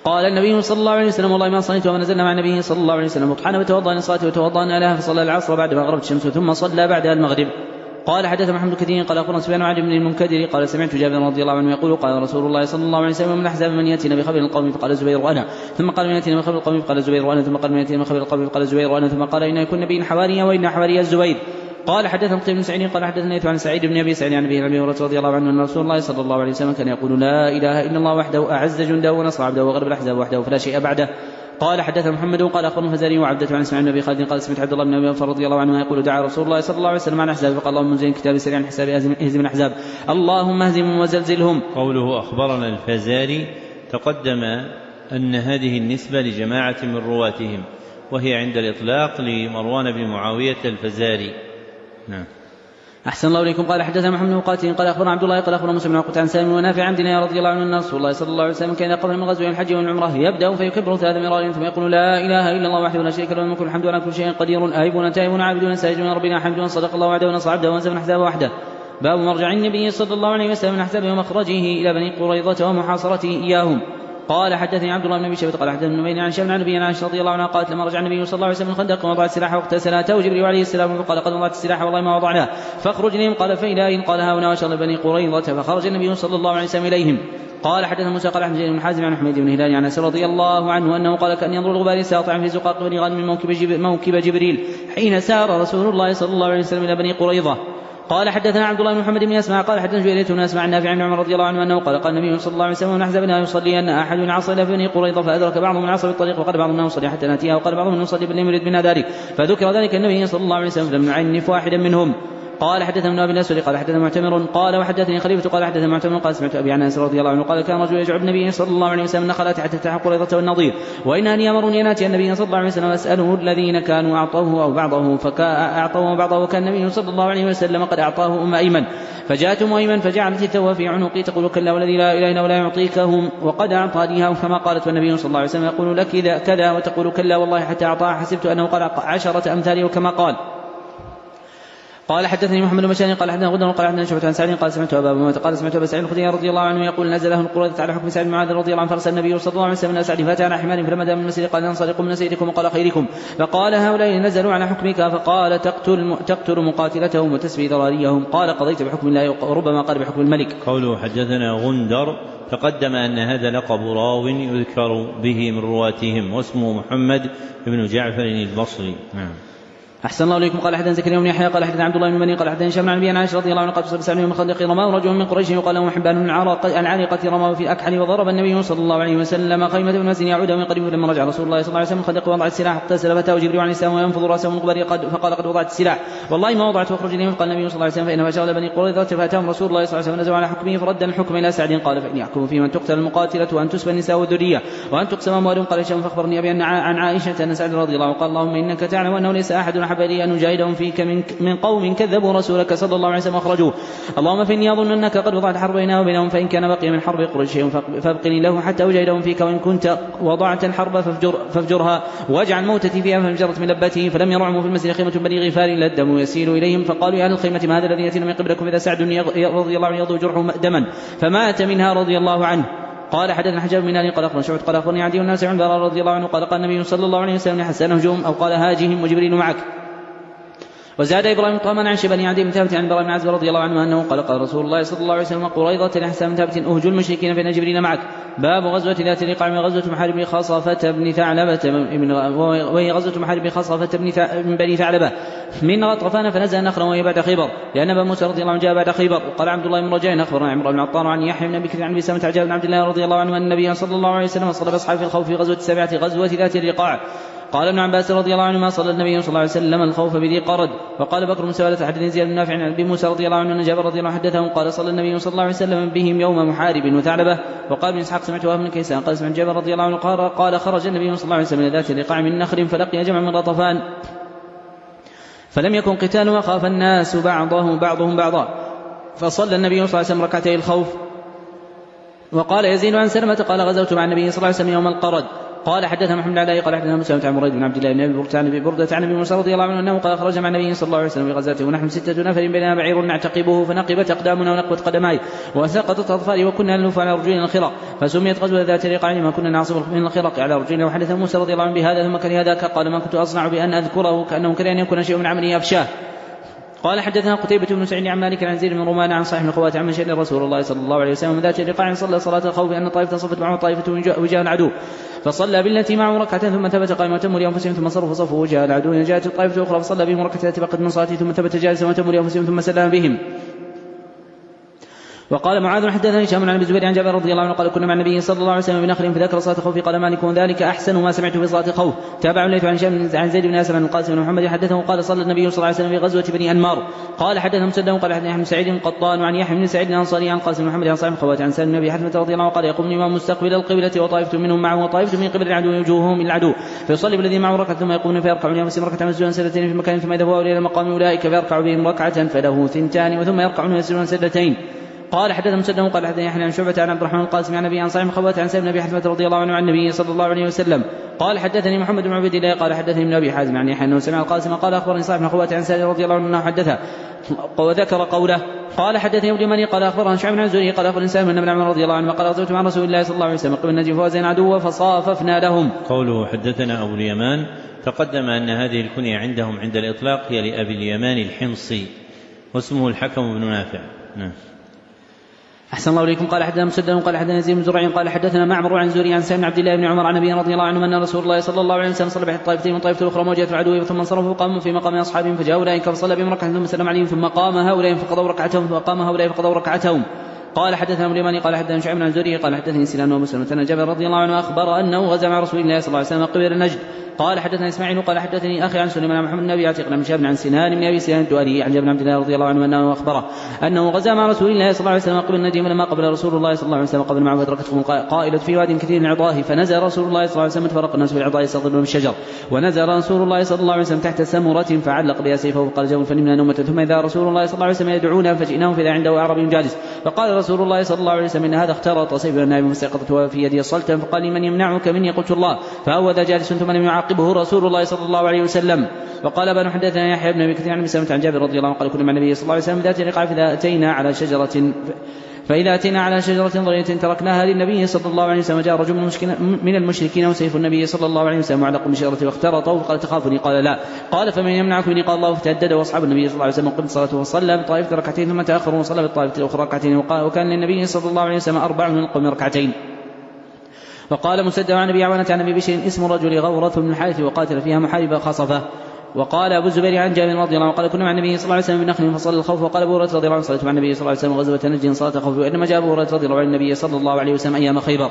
قال النبي صلى الله عليه وسلم والله ما صليت وما نزلنا مع النبي صلى الله عليه وسلم وطحن وتوضأ للصلاة وتوضأنا لها فصلى العصر بعد ما غربت الشمس ثم صلى بعدها المغرب. قال حدث محمد كثير قال أخبرنا سفيان عن بن المنكدر قال سمعت جابر رضي الله عنه يقول قال رسول الله صلى الله عليه وسلم من الأحزاب من يأتينا بخبر القوم فقال الزبير وأنا ثم قال من يأتينا بخبر القوم فقال الزبير وأنا ثم قال من يأتينا بخبر القوم فقال الزبير وأنا ثم قال إن يكون نبي حواريا وإن حواري الزبير. قال حدثنا قتيبة بن سعيد قال حدثنا عن سعيد بن ابي سعيد عن ابي هريره رضي الله عنه ان رسول الله صلى الله عليه وسلم كان يقول لا اله الا الله وحده اعز جنده ونصر عبده وغلب الاحزاب وحده فلا شيء بعده. قال حدثنا محمد قال اخبرنا الفزاري وعبدة عن اسماعيل بن ابي خالد قال سمعت عبد الله بن ابي بكر رضي الله عنه يقول دعا رسول الله صلى الله عليه وسلم عن الاحزاب فقال اللهم انزل كتاب سريع عن حساب اهزم الاحزاب اللهم اهزمهم وزلزلهم. قوله اخبرنا الفزاري تقدم ان هذه النسبه لجماعه من رواتهم وهي عند الاطلاق لمروان بن معاويه الفزاري. نعم. أحسن الله إليكم. قال حدثنا محمد بن مقاتل قال أخبرنا عبد الله قال أخبرنا موسى بن عقبة عن سالم ونافع عن دينار رضي الله عنه أن رسول الله صلى الله عليه وسلم كان قبل من غزوه الحج والعمرة يبدأ فيكبر ثلاث مرات ثم يقول لا إله إلا الله وحده لا شريك له الملك والحمد على كل شيء قدير آيبون تائبون عابدون ساجدون ربنا حمدون صدق الله وعده ونصر عبده وانزل الأحزاب وحده. باب مرجع النبي صلى الله عليه وسلم من الأحزاب ومخرجه إلى بني قريظة ومحاصرته إياهم. قال حدثني عبد الله بن ابي شيبه قال حدثنا بن عن شيخ عن النبي عائشه رضي الله عنها قالت لما رجع النبي صلى الله عليه وسلم من الخندق ووضع السلاح واغتسل اتاه جبريل عليه السلام فقال قد وضعت السلاح والله ما وضعناه فاخرج اليهم. قال فإلى إن قال ها هنا وشر بني قريظة فخرج النبي صلى الله عليه وسلم اليهم. قال حدثنا موسى قال حدثنا بن حازم عن حميد بن هلال عن انس رضي الله عنه انه قال كان ينظر الغبار ساطعا في زقاق بني غانم من موكب, جب موكب جبريل حين سار رسول الله صلى الله عليه وسلم الى بني قريظة. قال حدثنا عبد الله بن محمد بن اسماع قال حدثنا جويرية بن اسماع النافع عن عمر رضي الله عنه انه قال قال النبي صلى الله عليه وسلم نحزب لا يصلي ان احد العصر الى بني قريظة فادرك بعضهم العصر بالطريق وقال بعضهم يصلي حتى ناتيها وقال بعضهم يصلي بل يريد بنا ذلك فذكر ذلك النبي صلى الله عليه وسلم فلم نعنف واحدا منهم. قال حدثنا ابن ابي الاسود قال حدثنا معتمر قال وحدثني خليفه قال حدثنا معتمر قال سمعت ابي عناس رضي الله عنه قال كان رجل يجعل النبي صلى الله عليه وسلم نخلات حتى تحت قريظة والنضير وان ان يامرني ان اتي النبي صلى الله عليه وسلم واساله الذين كانوا اعطوه او بعضه فاعطوه بعضه وكان النبي صلى الله عليه وسلم قد اعطاه ام ايمن فجاءت ام ايمن فجعلت الثوى في عنقي تقول كلا والذي لا اله الا هو لا يعطيكهم وقد اعطى ليها كما قالت والنبي صلى الله عليه وسلم يقول لك كذا وتقول كلا والله حتى اعطاها حسبت انه قال عشرة امثاله كما قال. قال حدثني محمد بن بشار قال حدثنا غدر قال حدثنا شعبة عن سعد قال سمعت ابا موسى قال سمعت ابا سعيد الخدري رضي الله عنه يقول نزل اهل القريظة على حكم سعد بن معاذ رضي الله عنه فرسل النبي صلى الله عليه وسلم الى سعد فاتى على حمار فلما دام من المسجد قال انصرقوا من سيدكم وقال خيركم فقال هؤلاء نزلوا على حكمك فقال تقتل تقتل مقاتلتهم وتسبي ذراريهم قال قضيت بحكم الله وربما قال بحكم الملك. قوله حدثنا غندر تقدم ان هذا لقب راو يذكر به من رواتهم واسمه محمد بن جعفر البصري. نعم. أحسن الله إليكم. قال حدثنا زكريا بن يحيى قال حدثنا عبد الله بن مني قال حدثنا هشام عن أبي عائشة رضي الله عنه قال صلى من الخندق رماه رجل من قريش وقال له حبان بن العانقة رماه في الأكحل وضرب النبي صلى الله عليه وسلم خيمة بن مسجد يعود من قريب لما رجع رسول الله صلى الله عليه وسلم الخندق وضع السلاح اغتسل فتاه جبريل عليه السلام وينفض رأسه من قبل قد فقال قد وضعت السلاح والله ما وضعت واخرج اليهم. قال النبي صلى الله عليه وسلم فإنما شغل بني قريظة فأتاهم رسول الله صلى الله عليه وسلم نزلوا على حكمه فرد الحكم إلى سعد قال فإني أحكم في من تقتل المقاتلة وأن تسبى النساء والذرية وأن تقسم أموالهم. قال هشام فأخبرني أبي عن عائشة أن سعد رضي الله عنه قال اللهم إنك تعلم أنه ليس أحد أحب لي أن أجاهدهم فيك من, من قوم كذبوا رسولك صلى الله عليه وسلم أخرجوه اللهم فإني أظن أنك قد وضعت حرب بيننا وبينهم فإن كان بقي من حرب قريش شيء فابقني له حتى أجاهدهم فيك وإن كنت وضعت الحرب فافجر فافجرها واجعل موتتي فيها فانفجرت من لبته فلم يرعموا في المسجد خيمة بني غفار إلا الدم يسيل إليهم فقالوا يا أهل الخيمة ما هذا الذي يأتينا من قبلكم إذا سعد رضي الله عنه يضو جرحه دما فمات منها رضي الله عنه. قال حدثنا حجاب بن نار قال اخبرنا شعبة قال اخبرني عدي الناس عن براء رضي الله عنه قال قال النبي صلى الله عليه وسلم لحسن هجوم او قال هاجهم وجبريل معك. وزاد ابراهيم طاما عن شبه عدي بن ثابت عن براء بن عازب رضي الله عنه انه قال قال رسول الله صلى الله عليه وسلم قريظة لحسن بن ثابت اهجوا المشركين فان جبريل معك. باب غزوة ذات الرقاع من غزوة محارب خصفة بن ثعلبة وهي غزوة محارب خصفة بن بني ثعلبة من غطفان فنزل نخلا وهي بعد خيبر لأن أبا موسى رضي الله عنه جاء بعد خيبر. وقال عبد الله بن رجاء أخبرنا عمرو بن عطار عن يحيى بن بكر عن أبي سلمة عن عبد الله رضي الله عنه أن النبي صلى الله عليه وسلم صلى بأصحابه في الخوف في غزوة السبعة غزوة ذات الرقاع. قال ابن عباس رضي الله عنهما صلى النبي صلى الله عليه وسلم الخوف بذي قرد. وقال بكر بن سوالة حدثني زياد بن نافع عن ابي موسى رضي الله عنه ان جابر رضي الله عنه حدثهم قال صلى النبي صلى الله عليه وسلم بهم يوم محارب وثعلبة. وقال ابن اسحاق سمعت وهب بن كيسان قال سمعت جابر رضي الله عنه قال, قال خرج النبي صلى الله عليه وسلم الى ذات الرقاع من نخل فلقي جمع من غطفان فلم يكن قتال وخاف الناس بعضهم بعضهم بعضا فصلى النبي صلى الله عليه وسلم ركعتي الخوف. وقال يزيد عن سلمة قال غزوت مع النبي صلى الله عليه وسلم يوم القرد قال حدثنا محمد العلاء قال حدثنا مسلم عن مريد بن عبد الله بن ابي بردة عن ابي بردة عن ابي موسى رضي الله عنه انه قال خرج مع النبي صلى الله عليه وسلم في غزاته ونحن ستة نفر بيننا بعير نعتقبه فنقبت اقدامنا ونقبت قدماي وسقطت اظفاري وكنا نلف على رجلنا الخرق فسميت غزوة ذات رقاع لما كنا نعصب من الخرق على رجلنا. وحدث موسى رضي الله عنه بهذا ثم كره ذاك قال ما كنت اصنع بان اذكره كانه كره ان يكون شيء من عملي افشاه. قال حدثنا قتيبة بن سعيد عن مالك عن زيد بن رومان عن صاحب الخوات عن شأن رسول الله صلى الله عليه وسلم ذات رقاع صلى صلاة الخوف أن طائفة صفت معه طائفة وجاه العدو فصلى بالتي معه ركعة ثم ثبت قائما وتموا لأنفسهم ثم صرفوا صفوا وجاه العدو جاءت الطائفة الأخرى فصلى بهم ركعة التي بقت من صلاته ثم ثبت جالسا وتموا لأنفسهم ثم سلم بهم. وقال معاذ حدثني هشام عن ابي الزبير عن جابر رضي الله عنه قال كنا مع النبي صلى الله عليه وسلم بنخل فذكر صلاه خوف قال مالك ذلك احسن ما سمعت في صلاه خوف. تابع الليث عن هشام عن زيد بن اسلم عن القاسم بن محمد حدثه قال صلى النبي صلى الله عليه وسلم في غزوه بني انمار. قال حدثنا مسدد قال حدثنا بن سعيد قطان وعن يحيى بن سعيد الانصاري عن القاسم بن محمد عن صاحب الخوات عن سالم بن ابي حثمه رضي الله عنه قال يقوم الامام مستقبل القبله وطائفه منهم معه وطائفه من قبل العدو وجوههم الى العدو فيصلي بالذي معه ركعه ثم يقومون فيركع لانفسهم ركعه مسجدا سجدتين في مكان ثم اذا هو الى مقام اولئك فيركع بهم ركعه فله ثنتان وثم يركعون ويسجدون سجدتين. قال حدثنا مسدد قال حدثنا يحيى عن شعبة عن عبد الرحمن القاسم عن ابي عن صاحب الخوات عن سالم بن ابي حثمه رضي الله عنه عن النبي صلى الله عليه وسلم. قال حدثني محمد بن عبد الله قال حدثني ابن ابي حازم عن يحيى انه سمع القاسم قال اخبرني صاحب الخوات عن سالم رضي الله عنه انه حدثه وذكر قوله. قال حدثني ابن مني قال اخبرنا شعب بن زهري قال اخبرني سالم بن عمر رضي الله عنه قال غزوت مع رسول الله صلى الله عليه وسلم قبل النجم فوازن عدوا فصاففنا لهم. قوله حدثنا ابو اليمان تقدم ان هذه الكنيه عندهم عند الاطلاق هي لابي اليمان الحمصي واسمه الحكم بن نافع. نعم. أحسن الله إليكم. قال حدثنا مسدد قال حدثنا يزيد بن زرع قال حدثنا معمر عن زهري عن سالم بن عبد الله بن عمر عن أبي رضي الله عنه أن رسول الله صلى الله عليه وسلم صلى بين الطائفتين وطائفة الأخرى موجهة العدو ثم انصرفوا وقاموا في مقام أصحابهم فجاءوا أولئك فصلى بهم ركعة ثم سلم عليهم ثم قام هؤلاء فقضوا ركعتهم وقام هؤلاء فقضوا ركعتهم. قال حدثنا ابن اليماني قال حدثنا شعيب بن زهري قال حدثني سنان ومسلم أن جابر رضي الله عنه أخبر أنه غزا مع رسول الله صلى الله عليه وسلم قبل نجد. قال حدثنا اسماعيل قال حدثني اخي عن سليمان محمد النبي عتيق بن شهاب عن سنان بن ابي سنان الدؤلي عن جابر بن عبد الله رضي الله عنه انه اخبره انه غزا مع رسول الله صلى الله عليه وسلم قبل النجم لما قبل رسول الله صلى الله عليه وسلم قبل معه ادركتهم قائله في واد كثير من عضاه فنزل رسول الله صلى الله عليه وسلم تفرق الناس في العضاء يستظلون بالشجر ونزل رسول الله صلى الله عليه وسلم تحت سمره فعلق بها سيفه فقال جو فنمنا نومه ثم اذا رسول الله صلى الله عليه وسلم يدعونا فجئناه فاذا عنده اعرابي جالس فقال رسول الله صلى الله عليه وسلم ان هذا اخترط سيف النائب فاستيقظت في يدي صلتا فقال لي من يمنعك مني قلت الله فهو جالس ثم لم يعاقبه رسول الله صلى الله عليه وسلم. وقال ابن حدثنا يحيى بن ابي كثير عن مسلمة عن جابر رضي الله عنه قال كنا مع النبي صلى الله عليه وسلم ذات رقاع فاذا اتينا على شجره فإذا أتينا على شجرة ضرية تركناها للنبي صلى الله عليه وسلم جاء رجل من المشركين وسيف النبي صلى الله عليه وسلم معلق بشجرة واخترطوا فقال تخافني قال لا قال فمن يمنعك مني قال الله فتهدد واصحاب النبي صلى الله عليه وسلم قبل صلاته وصلى بالطائفة ركعتين ثم تأخروا وصلى بالطائفة الأخرى ركعتين وكان للنبي صلى الله عليه وسلم أربع من القوم ركعتين. وقال مسدد عن ابي عوانة عن ابي بشير اسم رجل غورة بن الحارث وقاتل فيها محارب خصفه. وقال ابو الزبير عن جابر رضي الله عنه قال كنا مع النبي صلى الله عليه وسلم بنخل فصلى الخوف وقال ابو هريرة رضي الله عنه صليت مع النبي صلى الله عليه وسلم غزوة نجد صلاة خوف وانما جاء ابو هريرة رضي الله عنه النبي صلى الله عليه وسلم ايام خيبر.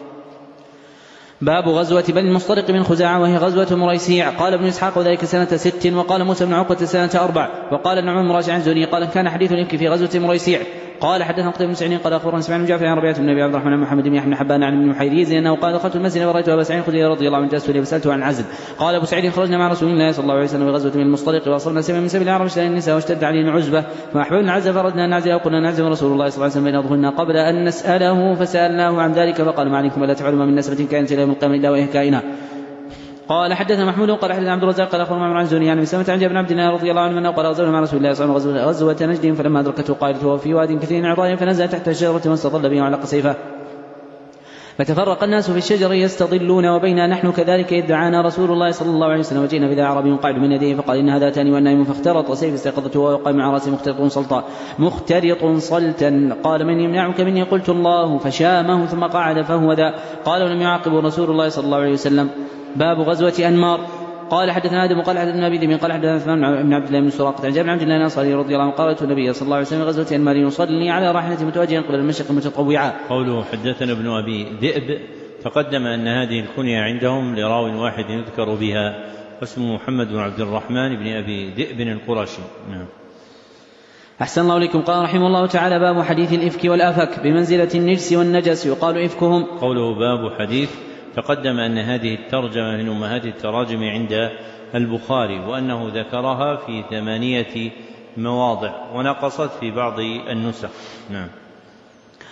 باب غزوة بني المصطلق من خزاعة وهي غزوة مريسيع. قال ابن اسحاق وذلك سنة ست وقال موسى بن عقبة سنة أربع وقال النعمان راجع عن زهري قال كان حديث الإفك في غزوة مريسيع. قال حدثنا قتيبة بن سعيد قال اخبرنا سمعان بن جعفر عن ربيعة بن ابي عبد الرحمن محمد بن يحيى بن حبان عن ابن محيريز انه قال دخلت المسجد ورأيت ابا سعيد الخدري رضي الله عنه جالس فسألته عن العزل. قال ابو سعيد خرجنا مع رسول الله صلى الله عليه وسلم بغزوة من المصطلق واصبنا سبع من سبيل العرب اشترى النساء واشتد علينا عزبة فاحببنا العزل فردنا ان نعزل وقلنا نعزل ورسول الله صلى الله عليه وسلم بين اظهرنا قبل ان نسأله فسألناه عن ذلك فقال ما عليكم الا تفعلوا ما من نسبة كانت الى يوم القيامة الا وهي كائنة. قال حدثنا محمود قال حدثنا عبد الرزاق قال اخبرنا معمر عن زهري عن مسلمة عن جابر بن عبد الله رضي الله عنه انه قال غزونا مع رسول الله صلى الله عليه وسلم غزوة نجد فلما ادركته قائلته في واد كثير من عطاء فنزل تحت الشجرة واستظل به وعلق سيفه فتفرق الناس في الشجر يستظلون وبينا نحن كذلك إذ دعانا رسول الله صلى الله عليه وسلم وجئنا بذا عربي قاعد من يديه فقال إن هذا تاني والنائم فاخترط سيف استيقظته وقام على رأسه مخترط صلتا مخترط صلتا قال من يمنعك مني قلت الله فشامه ثم قعد فهو ذا قال ولم يعاقب رسول الله صلى الله عليه وسلم. باب غزوة أنمار. قال حدثنا آدم قال حدثنا أبي ذئب قال حدثنا عثمان بن عبد الله بن سراقة عن جابر بن عبد الله الأنصاري رضي الله عنه قال النبي صلى الله عليه وسلم غزوة أنمار يصلي على راحلته متوجها قبل المشرق متطوعا. قوله حدثنا ابن أبي ذئب تقدم أن هذه الكنية عندهم لراو واحد يذكر بها واسمه محمد بن عبد الرحمن بن أبي ذئب القرشي. نعم. أحسن الله إليكم. قال رحمه الله تعالى باب حديث الإفك والأفك بمنزلة النجس والنجس يقال إفكهم. قوله باب حديث تقدم أن هذه الترجمة من أمهات التراجم عند البخاري وأنه ذكرها في ثمانية مواضع ونقصت في بعض النسخ. نعم.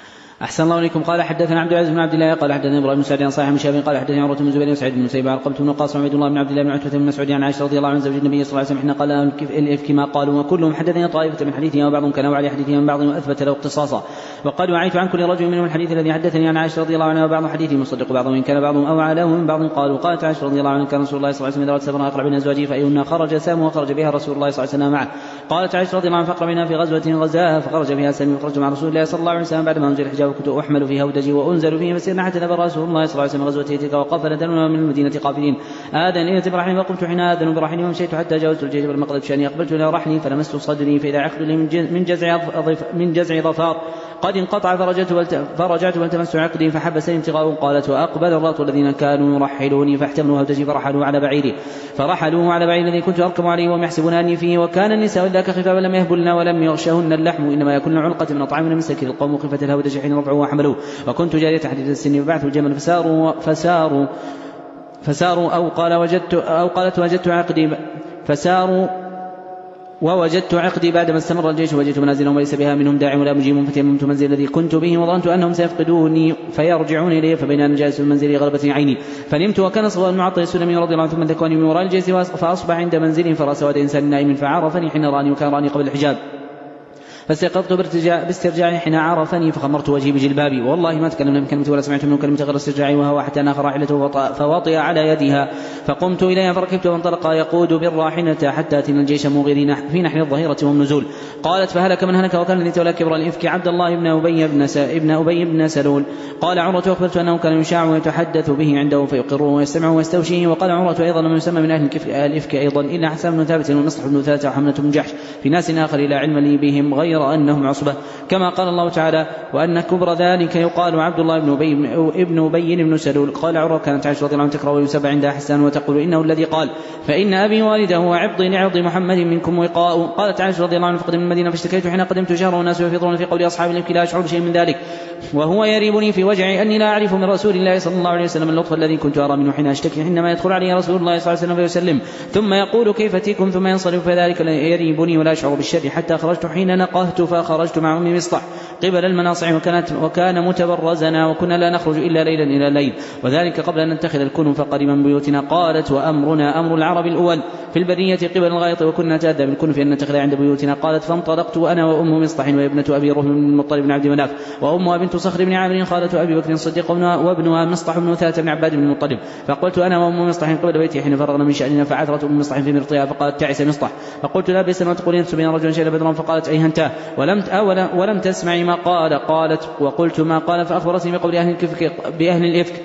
أحسن الله إليكم. قال حدثنا عبد العزيز بن عبد الله قال حدثنا إبراهيم بن سعد عن صالح بن شهاب قال حدثني عروة بن زبير وسعيد بن مسيب عن قبة بن قاسم عبد الله بن عبد الله بن عتبة بن مسعود عن عائشة رضي الله عنها زوج النبي صلى الله عليه وسلم حين قال الإفك ما قالوا وكلهم حدثني طائفة من حديثها وبعضهم كان على حديثها من بعض وأثبت له اختصاصا. وقد وعيت عن كل رجل منهم الحديث الذي حدثني عن عائشة رضي الله عنها وبعض حديثه مصدق بعضهم إن كان بعضهم أو علاه من بعض. قالوا قالت عائشة رضي الله عنها كان رسول الله صلى الله عليه وسلم إذا أراد سفرا أقرب من أزواجه فأيهن خرج سام وخرج بها رسول الله صلى الله عليه وسلم معه. قالت عائشة رضي الله عنها فأقرب منها في غزوة غزاها فخرج فيها سام وخرج مع رسول الله صلى الله عليه وسلم بعدما أنزل الحجاب وكنت أحمل في هودجي وأنزل فيه فسرنا حتى ذهب رسول الله صلى الله عليه وسلم غزوته تلك وقفل دلنا من المدينة قافلين آذن إلى برحلي وقمت حين آذن برحلي ومشيت حتى جاوزت الجيش بالمقدد شأني أقبلت إلى رحلي فلمست صدري فإذا عقد لي من جزع من جزع ظفار قد انقطع فرجعت والتمست عقدي فحبسني ابتغاء. قالت وأقبل الرهط الذين كانوا يرحلوني فاحتملوا هودجي فرحلوا على بعيري فرحلوا على بعير الذي كنت أركب عليه وهم يحسبون أني فيه. وكان النساء ذاك خفافا لم يهبلن ولم يغشهن اللحم إنما يكون علقة من أطعام من سكر القوم خفة الهودج حين رفعوه وحملوه. وكنت جارية حديث السن وبعثوا الجمل فساروا فساروا فساروا أو قال وجدت أو قالت وجدت عقدي فساروا ووجدت عقدي بعدما استمر الجيش وجدت منازلهم وليس بها منهم داع ولا مجيب فتيممت منزل الذي كنت به وظننت أنهم سيفقدوني فيرجعون إلي فبين أن جالس المنزل غلبتني عيني فنمت وكان صغير المعطل السلمي رضي الله عنه ثم ذكرني من وراء الجيش فأصبح عند منزل فرأس واد إنسان نائم فعرفني حين راني وكان راني قبل الحجاب فاستيقظت باسترجاعي حين عرفني فخمرت وجهي بجلبابي والله ما تكلمنا من كلمة ولا سمعت منه كلمة غير استرجاعي وهو حتى أنا راحلته فوطئ على يدها فقمت إليها فركبت وانطلق يقود بالراحلة حتى أتينا الجيش مغيرين في نحن الظهيرة والنزول. قالت فهلك من هلك وكان الذي تولى كبر الإفك عبد الله بن أبي بن ابن أبي بن سلول. قال عروة أخبرت أنه كان يشاع ويتحدث به عنده فيقره ويستمع ويستوشيه. وقال عروة أيضا من يسمى من أهل الإفك أيضا إلا حسان بن ثابت ومصلح بن ثابت وحملة بن جحش في ناس آخر لا علم لي بهم غير أنهم عصبة كما قال الله تعالى وأن كبر ذلك يقال عبد الله بن أبي بن أبي بن سلول. قال عروة كانت عائشة رضي الله عنها تكره ويسبع عندها حسان وتقول إنه الذي قال فإن أبي والده وعبضي لعبض محمد منكم وقاء. قالت عائشة رضي الله عنها فقدم المدينة فاشتكيت حين قدمت شهر والناس يفيضون في قول أصحاب الإفك لا أشعر بشيء من ذلك وهو يريبني في وجعي أني لا أعرف من رسول الله صلى الله عليه وسلم اللطف الذي كنت أرى منه حين أشتكي حينما يدخل عليه رسول الله صلى الله عليه وسلم فيسلم ثم يقول كيف تيكم ثم ينصرف فذلك يريبني ولا أشعر بالشر حتى خرجت حين نقهت فخرجت مع أمي مصطح قبل المناصع وكانت وكان متبرزنا وكنا لا نخرج إلا ليلا إلى الليل وذلك قبل أن نتخذ الكون فقريبا من بيوتنا. قالت وأمرنا أمر العرب الأول في البرية قبل الغائط وكنا نتأدى بالكون في أن نتخذ عند بيوتنا. قالت فانطلقت وأنا وأم مصطح وابنة أبي رهم بن المطلب بن عبد مناف وأمها بنت صخر بن عامر خالة أبي بكر الصديق وابنها مصطح بن ثلاثة بن عباد بن المطلب. فقلت أنا وأم مصطح قبل بيتي حين فرغنا من شأننا فعثرت أم مصطح في مرطها فقالت تعس مصطح. فقلت لا بئس ما تقولين تسبين رجلا شيل بدرا فقالت أيهنتاه ولم ولم تسمعي ما قال. قالت وقلت ما قال فأخبرتني بقول أهل الإفك بأهل الإفك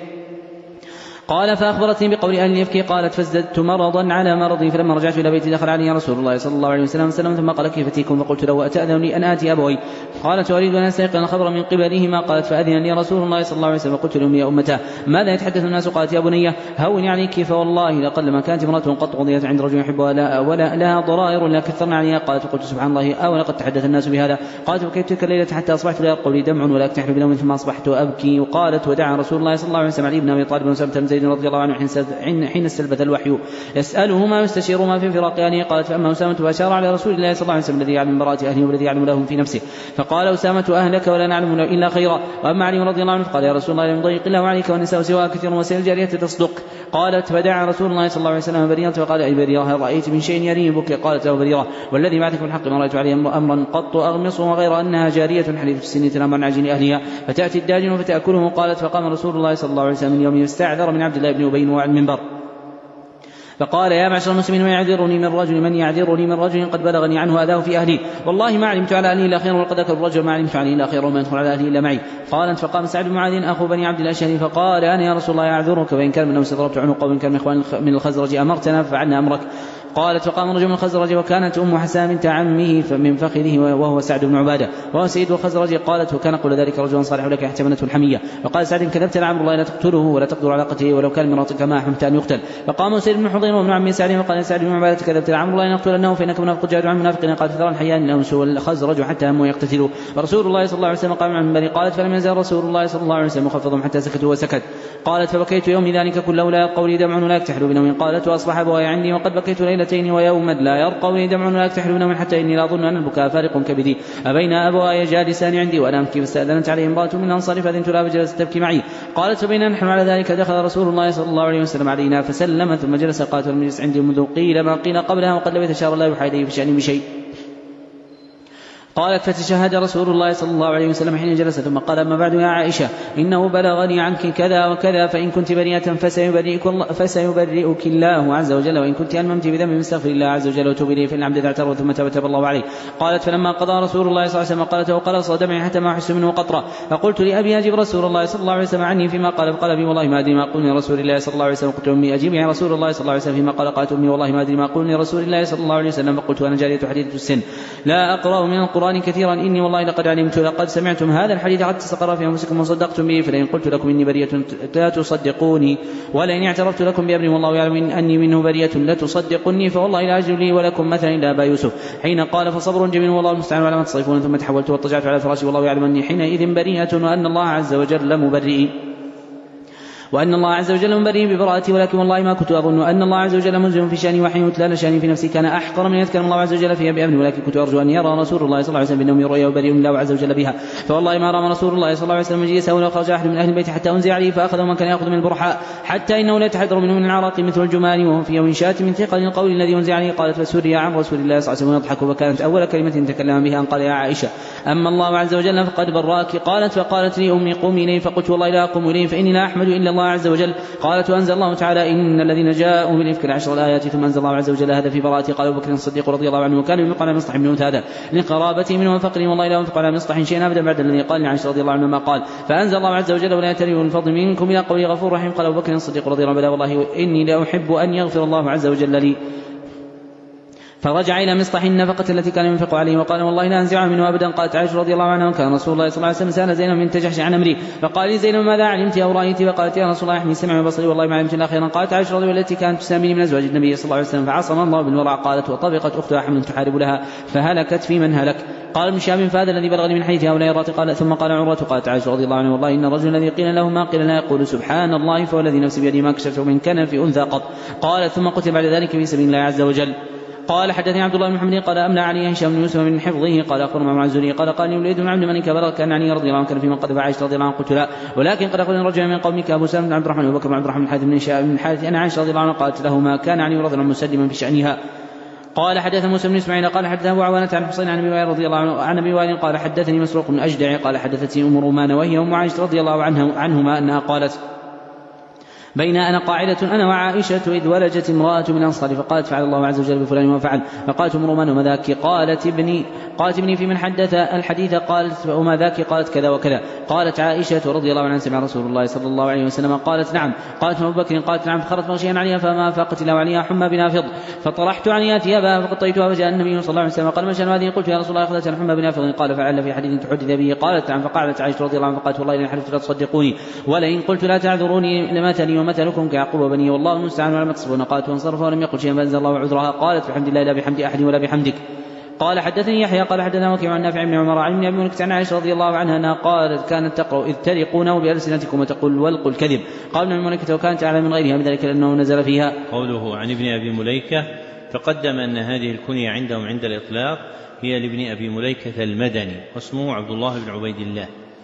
قال فأخبرتني بقول أهل الإفك قالت فازددت مرضا على مرضي فلما رجعت إلى بيتي دخل علي رسول الله صلى الله عليه وسلم وسلم ثم قال كيف تيكم فقلت له أتأذن لي أن آتي أبوي. قالت أريد أن أستيقن الخبر من قبلهما. قالت فأذن لي رسول الله صلى الله عليه وسلم وقلت لهم يا أمتاه ماذا يتحدث الناس. قالت يا بني هوني عليك فوالله لقل ما كانت امرأة قط قضيت عند رجل يحبها لا ولا لها ضرائر لا كثرنا عليها. قالت قلت سبحان الله أو لقد تحدث الناس بهذا. قالت وكيف تلك الليلة حتى أصبحت لا يرقى لي دمع ولا أكتحل بنوم ثم أصبحت أبكي. وقالت ودعا رسول الله صلى الله عليه وسلم علي بن أبي طالب وسلمة بن زيد رضي الله عنه حين استلبث الوحي يسأله ما يستشير ما في فراق أهله. قالت فأما أسامة فأشار على رسول الله صلى الله عليه وسلم الذي يعلم براءة أهله والذي يعلم لهم في نفسه فقال أسامة أهلك ولا نعلم إلا خيرا. وأما علي رضي الله عنه فقال يا رسول الله لم يضيق الله عليك والنساء سواء كثير وسيل الجارية تصدق. قالت فدعا رسول الله صلى الله عليه وسلم بريرة فقال أي بريرة هل رأيت من شيء يريبك. قالت له بريرة والذي بعثك بالحق ما رأيت عليه أمرا قط أغمصه غير أنها جارية حديث السن تنام عن عجين أهلها فتأتي الداجن فتأكله. قالت فقام رسول الله صلى الله عليه وسلم من يوم يستعذر من عبد الله بن أبي وعن المنبر فقال يا معشر المسلمين من يعذرني من رجل من يعذرني من رجل قد بلغني عنه أذاه في أهلي والله ما علمت على أهلي إلا خير ولقد ذكر الرجل ما علمت عليه إلا خير وما يدخل على أهلي إلا معي. قالت فقام سعد بن معاذ أخو بني عبد الأشهري فقال أنا يا رسول الله أعذرك وإن كان من نفسي ضربت عنقه وإن كان من إخوان من الخزرج أمرتنا ففعلنا أمرك. قالت فقام رجل من الخزرج وكانت أم حسان بنت عمه من فخذه وهو سعد بن عبادة وهو سيد الخزرج. قالت وكان قول ذلك رجل صالح لك احتملته الحمية. وقال سعد كذبت لعمر الله لا تقتله ولا تقدر على قتله ولو كان مراتك ما أحممت أن يقتل. فقام سيد بن حضير وابن عم سعد وقال سعد بن عبادة كذبت لعمر الله لا نقتلنه فإنك منافق جاد عن منافقين. قال فترى الحيان الأنس والخزرج حتى هموا يقتتلوا ورسول الله صلى الله عليه وسلم قام عن المنبر. قالت فلم يزل رسول الله صلى الله عليه وسلم مخفضهم حتى سكتوا وسكت. قالت فبكيت يوم ذلك كله لا قولي دمع ولا يكتحل بنوم. قالت وأصبح أبواي عندي وقد بكيت ليلة ليلتين ويوما لا يرقون دمع ولا يكتحلون من حتى إني لا أظن أن البكاء فارق كبدي أبين أبواي جالسان عندي وأنا أبكي فاستأذنت عليه امرأة من الأنصار فأذنت لها فجلست تبكي معي. قالت فبينا نحن على ذلك دخل رسول الله صلى الله عليه وسلم علينا فسلم ثم جلس. قالت المجلس عندي منذ قيل ما قيل قبلها وقد لم يتشار الله يوحى إليه في شأني بشيء. قالت فتشهد رسول الله صلى الله عليه وسلم حين جلس ثم قال أما بعد يا عائشة إنه بلغني عنك كذا وكذا فإن كنت بريئة فسيبرئك الله, فسيبرئك الله عز وجل وإن كنت ألممت بذنب فاستغفر الله عز وجل وتوب إليه فإن العبد اعترف ثم تاب تاب الله عليه. قالت فلما قضى رسول الله صلى الله عليه وسلم قالت وقلص دمعي حتى ما أحس منه قطرة فقلت لأبي أجب رسول الله صلى الله عليه وسلم عني فيما قال فقال أبي والله ما أدري ما قول رسول الله صلى الله عليه وسلم. قلت أمي أجيب عن رسول الله صلى الله عليه وسلم فيما قال. قالت أمي والله ما أدري ما قول رسول الله صلى الله عليه وسلم. فقلت أنا جارية حديثة السن لا أقرأ من القرآن كثيرا إني والله لقد علمت لقد سمعتم هذا الحديث قد استقر في أنفسكم وصدقتم به فلئن قلت لكم إني بريئة لا تصدقوني ولئن اعترفت لكم بأمر والله يعلم أني منه بريئة لا تصدقوني فوالله لا أجد لي ولكم مثلا إلا أبا يوسف. حين قال فصبر جميل والله المستعان على ما تصرفون. ثم تحولت واضطجعت على فراشي والله يعلم أني حينئذ بريئة وأن الله عز وجل مبرئي وأن الله عز وجل مبرئ ببراءتي ولكن والله ما كنت أظن أن الله عز وجل منزل في شأني وحين يتلى لشأني في نفسي كان أحقر من يذكر الله عز وجل فيها بأمن ولكن كنت أرجو أن يرى رسول الله صلى الله عليه وسلم بأنه رؤيا وبريء الله عز وجل بها. فوالله ما رام رسول الله صلى الله عليه وسلم مجلسه ولا خرج أحد من أهل البيت حتى أنزل عليه فأخذه من كان يأخذ من البرحاء حتى إنه لا يتحدر منه من العراق مثل الجمان وهو في يوم شات من ثقل القول الذي أنزل عليه. قالت فسوري عن رسول الله صلى الله عليه وسلم يضحك وكانت أول كلمة تكلم بها أن قال يا عائشة أما الله عز وجل فقد براك. قالت فقالت لي أمي قومي إليه فقلت والله لا أقوم إليه فإني لا أحمد إلا الله عز وجل. قالت وأنزل الله تعالى إن الذين جاءوا بالإفك العشر الآيات ثم أنزل الله عز وجل هذا في براءته. قال أبو بكر الصديق رضي الله عنه وكان ينفق على مصطح بن هذا لقرابته منه وفقره والله لا ينفق على مصطح شيئا أبدا بعد الذي قال لعائشة رضي الله عنه ما قال. فأنزل الله عز وجل ولا يتريه الفضل منكم إلى قوله غفور رحيم. قال أبو بكر الصديق رضي الله عنه والله إني لا أحب أن يغفر الله عز وجل لي. فرجع إلى مصطح النفقة التي كان ينفق عليه وقال والله لا أنزعها منه أبدا. قالت عائشة رضي الله عنها وكان رسول الله صلى الله عليه وسلم سأل زينب من تجحش عن أمري فقال لي زينب ماذا علمت أو رأيت؟ فقالت يا رسول الله يحمي سمعي وبصري والله ما علمت إلا خيرا. قالت عائشة رضي الله عنها التي كانت تساميني من أزواج النبي صلى الله عليه وسلم فعصم الله بالورع. قالت وطبقت أختها حمل تحارب لها فهلكت في من هلك. قال ابن شهاب فهذا الذي بلغني من حديث هؤلاء الرات. قال ثم قال عروة قالت عائشة رضي الله عنها والله إن الرجل الذي قيل له ما قيل لا يقول سبحان الله فوالذي نفسي بيده ما كشفت من كان في أنثى قط. قالت ثم قتل بعد ذلك في سبيل الله عز وجل. قال حدثني عبد الله بن محمد قال أملى علي هشام بن يوسف من حفظه قال أخبرنا مع الزهري قال قال يولد بن عبد الملك بلغ كان علي رضي الله عنه كان في من قد عائشة رضي الله عنها. قلت لا ولكن قد أخبرني رجل من قومك أبو سلمة بن عبد الرحمن وبكر بن عبد الرحمن الحارث بن هشام بن الحارث أنا عائشة رضي الله عنها قالت له ما كان علي رضي الله عنه مسلما في شأنها. قال حدث موسى بن اسماعيل قال حدث ابو عوانة عن حسين عن ابي وائل رضي الله عنه عن ابي وائل قال حدثني مسروق بن اجدع قال حدثتني ام رومان وهي ام عائشة رضي الله عنها عنهما انها قالت بين أنا قاعدة أنا وعائشة إذ ولجت امرأة من الأنصار فقالت فعل الله عز وجل بفلان وفعل. فقالت ام رومان وما ذاك؟ قالت ابني قالت ابني في من حدث الحديث. قالت وما ذاك؟ قالت كذا وكذا. قالت عائشة رضي الله عنها سمع رسول الله صلى الله عليه وسلم. قالت نعم. قالت ابو بكر قالت نعم. فخرت مغشيا عليها فما فاقت له عليها حمى بنافض فطرحت عنها ثيابها فقطيتها فجاء النبي صلى الله عليه وسلم قال ما شأن هذه؟ قلت يا رسول الله أخذت الحمى بنافض. قال فعل في حديث تحدث به. قالت نعم. فقالت عائشة رضي الله عنها فقالت والله إن حلفت لا تصدقوني ولئن قلت لا تعذروني لمثلي ومثلكم كيعقوب وبني والله المستعان على ما تصفون. قالت وانصرف ولم يقل شيئا فأنزل الله عذرها. قالت الحمد لله لا بحمد أحد ولا بحمدك. قال حدثني يحيى قال حدثنا وكيع عن نافع بن عمر عن ابن ابي مليكة عن عائشة رضي الله عنها انها قالت كانت تقرأ اذ ترقونه بألسنتكم وتقول والقوا الكذب. قال ابن ابي مليكة وكانت اعلم من غيرها بذلك لانه نزل فيها. قوله عن ابن ابي مليكة تقدم ان هذه الكنية عندهم عند الاطلاق هي لابن ابي مليكة المدني واسمه عبد الله بن عبيد الله.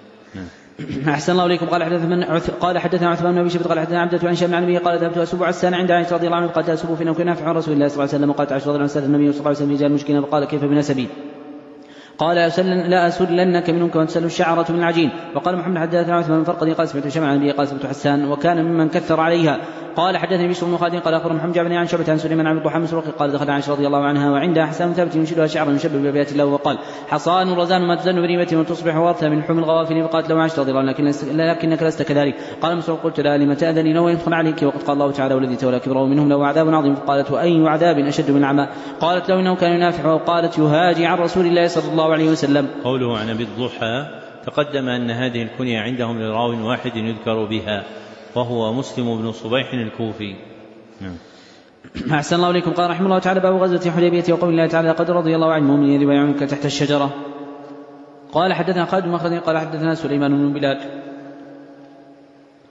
أحسن الله إليكم. قال حدثنا قال حدثنا عثمان بن أبي شيبة قال حدثنا عبدة عن هشام عن أبيه قال ذهبت أسب عسان عند عائشة رضي الله عنها قالت أسب في نوك نافع عن رسول الله صلى الله عليه وسلم. وقالت عائشة رضي الله عنها سأل النبي صلى الله عليه وسلم في جال المشكين فقال كيف بنسبي؟ قال لا أسلنك منك وتسل الشعرة من العجين. وقال محمد حدثنا عثمان بن فرقد قال سمعت هشام عن أبيه قال سمعت حسان وكان ممن كثر عليها. قال حدثني بشر بن خالد قال أخبر محمد جابني عن شعبة عن سليمان عن الضحى مسروق قال دخل عائشة رضي الله عنها وعندها حسان ثابت ينشدها شعرا يشبه بأبيات الله وقال حصان رزان ما تزن بريمة وتصبح ورثة من حمل الغوافل. فقالت له عائشة رضي الله عنها لكنك لست كذلك. قال مسروق قلت لا لم تأذني لو يدخل عليك وقد قال الله تعالى والذي تولى كبره منهم له عذاب عظيم. قالت وأي عذاب أشد من العمى؟ قالت له إنه كان ينافح وقالت يهاجي عن رسول الله صلى الله عليه وسلم. قوله عن أبي الضحى تقدم أن هذه الكنية عندهم لراو واحد يذكر بها وهو مسلم بن صبيح الكوفي. أحسن الله إليكم. قال رحمه الله تعالى باب غزوة حديبية وقول الله تعالى قد رضي الله عن المؤمنين إذ بايعونك تحت الشجرة. قال حدثنا خالد بن مخلد قال حدثنا سليمان بن بلال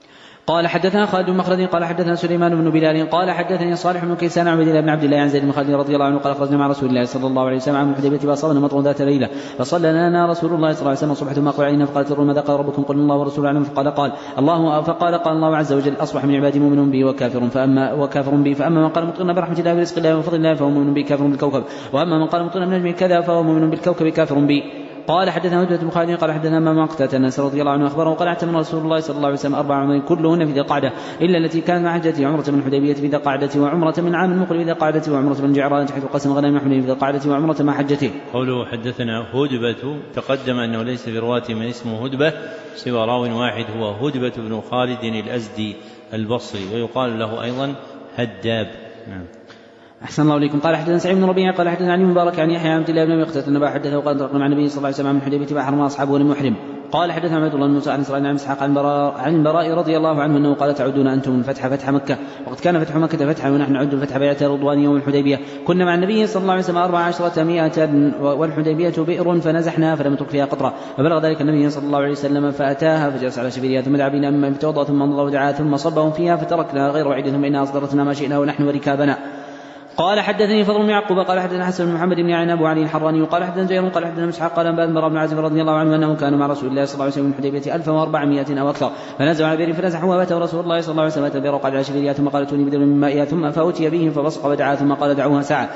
قال حدثنا خالد بن مخلد قال حدثنا سليمان بن بلال قال حدثني صالح بن كيسان عن عبد الله بن عبد الله عن زيد بن خالد رضي الله عنه قال خرجنا مع رسول الله صلى الله عليه وسلم عام الحديبية فأصابنا مطر ذات ليلة فصلى لنا رسول الله صلى الله عليه وسلم الصبح ثم قال علينا فقالت الروم ماذا قال ربكم قلنا الله ورسوله أعلم فقال قال الله فقال قال الله عز وجل أصبح من عبادي مؤمن بي وكافر فأما وكافر بي فأما من قال مطرنا برحمة الله ورزق الله وفضل الله فهو مؤمن بي كافر بالكوكب وأما من قال مطرنا من نجم كذا فهو مؤمن بالكوكب كافر بي. قال حدثنا هدبة بن خالد قال حدثنا ما مقتة الناس رضي الله عنه أخبره قال اعتمر رسول الله صلى الله عليه وسلم أربع عمر كلهن في ذي القعدة إلا التي كانت مع حجته عمرة من الحديبية في ذي القعدة وعمرة من عام المقبل في ذي القعدة وعمرة من جعران حيث قسم غنم محمد في ذي القعدة وعمرة مع حجته. قوله حدثنا هدبة تقدم أنه ليس في رواة من اسمه هدبة سوى راو واحد هو هدبة بن خالد الأزدي البصري ويقال له أيضا هداب. نعم. أحسن الله إليكم. قال حدثنا سعيد بن ربيع قال حدثنا علي مبارك عن يحيى عن عبد الله بن مقتة أن حدثه وقال انطلقنا مع النبي صلى الله عليه وسلم من الحديبية فأحرم أصحابه ولم يحرم. قال حدثنا عبد الله بن موسى عن إسرائيل عن إسحاق عن البراء عن البراء رضي الله عنه أنه قال تعودون أنتم الفتح فتح مكة وقد كان فتح مكة فتحا ونحن نعد الفتح بيعة رضوان يوم الحديبية كنا مع النبي صلى الله عليه وسلم أربع عشرة مائة والحديبية بئر فنزحنا فلم نترك فيها قطرة فبلغ ذلك النبي صلى الله عليه وسلم فأتاها فجلس على شفيرها ثم دعا بنا أما فتوضأ ثم انظر ودعا ثم صبهم فيها فتركنا غير وعيد ثم إنها أصدرتنا ما شئنا ونحن وركابنا. قال حدثني فضل بن يعقوب قال حدثنا حسن بن محمد بن عين ابو علي الحراني وقال حدثنا زهير قال حدثنا مسحق قال انباء البراء بن عازب رضي الله عنه انه كانوا مع رسول الله صلى الله عليه وسلم من الحديبية ألف وأربعمائة او اكثر فنزعوا على بئر فنزحوا واتوا رسول الله صلى الله عليه وسلم البئر وقال على شفيرها ثم قال اتوني بدلو من مائها ثم فأتي به فبصق ودعا ثم قال دعوها ساعة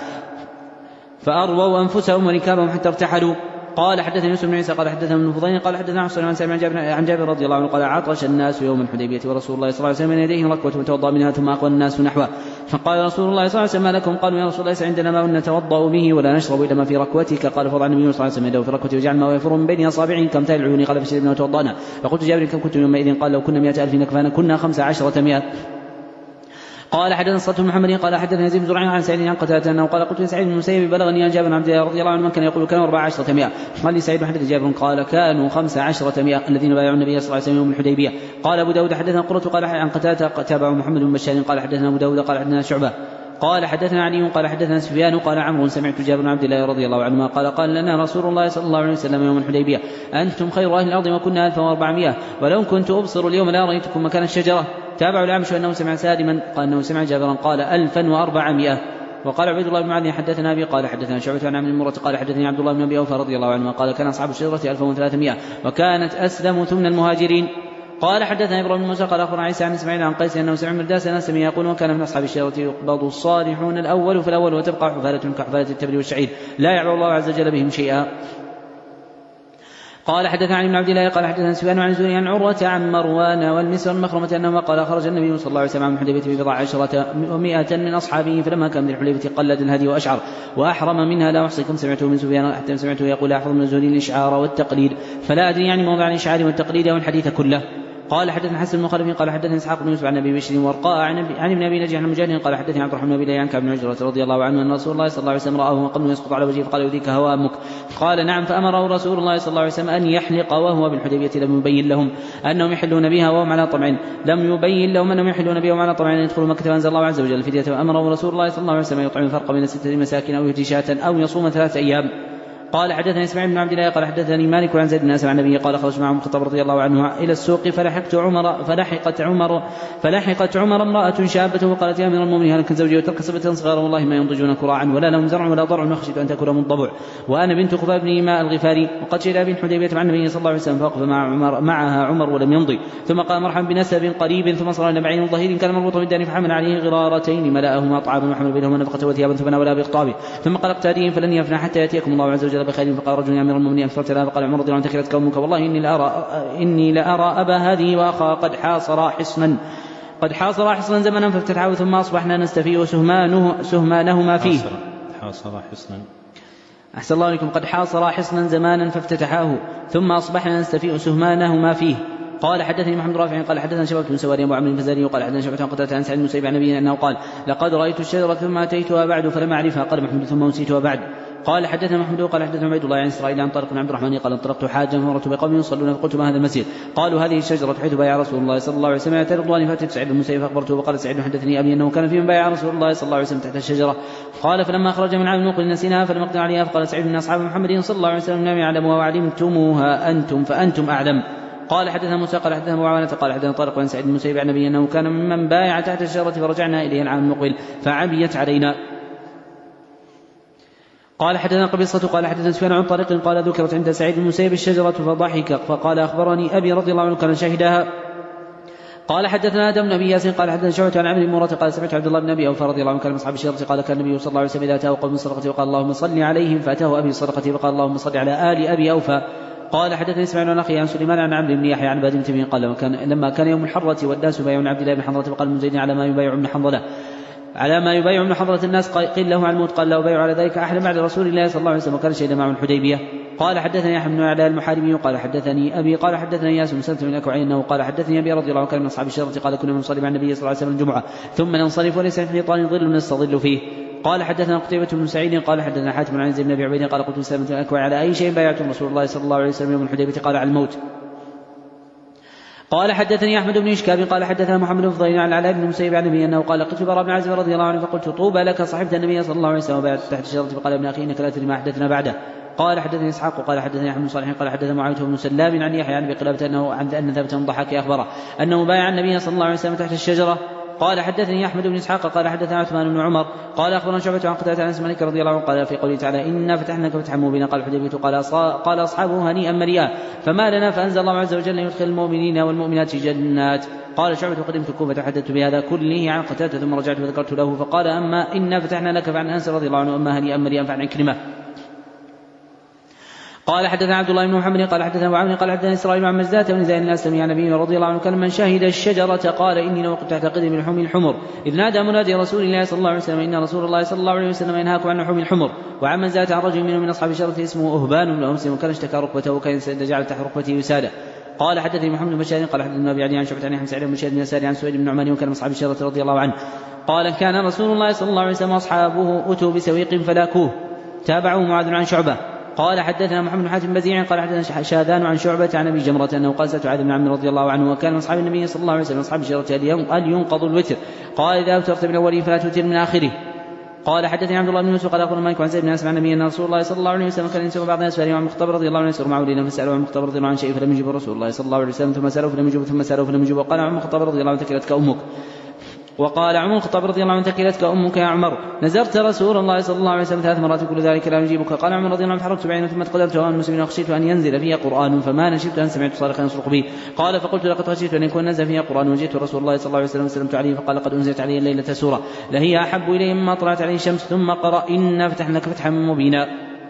فأرووا أنفسهم وركابهم حتى ارتحلوا. قال حدثنا يوسف بن عيسى قال حدثنا ابن فضيل قال حدثنا حسن عن سالم عن جابر رضي الله عنه قال عطش الناس يوم الحديبية ورسول الله صلى الله عليه وسلم من يديه ركوة توضأ منها ثم أقوى الناس نحوه فقال رسول الله صلى الله عليه وسلم ما لكم قالوا يا رسول الله ليس عندنا ماء نتوضأ به ولا نشرب إلا ما في ركوتك قال فضع النبي صلى الله عليه وسلم يده في ركوته وجعل الماء يفر من بين أصابعه كمثال العيون قال فشربنا وتوضأنا فقلت جابر كم كنتم يومئذ قال لو كنا مائة ألف نكفانا كنا خمس عشرة مائة. قال حدثنا صلت بن محمد قال حدثنا يزيد بن زرع عن سعيد عن قتادة انه قال قلت لسعيد بن المسيب بلغني عن جابر بن عبد الله رضي الله عنه من كان يقول كانوا أربع عشرة مائة قال لي سعيد حدث جابر قال كانوا خمس عشرة مائة الذين بايعوا النبي صلى الله عليه وسلم يوم الحديبية. قال أبو داود حدثنا قرة قال عن قتادة تابعه محمد بن بشار قال حدثنا أبو داود قال حدثنا شعبة قال حدثنا علي قال حدثنا سفيان قال عمرو سمعت جابر بن عبد الله رضي الله عنهما قال قال لنا رسول الله صلى الله عليه وسلم يوم الحديبية أنتم خير أهل الأرض وكنا ألف وأربعمائة ولو كنت أبصر اليوم لا رأيتكم مكان الشجرة. تابعوا الأعمش أنه سمع سالما قال أنه سمع جابرا قال ألفا وأربعمائة. وقال عبيد الله بن معاذ حدثنا أبي قال حدثنا شعبة عن عبد المرة قال حدثني عبد الله بن أبي أوفى رضي الله عنه قال كان أصحاب الشجرة ألف وثلاثمائة وكانت أسلم ثمن المهاجرين. قال حدثنا إبراهيم بن موسى قال أخبرنا عيسى عن إسماعيل عن قيس أنه سمع مرداس ناس يقول وكان من أصحاب الشجرة يقبض الصالحون الأول فالأول وتبقى حفالة كحفالة التبر والشعير لا يعبر الله عز وجل بهم شيئا. قال حدثنا عن ابن عبد الله قال حدثنا سفيان عن زهري عن عروة عن مروان والمسر المخرمة أنه قال خرج النبي صلى الله عليه وسلم من الحديبية ببضع عشرة ومائة من أصحابه فلما كان من الحديبية قلد الهدي وأشعر وأحرم منها لا أحصيكم سمعته من سفيان حتى سمعته يقول أحفظ من الزهري الإشعار والتقليد فلا أدري يعني موضع الإشعار والتقليد والحديث كله. قال حدثنا حسن بن خلف قال حدثنا اسحاق بن يوسف عن ابي بشر ورقاء عن ابن ابي نجيح عن مجاهد قال حدثني عبد الرحمن بن ابي عن كعب بن عجرة رضي الله عنه ان رسول الله صلى الله عليه وسلم رآه قبل يسقط على وجهه فقال يؤذيك هوامك قال نعم فامره رسول الله صلى الله عليه وسلم ان يحلق وهو بالحديبية لم يبين لهم انهم يحلون بها وهم على طمع لم يبين لهم انهم يحلون بها وهم على طمع ان يدخلوا مكة فانزل الله عز وجل الفدية وامره رسول الله صلى الله عليه وسلم يطعم الفرق بين ستة مساكين او يهدي شاة او يصوم ثلاثة ايام. قال حدثني اسماعيل بن عبد الله قال حدثني مالك عن زيد بن اسلم عن النبي قال خرج معهم الخطاب رضي الله عنه الى السوق فلحقت عمر فلحقت عمر فلحقت عمر امرأة شابة وقالت يا امير المؤمنين هلك زوجي وترك سبة صغارا والله ما ينضجون كراعا ولا لهم زرع ولا ضرع وخشيت ان تاكلهم الضبع وانا بنت خفاف بن إيماء الغفاري وقد شهد بن حديبية مع النبي صلى الله عليه وسلم فوقف مع عمر معها عمر ولم يمضي ثم قال مرحبا بنسب قريب ثم صار الى بعير ظهير كان مربوطا بالدار فحمل عليه غرارتين ملأهما طعاما وحمل بينهما نفقة وثيابا فناولا باخطابه ثم قال اقتاديهم فلن يفنى حتى ياتيكم الله عز وجل بخير فقال رجل أمير المؤمنين أكثرت لها فقال عمر رضي الله عنه تكلت قومك والله إني لأرى, إني لأرى أبا هذه وأخا قد حاصر حصنا قد حاصر حصنا زمنا فافتتحه ثم أصبحنا نستفيء سهمانه سهمانهما فيه حاصر حصنا أحسن الله عليكم قد حاصر حصنا زمانا فافتتحاه ثم أصبحنا نستفيء سهمانهما فيه. قال حدثني محمد رافع قال حدثنا شباب بن سواري ابو عمرو الفزاري وقال حدثنا شعبة عن قتادة عن سعيد بن المسيب عن نبينا انه قال لقد رايت الشجرة ثم اتيتها بعد فلم اعرفها قال محمد ثم انسيتها بعد. قال حدثنا محمد قال حدثنا عبيد الله عن اسرائيل عن طارق بن عبد الرحمن قال انطلقت حاجا فمرت بقوم يصلون فقلت ما هذا المسجد قالوا هذه الشجرة حيث بايع رسول الله صلى الله عليه وسلم اتى رضوان فاتيت سعيد بن المسيب فاخبرته وقال سعيد حدثني ابي انه كان فيهم بايع رسول الله صلى الله عليه وسلم تحت الشجرة. قال فلما خرج من عام نوق نسيناها فلم اقدر عليها فقال سعيد من اصحاب محمد صلى الله عليه وسلم لم يعلموا وعلمتموها انتم فانتم اعلم. قال حدثنا موسى قال حدثنا أبو عوانة قال حدثنا طارق بن سعيد بن المسيب عن النبي أنه كان ممن بايع تحت الشجرة فرجعنا إليه العام المقبل فعبيت علينا. قال حدثنا قبيصة قال حدثنا سفيان عن طارق قال ذكرت عند سعيد بن المسيب الشجرة فضحك فقال أخبرني أبي رضي الله عنه كان شهدها. قال حدثنا آدم بن أبي ياسين قال حدثنا شعبة عن عمرو بن مرة قال سمعت عبد الله بن أبي أوفى رضي الله عنه كان من أصحاب الشجرة قال كان النبي صلى الله عليه وسلم إذا أتاه قوم بالصدقة وقال اللهم صل عليهم فأتاه أبي الصدقة فقال اللهم صل على آل أبي أوفى. قال حدثني اسماعيل عن أخي عن سليمان عن عمرو بن يحيى عن بادم تميم قال لما كان يوم الحرة والناس يبايعون عبد الله بن حنظلة فقال المزيد على ما يبايع ابن حنظلة على ما يبايع ابن حضرة الناس قيل له عن الموت قال لا أبايع على ذلك أحد بعد رسول الله صلى الله عليه وسلم وكان شهد معه الحديبية. قال حدثني يحيى بن علاء المحاربي قال حدثني أبي قال حدثني ياس بن سلمة بن الأكوعي أنه قال حدثني أبي رضي الله عنه كان من أصحاب الشجرة قال كنا نصلي مع النبي صلى الله عليه وسلم الجمعة ثم ننصرف وليس في حيطان ظل نستظل فيه. قال حدثنا قتيبة بن سعيد قال حدثنا حاتم عن زيد بن أبي عبيد قال قلت سلمة بن الأكوعي على أي شيء بايعتم رسول الله صلى الله عليه وسلم يوم الحديبية قال على الموت. قال حدثني أحمد بن إشكاب قال حدثنا محمد بن فضيل عن علاء بن المسيب عن النبي أنه قال قلت براء بن عازب رضي الله عنه فقلت طوبى لك صحبت النبي صلى الله عليه وسلم وبعد تحت الشجرة فقال ابن أخي إنك لا تدري ما حدثنا بعده. قال حدثني إسحاق قال حدثني أحمد بن صالح قال حدثنا معاوية بن سلام عن يحيى عن أبي قلابة أنه عن أن ثابت بن ضحاك أخبره أنه بايع النبي صلى الله عليه وسلم تحت الشجرة. قال حدثني أحمد بن إسحاق قال حدثنا عثمان بن عمر قال أخبرنا شعبة عن قتادة عن أنس مالك رضي الله عنه قال في قوله تعالى إنا فتحنا لك فتحا مبينا قال الحديبية قال قال أصحابه هنيئا مريئا فما لنا فأنزل الله عز وجل يدخل المؤمنين والمؤمنات جنات. قال شعبة قدمت الكوفة فحدثت بهذا كله عن قتادة ثم رجعت فذكرت له فقال أما إنا فتحنا لك فعن أنس رضي الله عنه أما هنيئا مريئا فعن عكرمة. قال حدثنا عبد الله بن محمد قال حدثنا ابو عمرو قال حدثنا اسرائيل عن مزداد بن زيد الاسلمي عن ابي رضي الله عنه كان من شهد الشجره قال اني لو تحت قدم لحوم الحمر اذ نادى منادي رسول الله صلى الله عليه وسلم ان رسول الله صلى الله عليه وسلم ينهاكم عن لحوم الحمر. وعن مزداد عن رجل منه من اصحاب الشجره اسمه اهبان بن امس وكان اشتكى ركبته وكان جعل تحت ركبته وساده. قال حدثني محمد بن بشار قال حدثنا ابي علي عن شعبة عن يحيى بن سعيد بن بشار بن يسار عن سويد بن نعمان وكان من اصحاب الشجره رضي الله عنه قال كان رسول الله صلى الله عليه وسلم واصحابه اتوا بسويق فلاكوه. تابعوا معاذ عن شعبة. قال حدثنا محمد بن حاتم بزيع قال حدثنا شاذان عن شعبة عن ابي جمرة انه قال سألت عاد بن عمرو رضي الله عنه وكان من اصحاب النبي صلى الله عليه وسلم اصحاب الشجرة هل ينقض الوتر قال اذا اوترت من الاولين فلا توتر من اخره. قال حدثني عبد الله بن يوسف قال اخبرنا مالك عن زيد بن انس عن النبي ان رسول الله صلى الله عليه وسلم كان ينسب بعض الناس فسأله عن المخطب رضي الله عنه يسأل معه ليلا فسأله عن المخطب رضي الله عنه شيء فلم يجب رسول الله صلى الله عليه وسلم ثم سأله فلم يجب ثم سأله فلم يجب وقال عن المخطب رضي الله عنه ثكلتك امك. وقال عمر الخطاب رضي الله عنه ثكلتك امك يا عمر نزرت رسول الله صلى الله عليه وسلم ثلاث مرات كل ذلك لا يجيبك. قال عمر رضي الله عنه فحركت بعينه ثم تقدمت وأنا المسلمين وخشيت ان ينزل فيها قرآن فما نشبت ان سمعت صارخا يصرخ به. قال فقلت لقد خشيت ان يكون نزل فيها قرآن وجئت رسول الله صلى الله عليه وسلم وسلمت عليه فقال قد انزلت علي الليله سوره لهي احب الي مما طلعت عليه الشمس ثم قرأ انا فتحنا لك فتحا مبينا.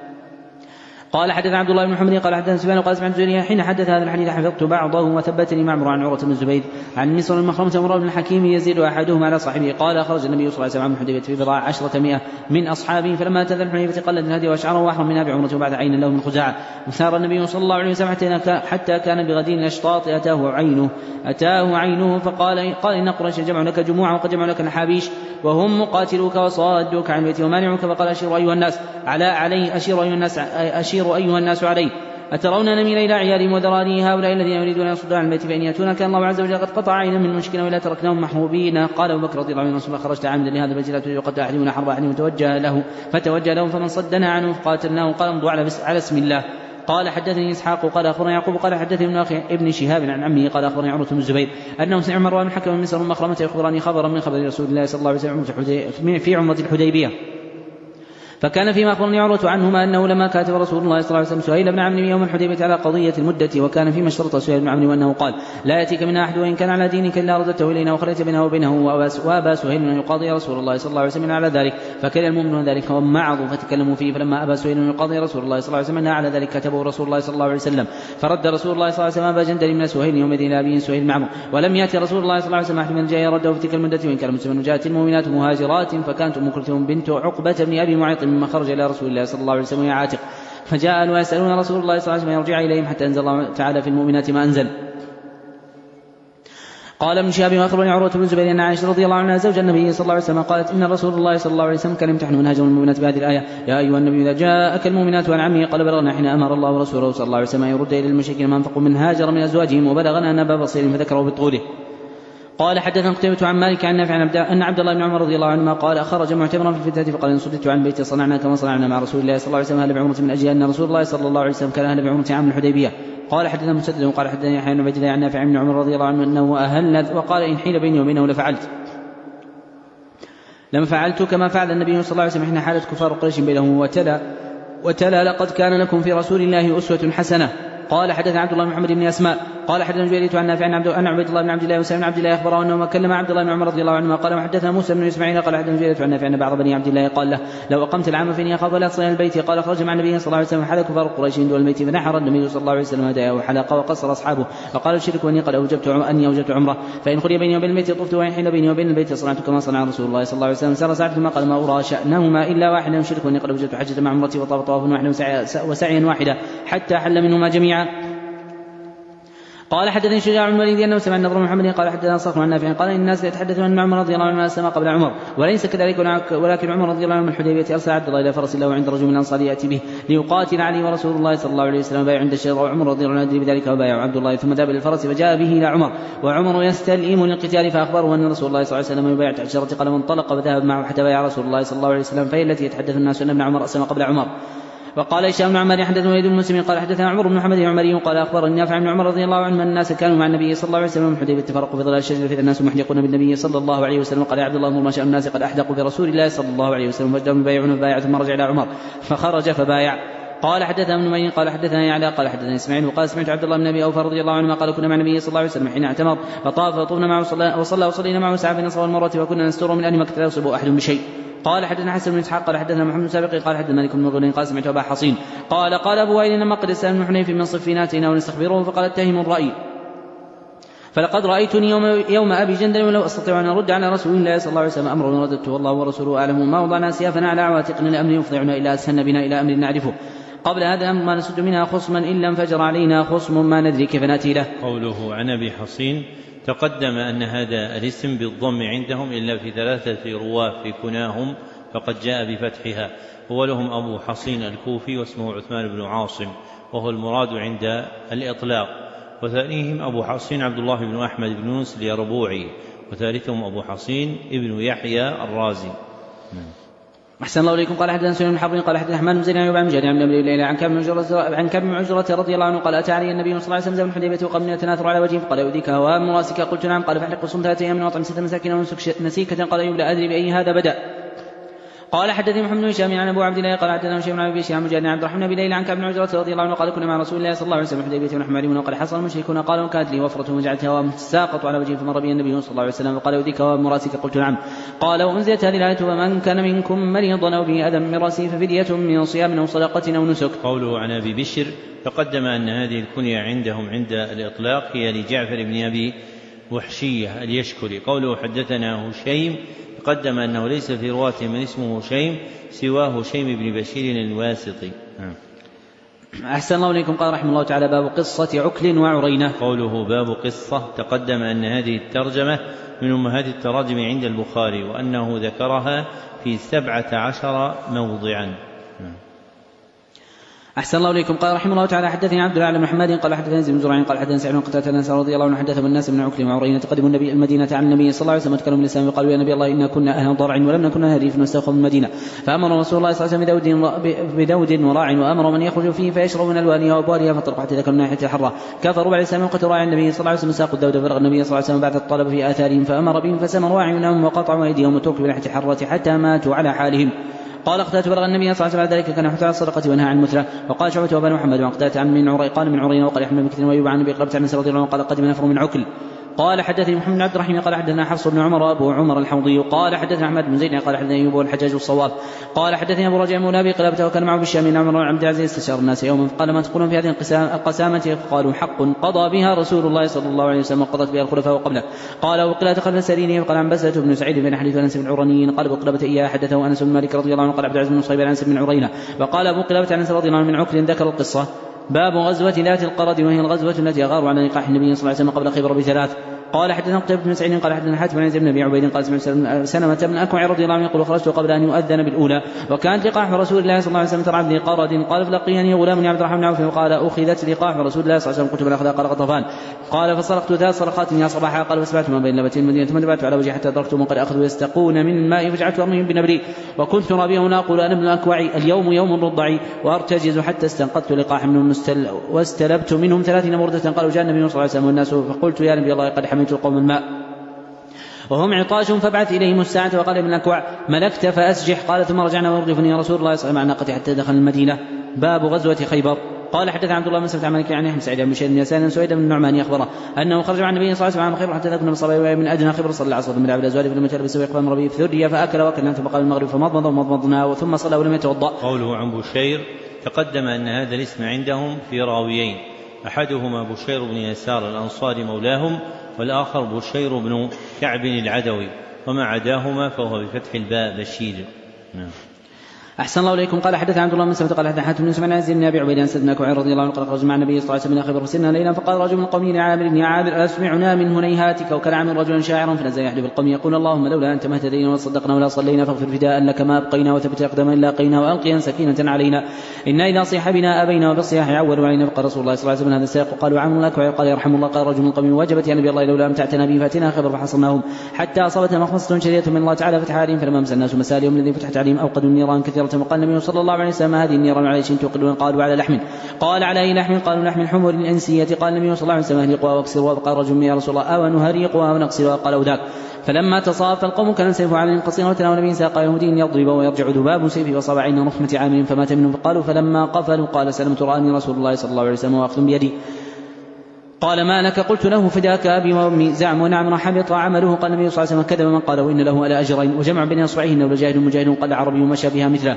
قال حدث عبد الله بن محمد قال حدثنا سفيان قال سمعت زهري حين حدث هذا الحديث حفظت بعضه وثبتني معمر عن عروة بن الزبير عن مصر المخرمة ومراد بن الحكيم يزيد احدهما على صاحبه قال خرج النبي صلى الله عليه وسلم عن الحديبية في بضع عشرة مئة من اصحابه فلما اتى الحديبية قلد الهدي واشعره واحرم منها بعمرته بعد عين له من خزاعة وسار النبي صلى الله عليه وسلم حتى كان بغدين الاشطاط اتاه عينه اتاه عينه فقال قال ان قريش جمعوا لك جموعا وقد جمعوا لك نحابيش وهم مقاتلوك وصادوك عن بيتي ومانعوك فقال اشيروا ايها الناس على علي اشيروا ايها الناس اشيروا ايها الناس علي أترون نميل إلى عيالهم وذراري هؤلاء الذين يريدون أن يصدون عن البيت فإن يأتون كان الله عز وجل قد قطع عينا من مشكلة ولا تركناهم محروبين. قال أبو بكر رضي الله عنه رسول الله خرجت عامدا لهذا البيت لا تريد قتل أحدنا حرب أحدهم توجه له فتوجه لهم فمن صدنا عنه فقاتلناه قال امضوا على اسم الله. قال حدثني إسحاق قال أخبرنا يعقوب قال حدثني ابن أخي ابن شهاب عن عمه قال أخبرني عروة بن الزبير أنه سمع مروان بن الحكم من مصر المخرمة يخبرني خبرا من خبر رسول الله صلى الله عليه وسلم في عمرة الحديبية فكان فيما أخبرني عروة عنهما أنه لما كاتب رسول الله صلى الله عليه وسلم سهيل بن عمرو يوم الحديبية على قضية المدة وكان فيما اشترط سهيل بن عمرو وأنه قال لا يأتيك منها أحد وإن كان على دينك إلا رددته إلينا وخليت بينه وبينه وأبى سهيل أن يقاضي رسول الله صلى الله عليه وسلم على ذلك فكره المؤمنون ذلك ومعظوا فتكلموا فيه فلما أبى سهيل أن يقاضي رسول الله صلى الله عليه وسلم على ذلك كتبه رسول الله صلى الله عليه وسلم فرد رسول الله صلى الله عليه وسلم أبا جندل من سهيل يومئذ إلى أبيه سهيل بن عمرو ولم يأتي رسول الله صلى الله عليه وسلم أحد من الجاي رده في تلك المدة وإن كان مسلما وجاءت المؤمنات مهاجرات فكانت أم كلثوم بنت عقبة بن أبي معيط مما خرج إلى رسول الله صلى الله عليه وسلم عاتق فجاء ويسألون رسول الله صلى الله عليه وسلم يرجع إليهم حتى أنزل الله تعالى في المؤمنات ما أنزل. قال ابن شهاب واخبرني عروة بن الزبير أن عائشة رضي الله عنها زوج النبي صلى الله عليه وسلم قالت إن رسول الله صلى الله عليه وسلم كان يمتحن منهجه المؤمنات بهذه الآية يا أيها النبي إذا جاءك المؤمنات عن عمه قال بلغنا حين أمر الله ورسوله صلى الله عليه وسلم يرد إلى المشركين ما أنفقوا من هاجر من أزواجهم وبلغنا أن أبا بصير فذكره بطوله. قال حدثنا قتيبة عن مالك عن نافع أن عبد الله بن عمر رضي الله عنهما قال خرج معتمرا في الفتنة فقال إن صددت عن بيتي صنعنا كما صنعنا مع رسول الله صلى الله عليه وسلم أهل بعمرة من أجل أن رسول الله صلى الله عليه وسلم كان أهل بعمرة عام الحديبية قال حدثنا مسدد وقال حدثني يحيى بن عبد الله عن نافع بن عمر رضي الله عنه أنه أهل وقال إن حيل بيني وبينه لفعلت لما فعلت كما فعل النبي صلى الله عليه وسلم حين حالت كفار قريش بينهم وتلا وتلا لقد كان لكم في رسول الله أسوة حسنة. قال حدثنا عبد الله بن محمد بن أسماء قال حدثنا جرير عن نافع عن عبيد الله بن عبد الله وسلم بن عبد الله أخبره أنه كلم عبد الله بن عمر رضي الله عنهما قال وحدثنا موسى بن إسماعيل قال حدثنا جرير عن نافع أن بعض بني عبد الله قال له لو أقمت العام فإني أخاف لا تصل البيت. قال خرج مع النبي صلى الله عليه وسلم حلق كفار قريش دون البيت فنحر النبي صلى الله عليه وسلم هداياه وحلق وقصر أصحابه فقال الشرك وإني قد أوجبت أني أوجبت عمره فإن خلي بيني وبين البيت طفت وإن حين بيني وبين البيت صنعت كما صنع رسول الله صلى الله عليه وسلم. سار ساعة ثم قال ما أرى شأنهما إلا واحدا يشرك وإني قد أوجبت حجة مع عمرتي وطاف طواف واحد وسعيا واحدا حتى حل منهما جميعا. قال حدثني شجاع بن الوليد انه سمع النضر بن محمد قال حدثنا صخر عن نافع قال ان الناس يتحدثون ان عمر رضي الله عنه اسلم قبل عمر وليس كذلك ولكن عمر رضي الله عنه من الحديبيه ارسل عبد الله الى فرس له عند رجل من الانصار ياتي به ليقاتل علي ورسول الله صلى الله عليه وسلم بايع عند الشجره وعمر رضي الله عنه بذلك وبايع عبد الله ثم ذهب للفرس فجاء به الى عمر وعمر يستلئم للقتال فاخبره ان رسول الله صلى الله عليه وسلم يبايع تحت الشجره قال وانطلق وذهب معه حتى بايع رسول الله صلى الله عليه وسلم فهي التي يتحدث الناس ان ابن عمر اسلم قبل عمر. وقال هشام بن عمار حدثنا وليد بن مسلم قال حدثنا عمر بن محمد العمري قال اخبرني نافع بن عمر رضي الله عنه ان الناس كانوا مع النبي صلى الله عليه وسلم من الحديبيه تفرقوا في ظلال الشجر فاذا الناس محدقون بالنبي صلى الله عليه وسلم قال يا عبد الله انظر ما شاء الناس قد احدقوا برسول الله صلى الله عليه وسلم فجاءوا يبايعون فبايع ثم رجع الى عمر فخرج فبايع. قال حدثنا ابن مين قال حدثنا يعلى قال حدثنا اسماعيل وقال سمعت عبد الله بن ابي اوفى رضي الله عنه قال كنا مع النبي صلى الله عليه وسلم حين اعتمر فطاف فطفنا معه وصلى وصلينا معه ساعه بين الصفا والمروه وكنا نستر من اهل مكه لا يصيب احد بشيء. قال حدثنا حسن بن اسحاق قال حدثنا محمد سابق قال حدثنا مالك بن مغول قال سمعت ابا حصين قال قال ابو وائل لما قد سال بن حنيف من صفيناتنا ونستخبره فقال اتهم الراي فلقد رايتني يوم, يوم ابي جندل ولو استطيع ان ارد على رسول الله صلى الله عليه وسلم امرا رددته والله ورسوله اعلم ما وضعنا سيافنا على عواتقنا لامر يفضعنا الى اسهن بنا الى امر نعرفه قبل هذا الامر ما نسد منها خصما الا انفجر علينا خصم ما ندري كيف ناتي له. قوله عن ابي حصين تقدم ان هذا الاسم بالضم عندهم الا في ثلاثه رواه في كناهم فقد جاء بفتحها أولهم أبو حصين الكوفي واسمه عثمان بن عاصم وهو المراد عند الإطلاق وثانيهم أبو حصين عبد الله بن أحمد بن يونس اليربوعي وثالثهم أبو حصين ابن يحيى الرازي. أحسن الله إليكم. قال حدثنا سليمان بن حرب قال حدثنا حماد بن زيد عن أبي مجاهد عن ابي ليلى عن كعب بن عجرة عن كعب بن عجرة رضي الله عنه قال أتى علي النبي صلى الله عليه وسلم من الحديبية وقبل يتناثر على وجهه فقال يؤذيك هوام راسك قلت نعم قال فاحلق وصم ثلاثة أيام وأطعم ستة مساكين ونسك نسيكة قال أيوب لا أدري بأي هذا بدأ. قال حدثني محمد بن هشام عن ابو عبد الله قال حدثنا هشام بن ابي بشير عن مجاهد عن عبد الرحمن بن ليلى عن كعب بن عجرة رضي الله عنه قال كنا مع رسول الله صلى الله عليه وسلم حديبية ونحن معلمون وقد حصل المشركون قالوا كانت لي وفرة وجعلت هوام ساقط على وجهي فمر بي النبي صلى الله عليه وسلم وقال يؤذيك هوام راسك قلت نعم قال وانزلت هذه الايه ومن كان منكم مريضا او به اذى من راسه ففدية من صيام او صدقة او نسك. قوله عن ابي بشر تقدم ان هذه الكنية عندهم عند الاطلاق هي لجعفر بن ابي وحشية اليشكري. قوله حدثنا هشيم تقدم أنه ليس في رواته من اسمه هشيم سواه هشيم بن بشير الواسطي. أحسن الله إليكم. قال رحمه الله تعالى باب قصة عكل وعرينة. قوله باب قصة تقدم أن هذه الترجمة من أمهات التراجم عند البخاري وأنه ذكرها في سبعة عشر موضعا. أحسن الله إليكم. قال رحمه الله تعالى حدثني عبد الله بن محمد قال حدثني زيد بن زرع قال حدثني سعيد بن قتادة الناس رضي الله عنه حدث الناس من عكل وعرينة تقدموا النبي المدينة عن النبي صلى الله عليه وسلم وتكلموا بالإسلام وقالوا يا نبي الله إنا كنا أهل ضرع ولم نكن نهري فنستوخذ المدينة فأمر رسول الله صلى الله عليه وسلم بدود وراع وأمر من يخرج فيه فيشرب من ألوانها وأبوالها فطرق حتى ذكر من ناحية الحرة كفروا بعد الإسلام وقد راعي النبي صلى الله عليه وسلم ساقوا الدود فبلغ النبي صلى الله عليه وسلم بعد الطلب في آثارهم فأمر بهم فسمروا أعينهم وقطعوا أيديهم وتركوا بناحية الحرة حتى ماتوا على حالهم. قال اختلت بلغ النبي صلى الله عليه وسلم ذلك كان حتى على الصدقه ونهى عن المثلى. وقال شعبة وبن محمد وقتلت عن من عري قال من عرينا وقال احمد بن كثير ويوب عن ابي قلبت عن رضي الله عنه قال قدم نفر من عكل. قال حدثني محمد بن عبد الرحيم قال حدثنا حفص بن عمر وابو عمر الحوضي قال حدثنا احمد بن زيد قال حدثنا ايوب والحجاج الصواب قال حدثني ابو رجاء مولى ابي قلبته وكان معه بالشام من عمر بن عبد العزيز استشار الناس يوما فقال ما تقولون في هذه القسامه قالوا حق قضى بها رسول الله صلى الله عليه وسلم وقضت بها الخلفاء قبله. قال وقلت خلف سرينه قال عن بسة بن سعيد بن حديث انس بن عراني قال ابو قلبة اياه حدثه انس بن مالك رضي الله عنه قال عبد العزيز بن صهيب عن انس بن عرينه وقال ابو قلبة عن انس رضي الله عنه من عكل ذكر القصه. باب غزوة ذات القرد وهي الغزوة التي أغاروا على نقاح النبي صلى الله عليه وسلم قبل خيبر بثلاث. قال حدثنا قتيبة بن سعيد قال حدثنا حاتم بن ابي عبيد قال سمعت سلمة بن الاكوع رضي الله عنه يقول خرجت قبل ان يؤذن بالاولى وكانت لقاح رسول الله صلى الله عليه وسلم ترعى بن قرد قال فلقيني غلام عبد الرحمن بن عوف وقال اخذت لقاح رسول الله صلى الله عليه وسلم كتب اخذها قال غطفان قال فصرخت ذات صرخات يا صباحا قال فسمعت ما بين لبتين المدينه ثم تبعت على وجهي حتى ادركتهم قد اخذوا يستقون من الماء فجعلت ارميهم بنبري وكنت رابيهم اقول انا ابن الاكوع اليوم يوم رضعي وارتجز حتى استنقذت لقاح منهم مستل واستلبت منهم ثلاثين مرده. قالوا جاء النبي صلى الله عليه وسلم والناس فقلت يا نبي الله قد حملت القوم الماء وهم عطاش فبعث إليهم الساعة وقال ابن الأكوع ملكت فأسجح قال ثم رجعنا ويرضفني رسول الله صلى الله عليه وسلم حتى دخل المدينة. باب غزوة خيبر. قال حدث عبد الله بن مسعود عن مالك عن يحيى سعيد بن بشير بن يسار سويد بن النعمان أخبره أنه خرج مع النبي صلى الله عليه وسلم خيبر حتى ذكرنا بالصباح من أدنى خيبر صلى العصر من عبد الأزواج فلم يتلبس ويقبل ربيع ثريا فأكل وكل ثم قال المغرب فمضمض ومضمضنا ثم صلى ولم يتوضأ. قوله عن بشير تقدم أن هذا الاسم عندهم في راويين أحدهما بشير بن يسار الأنصاري مولاهم والآخر بشير بن كعب العدوي وما عداهما فهو بفتح الباء بشير. نعم. أحسن الله إليكم. قال حدث عبد الله بن مسعود قال حدث حاتم بن سمعان عن أبي عبيد عن سيدنا بن أكوع رضي الله عنه قال خرج مع النبي صلى الله عليه وسلم خيبر فسرنا ليلا فقال رجل من قومه يا عامر يا عامر أسمعنا من هنيهاتك وكان عامر رجلا شاعرا فنزل يحلف القوم يقول اللهم لولا أنت ما اهتدينا ولا صدقنا ولا صلينا فاغفر فداء لك ما أبقينا وثبت أقدامنا لاقينا وألقيا سكينة علينا إنا إذا صيح بنا أبينا وبالصياح عول علينا. فقال رسول الله صلى الله عليه وسلم هذا السياق وقالوا عامر الأكوع قال يرحم الله. قال رجل من قومه وجبت يا نبي الله لولا أمتعتنا به فأتينا خيبر فحصرناهم حتى أصابتنا مخمصة شديدة من الله تعالى فتح عليهم فلما أمس الناس مسالهم الذي فتحت عليهم أوقدوا النيران كثيرة. وقال النبي صلى الله عليه وسلم هذه النيران على شيء توقدون؟ قالوا على لحم. قال على أي لحم؟ قالوا لحم الحمر الأنسية. قال النبي صلى الله عليه وسلم اهرقوها واكسروها. فقال رجل يا رسول الله أو نهرقها ونكسرها؟ قالوا ذاك. فلما تصاف القوم كان سيف على قصير وتناول النبي ساق يهودي يضرب ويرجع ذباب سيفه وصاب عين رحمة عامل فمات منهم. فقالوا فلما قفلوا قال سلمت رآني رسول الله صلى الله عليه وسلم واخذ بيدي. قال ما لك؟ قلت له فداك أبي وأمي. زعم ونعم حبط عمله. قال النبي صلى الله عليه وسلم كذب من قال وإن له ألا أجرين وجمع بين أصبعين وجاهد مجاهد قال عربي ومشى بها مثله.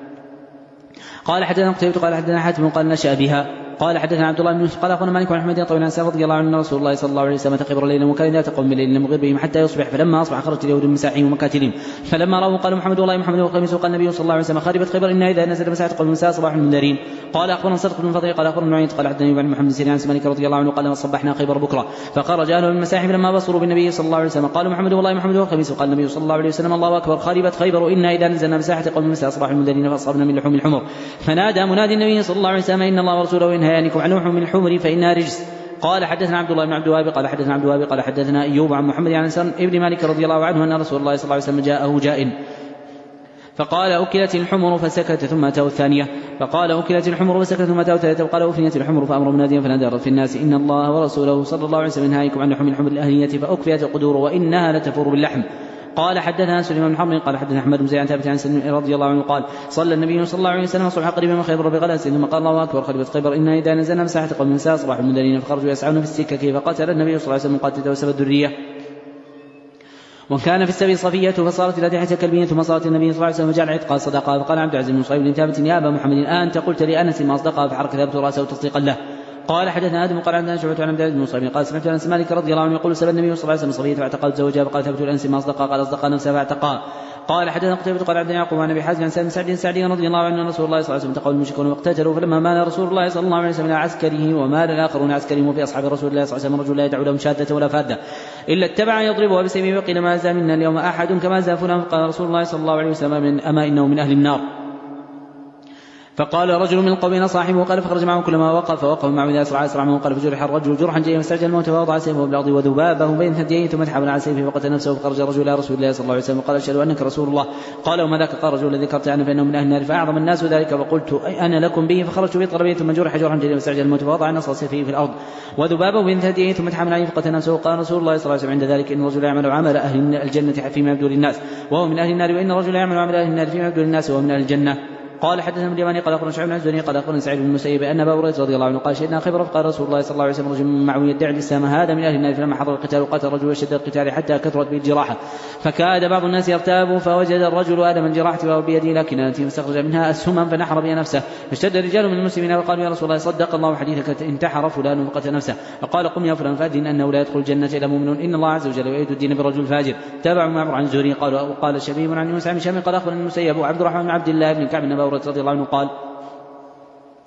قال حدثنا قتيبة قال حدثنا حاتم قال نشأ بها. قال حدثنا عبد الله بن يوسف قال اخبرنا مالك عن احمد طويل عن سعد رضي الله عنه رسول الله صلى الله عليه وسلم تقبر الليل وكان لا تقوم بالليل لم يغيب بهم حتى يصبح فلما اصبح خرجت اليهود من مساحهم ومكاتلهم فلما راوا قالوا محمد والله محمد وقميص. قال النبي صلى الله عليه وسلم خربت خيبر إنا إذا نزل مساحة قوم مساء صباح المنذرين. قال اخبرنا صدق بن فضيل قال اخبرنا نعيم قال حدثني عن محمد سيرين عن مالك رضي الله عنه قال صبحنا خيبر بكره فخرج اهل المساحم لما بصروا بالنبي صلى الله عليه وسلم قالوا محمد والله محمد وقميص. قال النبي صلى الله عليه وسلم الله اكبر خربت خيبر إنا إذا نزلنا مساحة قوم مساء صباح المنذرين فاصابنا من لحوم الحمر. فنادى منادي النبي صلى الله عليه وسلم إن الله ورسوله ينهيانكم عن لحوم الحمر فإنها رجس. قال حدثنا عبد الله بن عبد الوهاب قال حدثنا عبد الوهاب قال حدثنا أيوب عن محمد عن سلم ابن مالك رضي الله عنه أن رسول الله صلى الله عليه وسلم جاءه جائن فقال أكلت الحمر فسكت ثم أتاه الثانية فقال أكلت الحمر فسكت ثم أتاه الثالثة فقال أفنيت الحمر فأمر مناديا فنادى في الناس إن الله ورسوله صلى الله عليه وسلم ينهاكم عن لحوم الحمر الأهلية فأكفيت القدور وإنها لتفور باللحم. قال حدثنا سليمان بن حرب قال حدثنا احمد بن زيد عن ثابت عن سلم رضي الله عنه قال صلى النبي صلى الله عليه وسلم الصبح قريبا من خيبر بغلس ثم قال الله اكبر خربت خيبر إنا إذا نزلنا مساحة قوم من ساعة صباح المنذرين فخرجوا يسعون في السكك فقتل النبي صلى الله عليه وسلم قاتله وسب الذرية. وكان في السبي صفية فصارت إلى تحت كلبين ثم صارت النبي صلى الله عليه وسلم فجعل عتقها صدقها. فقال عبد العزيز بن صهيب بن ثابت يا أبا محمد أنت قلت لأنس ما أصدقها فحرك ثابت رأسه تصديقا له. قال حدثنا آدم قال عندنا شعبة عن عبد العزيز بن صهيب قال سمعت أنس مالك رضي الله عنه يقول سبب النبي صلى الله عليه وسلم صفية فاعتقلت زوجها فقال ثبت الأنس ما أصدقها قال أصدقها نفسها فاعتقها. قال حدثنا قتيبة قال عبد يعقوب عن أبي حازم عن سالم سعد سعدي رضي الله عنه أن رسول الله صلى الله عليه وسلم تقول المشركون واقتتلوا فلما مال رسول الله صلى الله عليه وسلم إلى عسكره ومال الآخرون عسكرهم وفي أصحاب رسول الله صلى الله عليه وسلم رجل لا يدعو لهم شادة ولا فادة إلا اتبع يضربها بسيفه وقيل ما زال منا اليوم أحد كما زال فلان. قال رسول الله صلى الله عليه وسلم من أما إنه من أهل النار. فقال رجل من قومنا صاحبه قال فخرج معه كلما وقف وقف معه إذا أسرع أسرع معه قال فجرح الرجل جرحا جيدا فاستعجل الموت فوضع سيفه بالأرض وذبابه بين ثدييه ثم تحول على سيفه وقتل نفسه. فخرج الرجل إلى رسول الله صلى الله عليه وسلم وقال أشهد أنك رسول الله. قال وما ذاك؟ قال رجل الذي ذكرت عنه فإنه من أهل النار فأعظم الناس ذلك فقلت أنا لكم به. فخرجت به طلبيه ثم جرح جرحا جيدا فاستعجل الموت فوضع نصر سيفه في الأرض وذبابه بين ثدييه ثم تحول عليه فقتل نفسه. قال رسول الله صلى الله عليه وسلم عند ذلك إن الرجل يعمل عمل أهل الجنة فيما يبدو للناس وهو من أهل النار وإن الرجل يعمل عمل أهل النار فيما يبدو للناس وهو من أهل الجنة. قال حدثنا ابن اليماني قال اخبرنا شعيب بن الزهري قال اخبرنا سعيد بن المسيب ان ابا هريره رضي الله عنه قال شهدنا خيبر فقال رسول الله صلى الله عليه وسلم رجل معه يدعي الاسلام هذا من اهل النار فلما حضر القتال قاتل الرجل وشد القتال حتى كثرت به الجراحه فكاد بعض الناس يرتاب فوجد الرجل ادم الجراحه وهو بيده لكن فاستخرج منها اسهما فنحر بها نفسه فاشتد الرجال من المسلمين وقالوا يا رسول الله صدق الله حديثك انتحر فلان وقتل نفسه. فقال قم يا فلان فأذن انه لا يدخل الجنه الا مؤمن ان الله عز وجل يؤيد الدين برجل فاجر. تابع معمر عن الزهري قال وقال شبيب عن يونس عن هشام قال اخبرني المسيب عبد الرحمن بن عبد الله بن كعب بن ابي هريره رضي الله عنه قال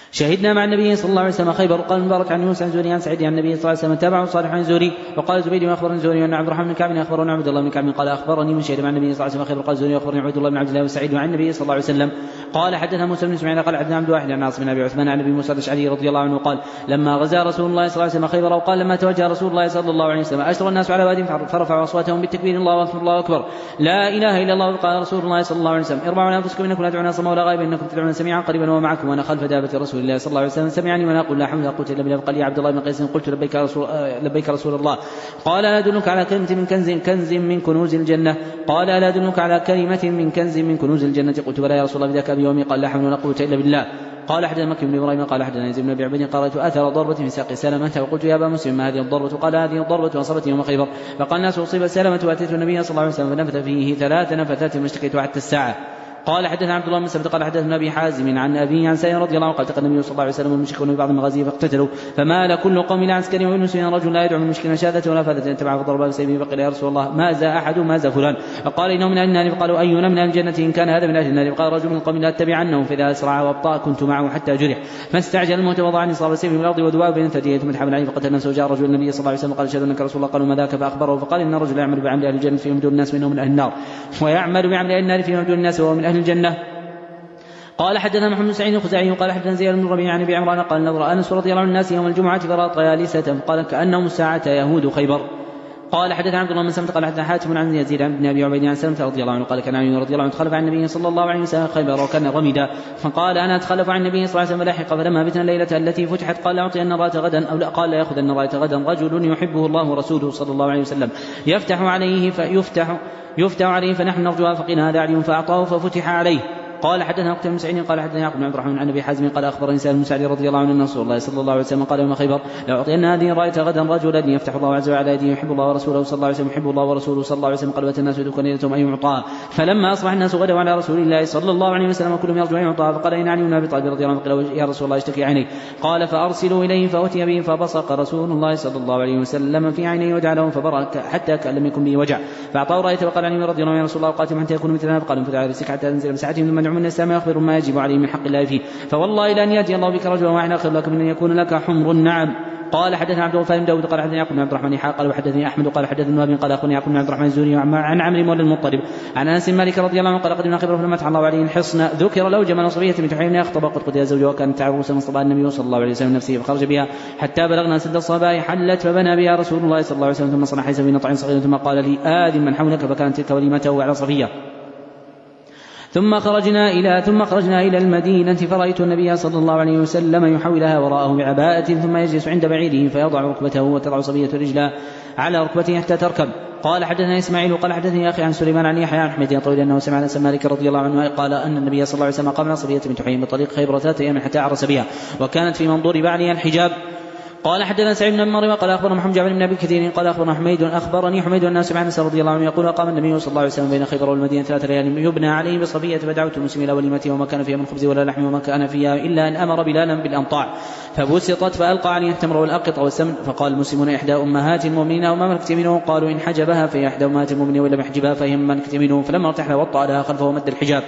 شهدنا مع النبي صلى الله عليه وسلم خيبر. قال المبارك عن يونس عن زهري عن سعيد عن النبي صلى الله عليه وسلم تابعه صالح عن زهري. وقال زبيد واخبرني زهري ان عبد الرحمن بن كعب اخبرنا عبد الله بن كعب قال اخبرني من شهد مع النبي صلى الله عليه وسلم خيبر. قال زهري واخبرني عبد الله بن عبد الله وسعيد عن النبي صلى الله عليه وسلم قال حدثنا موسى بن اسماعيل قال حدثنا عبد واحد عن عاصم بن ابي عثمان عن ابي موسى الاشعري رضي الله عنه قال لما غزا رسول الله صلى الله عليه وسلم خيبر وقال لما توجه رسول الله صلى الله عليه وسلم اشر الناس على واد فرفعوا اصواتهم بالتكبير الله اكبر الله اكبر لا اله الا الله. قال رسول الله صلى الله عليه وسلم اربعوا على انفسكم انكم لا تدعون صما ولا غائبا انكم تدعون سميعا قريبا ومعكم وانا خلف دابه رسول الله صلى الله عليه وسلم سمعني وانا اقول لا حول ولا قوه الا بالله. قال يا عبد الله بن قيس قلت لبيك رسول لبيك رسول الله. قال لا ادلك على كلمه من كنز كنز من كنوز الجنه. قال لا ادلك على كلمه من كنز من كنوز الجنه. قلت بلى يا رسول الله بذاك بيومي. قال لا حول ولا قوه الا بالله. قال حدثنا مكي بن ابراهيم قال حدثنا يزيد بن ابي عبيد قال رايت اثر ضربه في ساق سلمه وقلت يا ابا مسلم ما هذه الضربه؟ قال هذه الضربه اصابتني يوم خيبر. فقال الناس اصيب سلمه واتيت النبي صلى الله عليه وسلم فنفث فيه ثلاث نفثات ما اشتكيت حتى الساعه. قال حدثنا عبد الله بن سبت قال حدثنا ابي حازم عن ابي عن سائر رضي الله عنه قال التقى النبي صلى الله عليه وسلم والمشركون في بعض المغازي فاقتتلوا فمال كل قوم الى عسكري والمسلمين رجل لا يدعو من المشركين شاذة ولا فاذة تبعه فضربه بسيفه فقيل يا رسول الله ماذا احد ماذا فلان؟ فقال انه من اهل النار. فقالوا اينا من اهل الجنه ان كان هذا من اهل النار؟ فقال رجل من القوم لا اتبعنه فاذا اسرع وابطا كنت معه حتى جرح فاستعجل الموت وضع عني صاب سيفه في الارض ودواء بين ثدييه ثم تحمل عليه فقتل الناس وجاء رجل النبي صلى الله عليه وسلم قال اشهد انك رسول الله. قالوا ما ذاك؟ فاخبره فقال ان الرجل يعمل بعمل اهل الجنه فيهم دون الناس منه من اهل النار ويعمل بعمل اهل النار فيهم دون الناس وهو من اهل الجنه. قال حدثنا محمد بن سعيد الخزاعي قال حدثنا زياد بن ربيعه عن ابي عمران قال نظر انس رضي الله عنه الناس يوم الجمعه فرأى طيالسة قال كانهم ساعه يهود خيبر. قال حدثنا عبد الله بن سلمة قال حدثنا حاتم عن يزيد بن ابي عبيد عن سلمة رضي الله عنه قال كان علي رضي الله عنه تخلف عن النبي صلى الله عليه وسلم خيبر وكان رمدا فقال انا اتخلف عن النبي صلى الله عليه وسلم لاحق فلما بتنا الليله التي فتحت قال اعطي النرايه غدا او لا قال لا ياخذ النرايه غدا رجل يحبه الله ورسوله صلى الله عليه وسلم يفتح عليه فيفتح يفتح عليه فنحن نرجوها فقيل هذا علي فاعطاه ففتح عليه. قال حدثنا وقت بن سعيد قال حدثنا يعقوب بن عبد الرحمن عن ابي حازم قال اخبرني سالم بن سعد رضي الله عنه ان رسول الله صلى الله عليه وسلم قال يوم خيبر لاعطين هذه الرايه غدا رجلا يفتح الله عز وجل على يده يحب الله ورسوله صلى الله عليه وسلم يحب الله ورسوله صلى الله عليه وسلم قال الناس يدركون ليلتهم ان يعطى فلما اصبح الناس غدوا على رسول الله صلى الله عليه وسلم وكلهم يرجو ان يعطى فقال ان علي بن ابي طالب رضي الله عنه قال يا رسول الله اشتكي عيني. قال فارسلوا اليه فاتي به فبصق رسول الله صلى الله عليه وسلم في عينيه وجعله فبرك حتى كان لم يكن به وجع فاعطاه رايه وقال علي رضي الله عنه يا رسول الله قاتم حتى يكون مثلنا فقال انفذ على رزقك حتى تنزل مساعتهم ثم ادعو من السماء يخبر ما يجب عليه من حق الله فيه فوالله لأن يأتي الله بك رجلا واحدا خير لك من أن يكون لك حمر النعم. قال حدثنا عبد الغفار بن داود قال حدثنا يعقوب بن عبد الرحمن قال وحدثني احمد قال حدثني وهب قال اخبرني يعقوب بن عبد الرحمن الزهري عن عمرو مولى المطلب عن انس مالك رضي الله عنه قال قدمنا خيبر فلما فتح الله عليه الحصن ذكر له جمل صبيه بنت حيين يخطب قد قضي زوجها وكانت عروسا فاصطبها النبي صلى الله عليه وسلم نفسه فخرج بها حتى بلغنا سد الصباح حلت فبنى بها رسول الله صلى الله عليه وسلم ثم صنع حيث في نطع صغير ثم قال لي آذن من حولك فكانت تلك وليمته على صفيه. ثم خرجنا إلى ثم خرجنا إلى المدينة فرأيت النبي صلى الله عليه وسلم يحولها وراءه بعباءة ثم يجلس عند بعيره فيضع ركبته وتضع صبية رجلا على ركبته حتى تركب. قال حدثنا إسماعيل قال حدثني أخي عن سليمان عن يحيى عن حميد طويل أنه سمع أنس مالك رضي الله عنه قال أن النبي صلى الله عليه وسلم قام على صبية بنت حيين بطريق خيبر ثلاثة أيام حتى عرس بها وكانت في منظور بعلها الحجاب. قال حدثنا سعيد بن مريم قال اخبرنا محمد جعفر بن ابي كثير قال اخبرنا حميد اخبرني حميد ان سمع انس رضي الله عنه يقول قام النبي صلى الله عليه وسلم بين خيبر والمدينه ثلاث ليال يبنى عليه بصبيه فدعوت المسلمين الى وليمته وما كان فيها من خبز ولا لحم وما كان فيها الا ان امر بلالا بالامطاع فبسطت فالقى عليه التمر والاقط والسمن فقال المسلمون احدى امهات المؤمنين وما ملكت منه قالوا ان حجبها فهي احدى امهات المؤمنين وان لم يحجبها فهي من ملكت منه فلما ارتحل وطأ لها خلفه ومد الحجاب.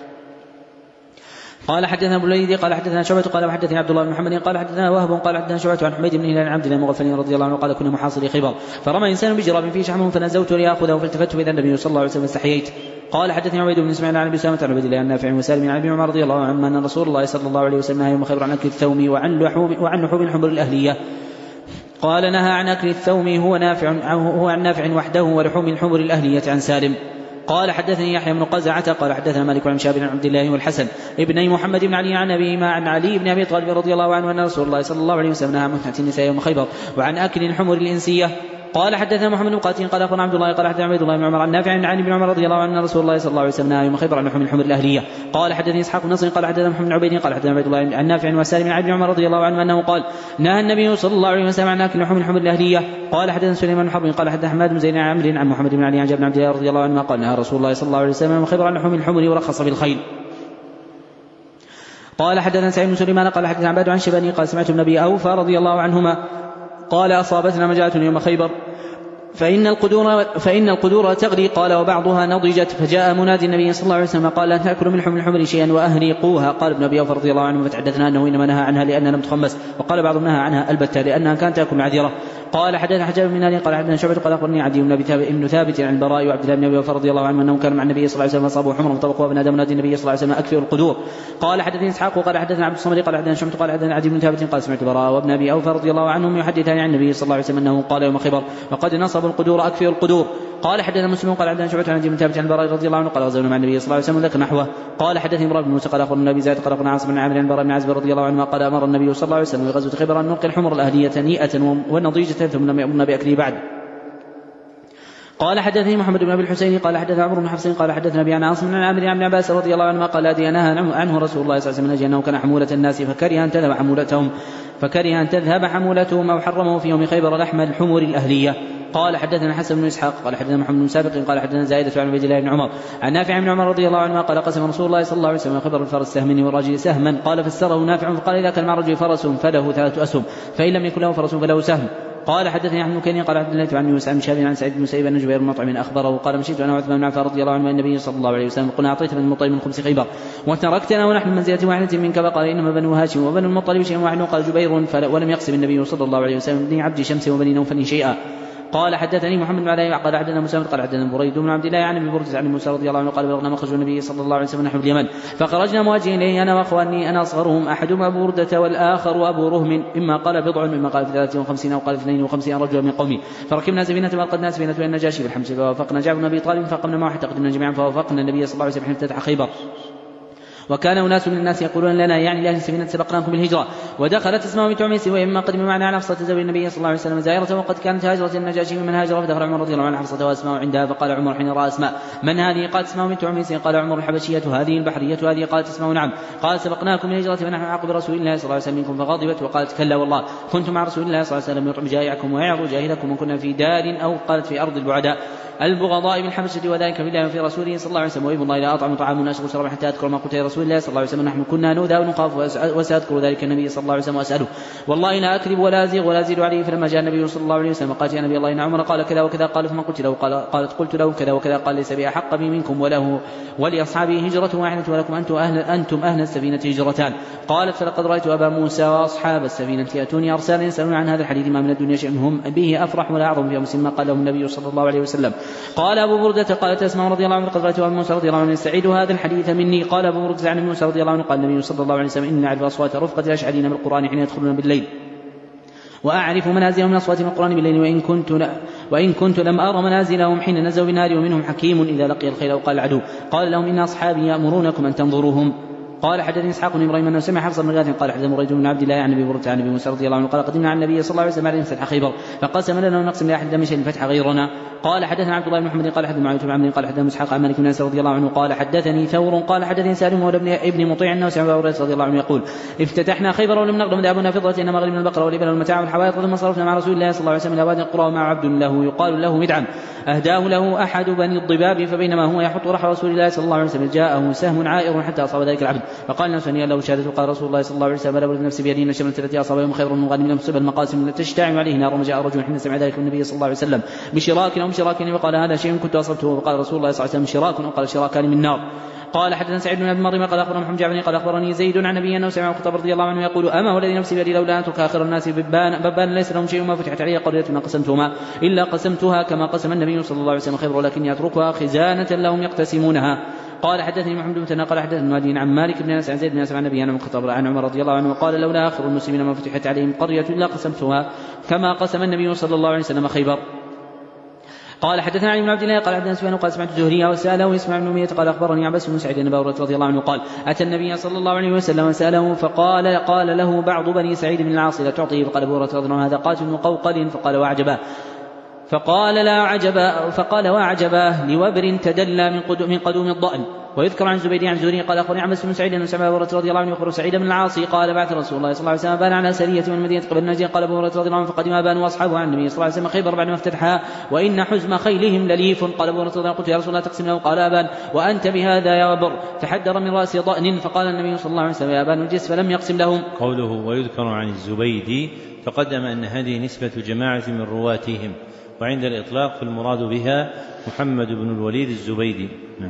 قال حدثنا ابو الوليد قال حدثنا شعبة قال وحدثني عبد الله بن محمد قال حدثنا وهب قال حدثنا شعبة عن حميد بن هلال عبد الله المغفلي رضي الله عنه قال كنا محاصري خيبر فرمى انسان بجراب فيه شحم فنزوت ليأخذه فالتفت فاذا النبي صلى الله عليه وسلم استحييت. قال حدثني عبيد بن اسماعيل عن ابي سلمة عن عبد الله النافع وسالم عن ابي عمر رضي الله عنه ان رسول الله صلى الله عليه وسلم نهى يوم خيبر عن اكل الثوم وعن لحوم وعن لحوم الحمر الاهليه. قال نهى عن اكل الثوم هو نافع هو عن نافع وحده ولحوم الحمر الاهليه عن سالم. قال حدثني يحيى بن قزعة قال حدثنا مالك عن شاب بن عبد الله والحسن ابن محمد بن علي عن أبيهما عن علي بن أبي طالب رضي الله عنه أن رسول الله صلى الله عليه وسلم نهى عن متعة النساء يوم خيبر وعن أكل الحمر الإنسية. قال حدثنا محمد بن قاتل قال أخبرنا عبد الله قال حدثنا عبد الله بن عمر عن نافع عن ابن عمر رضي الله عنه أن رسول الله صلى الله عليه وسلم نهى يوم خيبر عن لحوم الحمر الأهلية. قال حدثني إسحاق بن نصر قال حدثنا محمد بن عبيد قال حدثنا عبد الله عن نافع وسالم عن ابن عمر رضي الله عنه أنه قال نهى النبي صلى الله عليه وسلم عن أكل لحوم الحمر الأهلية. قال حدثنا سليمان بن حرب قال حدثنا حماد بن زيد عن عمرو عن محمد بن علي عن جابر بن عبد الله رضي الله عنه قال نهى رسول الله صلى الله عليه وسلم يوم خيبر عن لحوم الحمر ورخص بالخيل. قال حدثنا سعيد بن سليمان قال حدثنا عباد عن شيباني قال سمعت النبي أوفى رضي الله عنهما قال أصابتنا مجاعة يوم خيبر فإن القدور, فإن القدور تغلي. قال وبعضها نضجت. فجاء منادي النبي صلى الله عليه وسلم قال لا تأكلوا من لحم الحمر شيئا وأهريقوها. قال ابن أبي أوفى رضي الله عنه فتحدثنا أنه إنما نهى عنها لأنها لم تخمس، وقال بعض نهى عنها البتة لأنها كانت تأكل معذرة. قال حدثنا حجاج بن منهال قال حدثنا شعبة قال أخبرني عدي بن ثابت عن البراء وعبد الله بن أبي أوفى رضي الله عنه أنهم كانوا مع النبي صلى الله عليه وسلم فأصابوا حمرا فطبقوا فنادى منادي النبي صلى الله عليه وسلم أكفئوا القدور. قال حدثني إسحاق قال حدثنا عبد الصمد قال حدثنا شعبة قال حدثنا عدي بن ثابت قال سمعت البراء وابن أبي أوفى رضي الله عنهم يحدثان عن النبي صلى الله عليه وسلم أنه قال يوم خيبر وقد نصبوا القدور أكفئوا القدور. قال حدثنا مسلم قال حدثنا شعبة عن عدي بن ثابت عن البراء رضي الله عنه قال غزونا مع النبي صلى الله عليه وسلم ذكر نحوه. قال حدثني امرأة بن موسى قال أخبرنا النبي زاد قال أخبرنا عاصم بن عامر عن البراء بن عازب رضي الله عنه قال أمر النبي صلى الله عليه وسلم بغزوة خيبر أن نلقي الحمر الأهلية نيئة والنضيجة ثم لم يأمرنا بأكله بعد. قال حدثني محمد بن أبي الحسين قال حدثنا عمرو بن حفص قال حدثنا أبي عن عاصم بن عامر عن عباس رضي الله عنه قال أدي نهى عنه رسول الله صلى الله عليه وسلم أنه كان حمولة الناس فكره أن تذهب حمولتهم فكره أن تذهب حمولتهم أو حرمه في يوم خيبر لحم الحمر الأهلية. قال حدثنا حسن بن إسحاق قال حدثنا محمد بن سابق قال حدثنا زائدة عن عبد الله بن عمر عن نافع بن عمر رضي الله عنه قال قسم رسول الله صلى الله عليه وسلم خبر الفرس سهمين والرجل سهما. قال فسره نافع فقال إذا كان مع الرجل فرس فله ثلاثة أسهم فإن لم يكن له فرس فله سهم. قال حدثني عن مكين قال عبد الله عن يوسف بن شهاب عن سعيد بن سيب بن جبير بن مطعم أخبره قال مشيت أنا وعثمان بن عفان رضي الله عنه النبي صلى الله عليه وسلم قلنا أعطيت من المطلب من خمس خيبر وتركتنا ونحن من منزلة واحدة منك فقال إنما بنو هاشم وبنو المطلب شيء واحد. قال جبير ولم يقسم النبي صلى الله عليه وسلم بني عبد شمس وبني نوفل شيئا. قال حدثني محمد بن علي قال حدثنا مسلم قال حدثنا بريد بن عبد الله عن ابي برده عن موسى رضي الله عنه قال بلغنا مخرج النبي صلى الله عليه وسلم نحو اليمن فخرجنا مواجهين اليه انا واخواني انا اصغرهم احدهما ابو برده والاخر ابو رهم اما قال بضع مما قال في ثلاثين وخمسين او قال اثنين وخمسين رجلا من قومي فركبنا سفينه فالقدنا سفينه النجاشي بالحمص فوافقنا جعفر بن ابي طالب فقمنا معه حتى قدمنا جميعا فوافقنا النبي صلى الله عليه وسلم حين افتتح خيبر. وكان أناس من الناس يقولون لنا يعني لأهل السفينة سبقناكم بالهجرة. ودخلت أسماء بنت عميس وإما قدم معنا على حفصة زوج النبي صلى الله عليه وسلم زائرة وقد كانت هاجرة النجاشي من هاجر فدخل عمر رضي الله عنه حفصة وأسماء عندها فقال عمر حين رأى أسماء من هذه؟ قالت أسماء بنت عميس. قال عمر الحبشية هذه البحرية هذه؟ قالت أسماء نعم. قال سبقناكم بالهجرة فنحن أحق برسول الله صلى الله عليه وسلم منكم فغضبت وقالت كلا والله كنت مع رسول الله صلى الله عليه وسلم يطعم جائعكم ويعظ جاهلكم وكنا في دار أو قالت في أرض البعداء البغضاء بالحبشة وذلك في الله وفي رسوله صلى الله عليه وسلم وإذن الله لا أطعم طعام أشرب شربا حتى أذكر ما قلت لرسول الله صلى الله عليه وسلم نحن كنا نؤذى ونخاف وسأذكر ذلك النبي صلى الله عليه وسلم وأسأله والله لا أكذب ولا أزيغ ولا أزيد عليه. فلما جاء النبي صلى الله عليه وسلم قال يا نبي الله إن عمر قال كذا وكذا قال فما قلت له؟ قال قالت قلت له كذا وكذا قال ليس بأحق بي منكم وله ولأصحابه هجرة واحدة ولكم أنتم أهل, أنتم أهل السفينة هجرتان. قالت فلقد رأيت أبا موسى وأصحاب السفينة يأتوني أرسالا يسألون عن هذا الحديث ما من الدنيا شيء هم به أفرح ولا أعظم في أمس ما قال لهم النبي صلى الله عليه وسلم. قال أبو بردة قالت أسماء رضي الله عنه قد رأيت أبا موسى رضي الله عنه يستعيد هذا الحديث مني. قال أبو بردة عن موسى رضي الله عنه قال النبي صلى الله عليه وسلم إن نعرف أصوات رفقة الأشعريين بالقرآن حين يدخلون بالليل وأعرف منازلهم من أصوات القرآن بالليل وإن كنت, ل... وإن كنت لم أرى منازلهم حين نزلوا بالنهار ومنهم حكيم إذا لقي الخيل أو قال العدو. قال لهم إن أصحابي يأمرونكم أن تنظروهم. قال حدثني إسحاق بن إبراهيم أنه سمع حفص بن غياث قال حدثنا مريد بن عبد الله عن أبي برده عن أبي موسى رضي الله عنه قال قدمنا على النبي صلى الله عليه وسلم عليه فتح خيبر فقسم لنا ونقسم لأحد من شيء الفتح غيرنا. قال حدثنا عبد الله بن محمد قال حدثنا معاوية بن عمرو قال حدثنا إسحاق عن مالك بن أنس رضي الله عنه قال حدثني ثور قال حدثني سالم مولى ابن مطيع أنه سمع أبو هريرة رضي الله عنه يقول افتتحنا خيبر ولم نقدم ذهبنا فضة إنما غنمنا البقرة والإبل والمتاع والحوائط ثم صرفنا مع رسول الله صلى الله عليه وسلم إلى وادي القرى ومع عبد له يقال له مدعم أهداه له أحد بني الضباب فبينما هو يحط رحى رسول الله صلى الله عليه وسلم جاءه سهم عائر حتى أصاب ذلك العبد فقال الناس أن له شهادة. قال رسول الله صلى الله عليه وسلم لا بد نفسي بيدي الشملة التي أصاب يوم خيبر من غنم مصيب المقاسم تشتعل عليه نار وجاء رجل حين سمع ذلك النبي صلى الله عليه وسلم بشراك أو مشراك وقال هذا شيء كنت أصبته. وقال رسول الله صلى الله عليه وسلم شراك وقال شراكان من نار. قال حدثنا سعيد بن ابي مريم قال اخبرنا محمد جعفر قال اخبرني زيد عن نبي انه سمع الخطاب رضي الله عنه يقول اما هو الذي نفسي بيدي لولا اترك اخر الناس ببان ببان ليس لهم شيء ما فتحت علي قريه ما قسمتهما الا قسمتها كما قسم النبي صلى الله عليه وسلم خيبر ولكني اتركها خزانه لهم يقتسمونها. قال حدثني محمد بن تناقل حدثنا المهديين عن مالك بن انس عن زيد بن انس عن نبي عن الخطاب عن عمر رضي الله عنه وقال لولا اخر المسلمين ما فتحت عليهم قريه الا قسمتها كما قسم النبي صلى الله عليه وسلم خيبر. قال حدثنا علي بن عبد الله قال حدثنا سفيان قال سمعت الزهري وساله اسمع بن أمية قال اخبرني عباس بن سعيد بن ابي هريرة رضي الله عنه قال اتى النبي صلى الله عليه وسلم وساله فقال قال له بعض بني سعيد بن العاص لا تعطيه فقال ابو هريرة رضي الله عنه هذا قاتل مقوقل فقال واعجبا فقال لا عجبا فقال واعجبا لوبر تدلى من قدوم, من قدوم الضأن. ويذكر عن زبيدي عن زهري قال اخبرني عباس بن سعيد انه سمع ابو هريرة رضي الله عنه يخبر سعيد بن العاص قال بعث رسول الله صلى الله عليه وسلم بان على سريه من المدينه قبل نجد. قال ابو هريرة رضي الله عنه فقدم ابان واصحابه عن النبي صلى الله عليه وسلم خيبر بعد ما افتتحها وان حزم خيلهم لليف. قال ابو هريرة رضي الله عنه قلت يا رسول الله تقسم له؟ قال ابان وانت بهذا يا وبر تحدر من راس ضأن. فقال النبي صلى الله عليه وسلم يا ابان الجس فلم يقسم لهم. قوله ويذكر عن الزبيدي تقدم ان هذه نسبه جماعه من رواتهم وعند الإطلاق فالمراد بها محمد بن الوليد الزبيدي. نعم.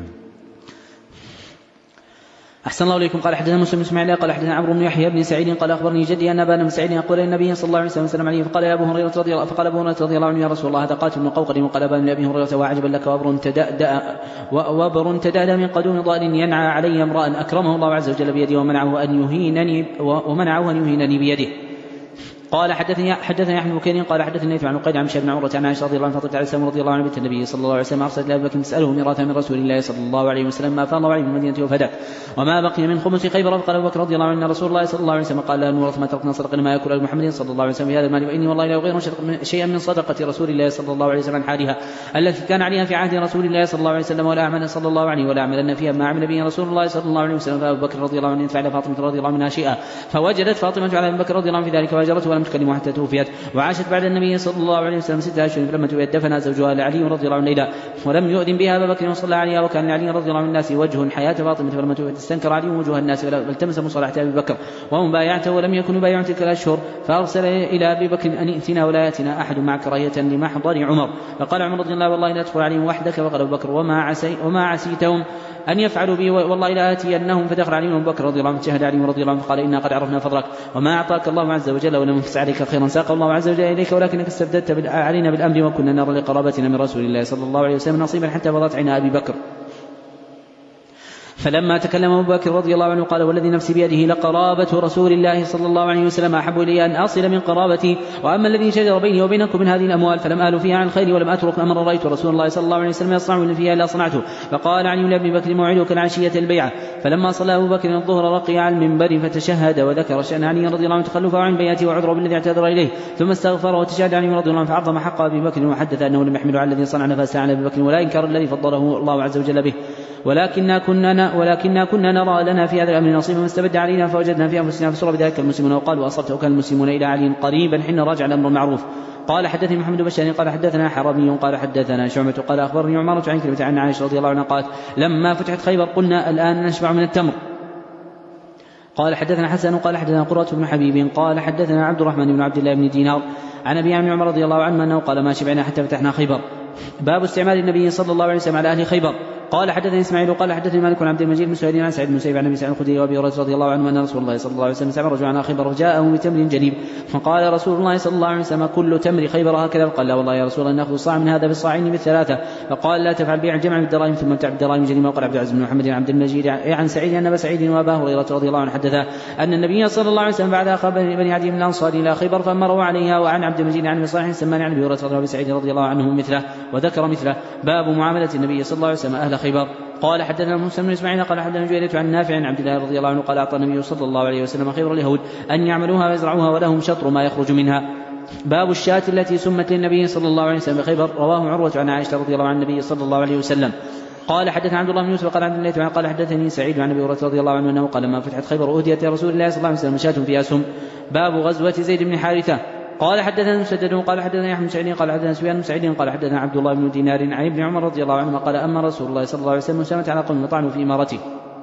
أحسن الله إليكم. قال حدثنا مسلم بن إسماعيل قال حدثنا عمرو بن يحيى بن سعيد قال أخبرني جدي أن أبا بن سعيد يقول النبي صلى الله عليه وسلم عليه فقال يا أبو هريرة رضي الله فقال أبو هريرة رضي الله عنه يا رسول الله هذا قاتل بن قوقل وقال أبا أبي هريرة وعجبا لك وبر تدأدأ وبر تدأدأ من قدوم ضال ينعى علي امرأ أكرمه الله عز وجل بيده ومنعه أن يهينني ومنعه أن يهينني بيده. قال حدثني حدثني احمد بن بكير قال حدثني عن عقيل عن بن عمرة عن عائشة رضي الله عنها فاطمة عليه السلام رضي الله عنها بنت النبي صلى الله عليه وسلم ارسلت لابي بكر تساله ميراثا من رسول الله صلى الله عليه وسلم ما فاض عليه من المدينة وفدت وما بقي من خمس خيبر. فقال ابو بكر رضي الله عنه رسول الله صلى الله عليه وسلم قال لا نورث ما تركنا صدقا ما ياكل محمد صلى الله عليه وسلم في هذا المال واني والله لا اغير شيئا من صدقة رسول الله صلى الله عليه وسلم عن حالها التي كان عليها في عهد رسول الله صلى الله عليه وسلم ولا اعمل صلى الله عليه ولا اعملن فيها ما عمل به رسول الله صلى الله عليه وسلم. فابو بكر رضي الله عنه فعل فاطمة رضي الله عنها شيئا فوجدت فاطمة على ابي بكر رضي الله عنه في ذلك فهجرته ولم تكلمه حتى توفيت وعاشت بعد النبي صلى الله عليه وسلم ستة أشهر فلما توفيت دفن زوجها لعلي رضي الله عنه ليلى ولم يؤذن بها أبا بكر وصلى عليها وكان لعلي رضي الله عنه الناس وجه حياة فاطمة فلما توفيت استنكر علي وجوه الناس والتمس مصالحة أبي بكر ومبايعته ولم يكن يبايع تلك الأشهر فأرسل إلى أبي بكر أن ائتنا ولا يأتنا أحد مع كراهية لمحضر عمر. فقال عمر رضي الله والله لا تدخل عليهم وحدك. فقال أبو بكر وما, عسي وما عسيتهم أن يفعلوا بي والله لا آتينهم. فدخل علي بن بكر رضي الله عنه فشهد علي رضي الله عنه فقال إنا قد عرفنا فضلك وما أعطاك الله عز وجل ولم ينفس عليك خيرا ساق الله عز وجل إليك ولكنك استبدلت علينا بالأمر وكنا نرى لقرابتنا من رسول الله صلى الله عليه وسلم نصيبا حتى وضعت عين أبي بكر. فلما تكلم أبو بكر رضي الله عنه قال والذي نفسي بيده لقرابة رسول الله صلى الله عليه وسلم أحب إلي أن أصل من قرابتي وأما الذي شجر بيني وبينكم من هذه الأموال فلم آل فيها عن الخير ولم أترك أمر رأيت رسول الله صلى الله عليه وسلم يصنع فيها إلا صنعته. فقال علي لأبي بكر موعدك العشية البيعة. فلما صلى أبو بكر الظهر رقي على المنبر فتشهد وذكر شأن علي رضي الله عنه تخلفه عن بيعته وعذره بالذي اعتذر إليه ثم استغفر وتشهد علي رضي الله عنه فعظم حق أبي بكر وحدث أنه لم يحمل على الذي صنع نفسه على أبي بكر ولا إنكر الذي فضله الله عز وجل به ولكننا كنا ولكننا كنا نرى لنا في هذا الأمر نصيبا فاستبد علينا فوجدنا في أنفسنا فسر بذلك المسلمون وقالوا أصبت وكان المسلمون إلى علي قريبا حين راجع الأمر المعروف. قال حدثني محمد بن بشار قال حدثنا حرمي قال حدثنا شعبة قال أخبرني عمارة عن كلمة عن عائشة رضي الله عنها قالت لما فتحت خيبر قلنا الآن نشبع من التمر. قال حدثنا حسن قال حدثنا قرة بن حبيب قال حدثنا عبد الرحمن بن عبد الله بن دينار عن أبي عمرو رضي الله عنه أنه قال ما شبعنا حتى فتحنا خيبر. باب استعمال النبي صلى الله عليه وسلم على أهل خيبر. قال حدثني اسماعيل قال حدثني مالك عن عبد المجيد بن سعيد عن سعيد بن مسيب عن ابي سعيد الخدري وابي هريره رضي الله عنه ان رسول الله صلى الله عليه وسلم سمع رجلا عن خيبر وجاءه بتمر جليب فقال رسول الله صلى الله عليه وسلم كل تمر خيبر هكذا. قال لا والله يا رسول الله ناخذ صاع من هذا بالصاعين بالثلاثه. فقال لا تفعل بيع الجمع بالدراهم ثم ابتع بالدراهم جليما. وقال عبد العزيز بن محمد عن عبد المجيد عن سعيد ان ابا سعيد وابا هريره رضي الله عنه حدثا ان النبي صلى الله عليه وسلم بعد اخذ بني عدي من الانصار الى خيبر فامروا عليها. وعن عبد المجيد عن مصالح سمان عن ابي هريره رضي الله عنه سعيد رضي الله عنه مثله وذكر مثله. باب معامله النبي صلى الله عليه وسلم اهل خيبر. قال حدثنا موسى بن اسماعيل قال حدثنا جويرية عن نافع عن عبد الله رضي الله عنه قال اعطى النبي صلى الله عليه وسلم خيبر اليهود ان يعملوها ويزرعوها ولهم شطر ما يخرج منها. باب الشاة التي سمت للنبي صلى الله عليه وسلم بخيبر. رواه عروة عن عائشة رضي الله عن النبي صلى الله عليه وسلم قال حدثنا عبد الله بن يوسف قال عن الله قال حدثني سعيد عن ابي هريره رضي الله عنه انه قال لما فتحت خيبر اهديت يا رسول الله صلى الله عليه وسلم شاة فيها سم. باب غزوة زيد بن حارثة. قال حدثنا مسدد قال حدثنا يحيى بن سعيد قال حدثنا سفيان بن سعيد قال حدثنا عبد الله بن دينار عن ابن عمر رضي الله عنهما قال اما رسول الله صلى الله عليه وسلم سمت على قوم طعنوا في امارته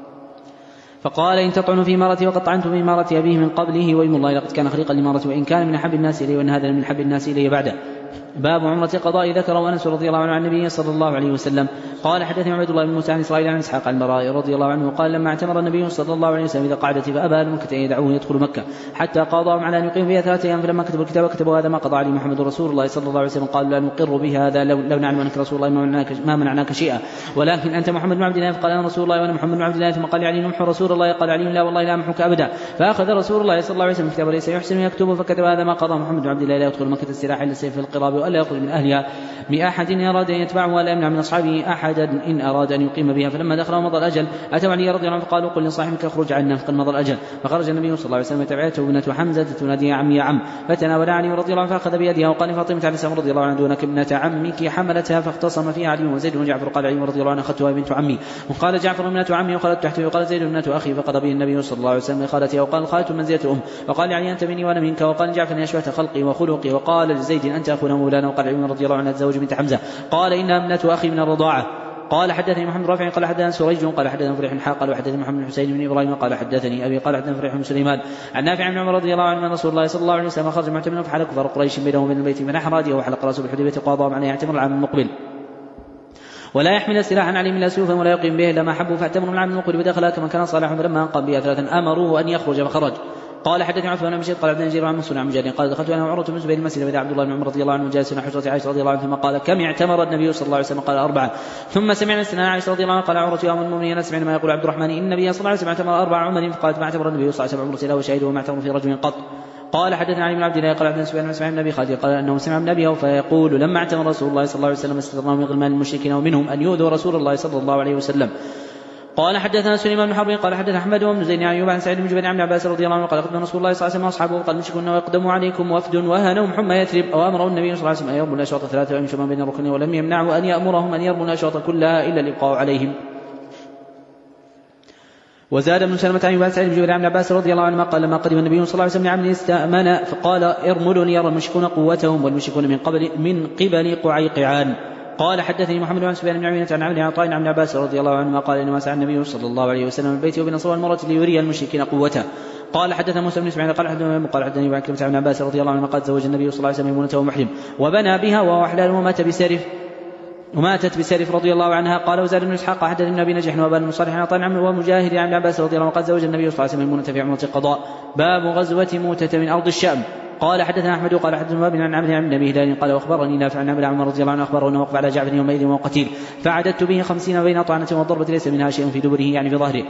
فقال إن تطعنوا في إمارتي وقد طعنتم في إمارة أبيه من قبله وإيم الله لقد كان خليقا لإمارته وإن كان من أحب الناس إليه وإن هذا من أحب الناس إليه بعده. باب عمرة قضاء ذكر أنس رضي الله عنه عن النبي صلى الله عليه وسلم قال حدثني عبد الله بن موسى عن إسرائيل عن إسحاق عن البراء رضي الله عنه قال لما اعتمر النبي صلى الله عليه وسلم إذا قعدت فأبى أهل مكة أن يدعوه يدخل مكة حتى قاضاهم على أن يقيم فيها ثلاثة أيام فلما كتبوا الكتاب كتبوا هذا ما قضى عليه محمد رسول الله صلى الله عليه وسلم قالوا لا نقر به هذا لو, لو نعلم أنك رسول الله ما منعناك, ما منعناك شيئا ولكن أنت محمد بن عبد الله فقال أنا رسول الله وأنا محمد بن عبد الله ثم قال علي نمحو رسول الله قال علي لا والله لا أمحوك أبدا فأخذ رسول الله صلى الله عليه وسلم كتاب ليس يحسن يكتبه فكتب هذا ما قضى محمد بن عبد الله لا يدخل مكة السلاح إلا السيف في القراب وألا يخرج من أهلها بأحد إن أراد أن يتبعه ولا يمنع من أصحابه أحدا إن أراد أن يقيم بها فلما دخل ومضى الأجل أتوا علي رضي الله عنه فقالوا قل لصاحبك اخرج عنا فقد مضى الأجل فخرج النبي صلى الله عليه وسلم تبعته ابنة حمزة تنادي يا عم يا عم فتناول علي رضي الله عنه فأخذ بيدها وقال فاطمة عليه السلام رضي الله عنها دونك ابنة عمك حملتها فاختصم فيها علي وزيد وجعفر قال علي رضي الله عنه أخذتها بنت عمي وقال جعفر ابنة عمي وقالت تحته وقال زيد ابنة أخي فقضى به النبي صلى الله عليه وسلم خالتها وقال خالة منزلة أم وقال علي أنت مني وأنا منك وقال جعفر أشبهت خلقي وخلقي وقال لزيد أنت أخونا مولانا وقال علي رضي الله عنه تزوج بنت حمزة قال إنها ابنة أخي من الرضاعة قال حدثني محمد رافع قال حدثنا سريج قال حدثنا فريح حاق قال وحدثني محمد بن حسين بن ابراهيم قال حدثني ابي قال حدثنا فريح بن سليمان عن نافع بن عمر رضي الله عنه ان رسول الله صلى الله عليه وسلم خرج معتمرا فحلق كفار قريش بينه وبين البيت من احراجه وحلق راسه بالحديبيه قاضى عليه يعتمر العام المقبل ولا يحمل سلاحا عليه من سيوفا ولا يقيم به الا ما حبوا فاعتمروا العام المقبل بدخلها كما كان صالحا فلما انقم بها ثلاثا امروه ان يخرج فخرج. قال حدثني عثمان بن بشير قال عبد النجير عن منصور عن مجاهد قال دخلت انا وعروه بن الزبير المسجد فاذا عبد الله بن عمر رضي الله عنه جالس على حجره عائشه رضي الله عنها ثم قال كم اعتمر النبي صلى الله عليه وسلم قال اربعه. ثم سمعنا سنة عائشه رضي الله عنها قال عروه يا ام المؤمنين سمعنا ما يقول عبد الرحمن ان النبي صلى الله عليه وسلم اعتمر اربع عمر فقالت ما اعتمر النبي صلى الله عليه وسلم عمره الا وشهيده وما اعتمر في رجل قط. قال حدثنا علي بن عبد الله قال عبد سفيان بن سفيان بن ابي خالد قال انه سمع من ابيه فيقول لما اعتمر رسول الله صلى الله عليه وسلم استثناه من غلمان المشركين ومنهم ان يؤذوا رسول الله صلى الله عليه وسلم. قال حدثنا سليمان بن حرب قال حدثنا احمد بن زيد عن ايوب عن سعيد بن جبير عن عباس رضي الله عنه قال قدم رسول الله صلى الله عليه وسلم واصحابه قال المشركون ويقدموا عليكم وفد وهنهم حمى يثرب وامره النبي صلى الله عليه وسلم ان يرموا الاشواط ثلاثه ويمشوا ما بين الركن ولم يمنعوا ان يامرهم ان يرموا الاشواط كلها الا الابقاء عليهم. وزاد ابن سلمة عن سعيد بن جبير عن عباس رضي الله عنه قال لما قدم النبي صلى الله عليه وسلم لعمل استأمن فقال ارملوا ليرى المشركون قوتهم والمشركون من قبل من قبل قعيقعان. قال حدثني محمد بن سفيان بن عمينة عن عبد عطاء عن عباس رضي الله عنه قال انما سعى النبي صلى الله عليه وسلم البيت وبنصر المرأة ليري المشركين قوته. قال حدثنا موسى بن اسماعيل قال حدثنا قال حدثني عن كلمة عن عباس رضي الله عنه قال زوج النبي صلى الله عليه وسلم ميمونة ومحرم وبنى بها وهو حلال ومات بسرف وماتت بسرف رضي الله عنها. قال وزاد بن اسحاق حدث ابن ابي نجح وابان بن صالح عن عمرو ومجاهد عن عباس رضي الله عنه قال زوج النبي صلى الله عليه وسلم ميمونة في عمرة القضاء. باب غزوة موتة من ارض الشام. قال حدثنا احمد قال حدثنا ابن عن عمرو عن ابي هلال قال واخبرني نافع عن ابي عمر رضي الله عنه اخبره انه وقف على جعفر يومئذ وهو قتيل فعددت به خمسين بين طعنة وضربة ليس منها شيء في دبره يعني في ظهره.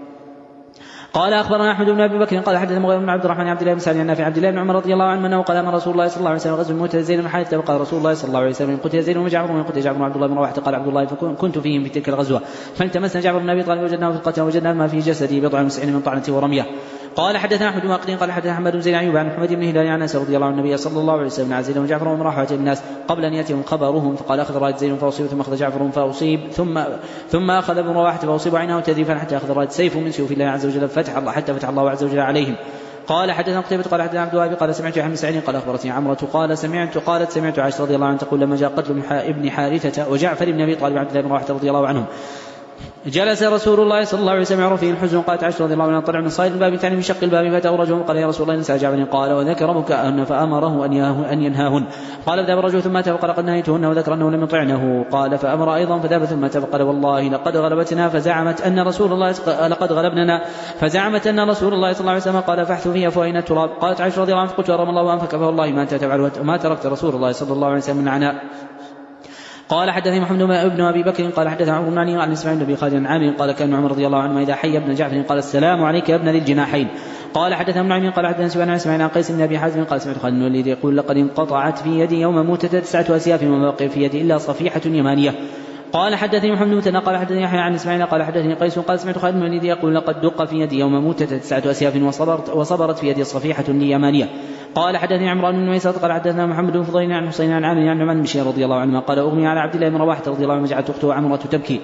قال اخبرنا احمد بن ابي بكر قال حدثنا مغير بن عبد الرحمن عبد الله بن سعد عن نافع عبد الله بن عمر رضي الله عنه انه قال امر رسول الله صلى الله عليه وسلم غزو موتة زيد بن حارثة وقال رسول الله صلى الله عليه وسلم قتل زيد بن جعفر ومن قتل جعفر بن عبد الله بن رواحة قال عبد الله فكنت فيهم في تلك الغزوة فالتمسنا جعفر بن ابي طالب وجدناه في القتل وجدنا ما في جسده بضع وتسعين من طعنة ورمية. قال حدثنا احمد بن واقدين قال حدثنا احمد بن زيد عن ايوب عن محمد بن هلال عن انس رضي الله عنه النبي صلى الله عليه وسلم عن زيد بن جعفر ومن راح الناس قبل ان ياتهم خبرهم فقال اخذ رايه زيد فاصيب ثم اخذ جعفر فاصيب ثم ثم اخذ ابن رواحة فاصيب عينه تذيفا حتى اخذ رايه سيف من سيوف الله عز وجل فتح الله حتى فتح الله عز وجل عليهم. قال حدثنا قتيبة قال حدثنا عبد الوهاب قال سمعت عن سعيد قال اخبرتني عمرة قال سمعت قالت سمعت عائشة رضي الله عنها تقول لما جاء قتل ابن حارثة وجعفر بن ابي طالب عبد الله بن رواحة رضي الله عنهم جلس رسول الله صلى الله عليه وسلم يعرف فيه الحزن. قالت عائشة رضي الله عنها طلع من صيد الباب ثاني من شق الباب فاتاه رجل قال يا رسول الله نسى جعفر قال وذكر ربك فامره ان ينهاهن. قال فذهب الرجل ثم اتى فقال قد نهيتهن وذكر انه لم يطعنه. قال فامر ايضا فذهب ثم اتى فقال والله لقد غلبتنا فزعمت ان رسول الله لقد غلبننا فزعمت ان رسول الله صلى الله عليه وسلم قال فاحثوا فيها فاين التراب. قالت عائشة رضي الله عنها فقلت رحم الله انفك فوالله ما انت تفعل وما تركت رسول الله صلى الله عليه وسلم من عناء. قال حدثني محمد بن ابي بكر قال حدثنا عمرو بن علي عن اسماعيل بن ابي خالد عن عامر قال كان عمر رضي الله عنه اذا حي ابن جعفر قال السلام عليك يا ابن ذي الجناحين. قال حدثنا ابن عمي قال حدثنا سفيان عن اسماعيل عن قيس بن ابي حازم قال سمعت خالد بن الوليد يقول لقد انقطعت في يدي يوم موتة تسعة اسياف وما بقي في يدي الا صفيحة يمانية. قال حدثني محمد بن متنى قال حدثني يحيى عن اسماعيل قال حدثني قيس قال سمعت خالد بن الوليد يقول لقد دق في يدي يوم موتة تسعة اسياف وصبرت وصبرت في يدي صفيحة يمانية. قال حدثني عمران بن ميسرة قال حدثنا محمد بن فضيل عن حسين عن عامر عن نعمان بن بشير رضي الله عنه قال اغمي على عبد الله بن رواحة رضي الله عنه وجعلت اخته عمرة تبكي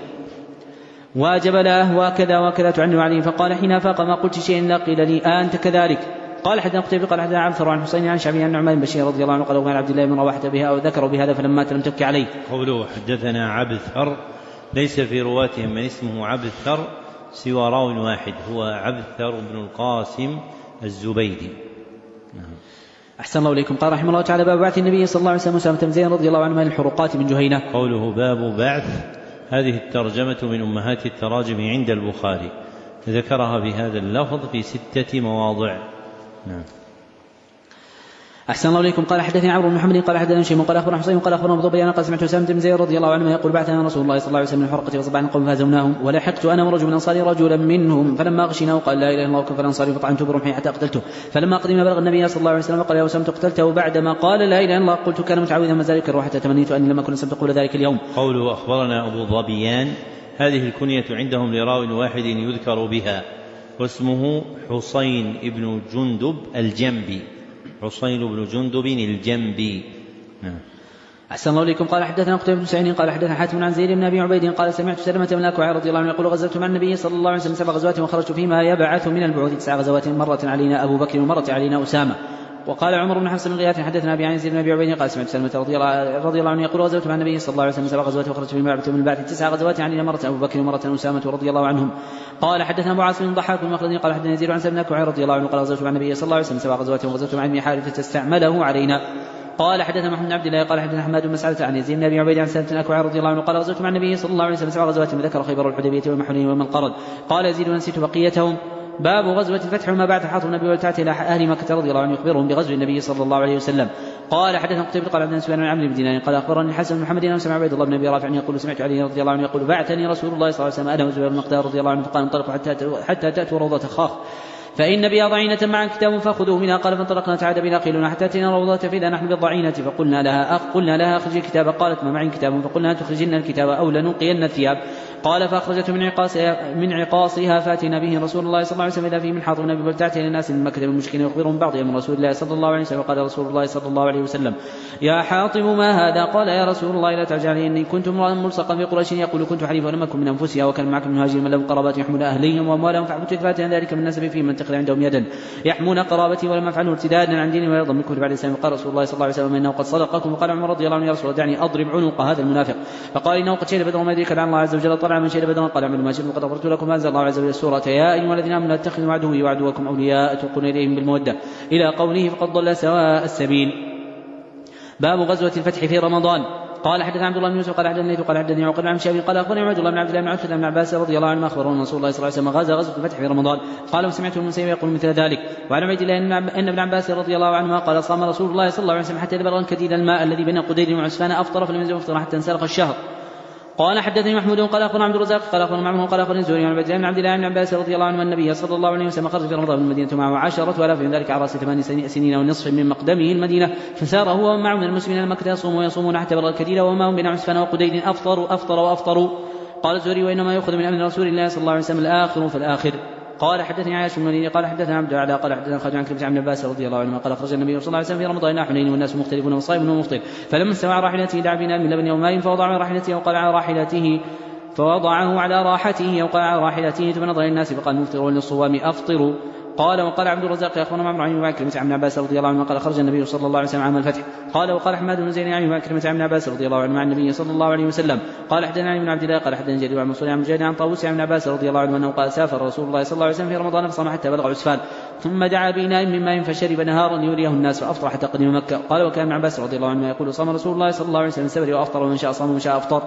واجب له وكذا وكذا تعنوا عليه فقال حين فاق ما قلت شيئا لا قيل لي انت كذلك. قال حدثنا قتيبة قال حدثنا عبثر عن حسين عن شعبي عن نعمان بن بشير رضي الله عنه قال اغمي على عبد الله بن رواحة بها او ذكروا بهذا فلما لم تبكي عليه. قوله حدثنا عبثر ليس في رواتهم من اسمه عبثر سوى راو واحد هو عبثر بن القاسم الزبيدي. أحسن الله إليكم. قال رحمه الله تعالى باب بعث النبي صلى الله عليه وسلم أسامة بن زيد رضي الله عنه من الحروقات من جهينة. قوله باب بعث هذه الترجمة من أمهات التراجم عند البخاري ذكرها بهذا اللفظ في ستة مواضع. نعم. أحسن الله إليكم. قال حدثني عمرو بن محمد قال حدثنا شيء قال أخبرنا حسين قال أخبرنا أبو بيان قال سمعت أسامة بن زيد رضي الله عنه يقول بعثنا رسول الله صلى الله عليه وسلم من الحرقة فصبحنا قوم فهزمناهم ولحقت أنا ورجل من الأنصار رجلا منهم فلما غشيناه قال لا إله إلا الله وكفر الأنصار فطعنته برمحي حتى قتلته. فلما قدم بلغ النبي صلى الله عليه وسلم قال يا أسامة قتلته بعدما قال لا إله إلا الله قلت كان متعوذا ما ذلك الروح حتى تمنيت أني لما كنت سأقول ذلك اليوم. قوله أخبرنا أبو ظبيان هذه الكنية عندهم لراو واحد يذكر بها واسمه حسين بن جندب الجنبي حسين بن جندب الجنبي. أحسن الله إليكم. قال حدثنا قتيبة بن سعيد قال حدثنا حاتم عن زيد بن أبي عبيد قال سمعت سلمة بن الأكوع رضي الله عنه يقول غزوت مع النبي صلى الله عليه وسلم سبع غزوات وخرجت فيما يبعث من البعوث تسع غزوات مرة علينا أبو بكر ومرة علينا أسامة وقال عمر بن حفص بن غياث حدثنا ابي عن يزيد بن ابي عبيد قال سمعت سلمة رضي الله عنه يقول غزوت مع النبي صلى الله عليه وسلم سبع غزوات وخرجت من بعد تسع غزوات يعني مرة ابو بكر ومرة اسامة رضي الله عنهم. قال حدثنا ابو عاصم بن ضحاك بن مخلد قال حدثنا يزيد عن سلمة رضي الله عنه قال غزوت مع النبي صلى الله عليه وسلم سبع غزوات وغزوت مع ابن حارثة استعمله علينا. قال حدثنا محمد بن عبد الله قال حدثنا حماد بن مسعدة عن يزيد بن ابي عبيد عن سلمة الاكوع رضي الله عنه قال غزوت مع النبي صلى الله عليه وسلم سبع غزوات وذكر خيبر والحديبية والمحنين والمنقرض. قال يزيد ونسيت بقيتهم. باب غزوة الفتح وما بعد حاط النبي والتعت إلى أهل مكة رضي الله عنه يخبرهم بغزو النبي صلى الله عليه وسلم. قال حدثنا قتيبة قال عبد سفيان عن عمرو بن دينار قال أخبرني الحسن بن محمد أن سمع عبيد الله بن أبي رافع يقول سمعت علي رضي الله عنه يقول بعثني رسول الله صلى الله عليه وسلم أنا وزبير بن مقدار رضي الله عنه فقال انطلقوا حتى حتى تأتوا روضة خاخ فإن بها ضعينة مع كتاب فخذوه منها. قال فانطلقنا تعاد بنا قيلنا حتى أتينا روضة فإذا نحن بالضعينة فقلنا لها أخ قلنا لها أخرجي الكتاب. قالت ما معي كتاب فقلنا تخرجن الكتاب أو لنلقين الثياب. قال فأخرجته من عقاصها, من عقاصها فاتنا به رسول الله صلى الله عليه وسلم إذا فيه من حاط النبي والتعتي للناس من مكة المشركين يخبرهم بعضهم من رسول الله صلى الله عليه وسلم. قال رسول الله صلى الله عليه وسلم يا حاطب ما هذا؟ قال يا رسول الله لا تعجلني إني كنت امرأ ملصقا في قريش يقول كنت حليفا ولم أكن من أنفسها وكان معكم من هاجر من لهم قرابات يحمون أهليهم وأموالهم فاحبت إثبات عن ذلك من النسب فيه من تقل عندهم يدا يحمون قرابتي ولم أفعله ارتدادا عن ديني ويرضى من كفر بعد الإسلام. قال رسول الله صلى الله عليه وسلم إنه قد صدقكم. وقال عمر رضي الله عنه يا رسول الله دعني أضرب عنق هذا المنافق. فقال إنه قد شهد بدر وما يدريك لعل الله عز وجل طلع من شهد بدر. قال عمر ما شئتم قد غفرت لكم. أنزل الله عز وجل السورة يا أيها الذين آمنوا لا تتخذوا عدوي وعدوكم أولياء تلقون إليهم بالمودة إلى قوله فقد ضل سواء السبيل. باب غزوة الفتح في رمضان. قال حدثنا عبد الله بن يوسف قال حدثني قال حدثني عقيل عن شابي قال اخبرني عبد الله بن عبد الله بن عتبة بن عباس رضي الله عنه اخبرنا رسول الله صلى الله عليه وسلم غزا غزوة الفتح في رمضان. قال وسمعت المسيب يقول مثل ذلك. وعن عبد الله ان ابن عباس رضي الله عنهما قال صام رسول الله صلى الله عليه وسلم حتى بلغ كديد الماء الذي بين قديد وعسفان افطر فلم يزل افطر حتى انسلخ الشهر. قال حدثني محمود قال اخبرنا عبد الرزاق قال اخبرنا معمر قال اخبرني الزهري عن عبد الله بن عبد الله بن عباس رضي الله عنه النبي صلى الله عليه وسلم خرج في رمضان من المدينه معه عشرة آلاف من ذلك على راس ثمان سنين ونصف من مقدمه المدينه فسار هو ومعه من المسلمين مكه يصوموا ويصومون حتى بلغ الكديد وما هم بين عسفان وقديد افطروا افطر وافطروا. قال الزهري وانما يؤخذ من امر رسول الله صلى الله عليه وسلم الاخر فالاخر. قال حدثني عائشة بن الوليد قال حدثنا عبد الأعلى قال حدثنا خالد عن كلمة عن عباس رضي الله عنه قال خرج النبي صلى الله عليه وسلم في رمضان إلى حنين والناس مختلفون وصائم ومفطر فلما استوى على راحلته دعا بنا من لبن وماء فوضع على راحلته وقال على راحلته فوضعه على راحته وقال على راحلته ثم نظر الناس فقال مفطر للصوام أفطروا. قال وقال عبد الرزاق اخبرنا معمر عن ابي كلمة عن عباس رضي الله عنه قال خرج النبي صلى الله عليه وسلم عام الفتح. قال وقال حماد بن زيد عن ابي كلمة عن عباس رضي الله عنه مع النبي صلى الله عليه وسلم. قال حدثنا ابن عبد الله قال حدثنا جرير عن منصور عن مجاهد عن طاووس عن عباس رضي الله عنه انه قال سافر رسول الله صلى الله عليه وسلم في رمضان فصام حتى بلغ عسفان ثم دعا بإناء من ماء فشرب نهارا ليريه الناس فافطر حتى قدم مكة. قال وكان ابن عباس رضي الله عنه يقول صام رسول الله صلى الله عليه وسلم سفر وافطر ومن شاء صام ومن شاء افطر.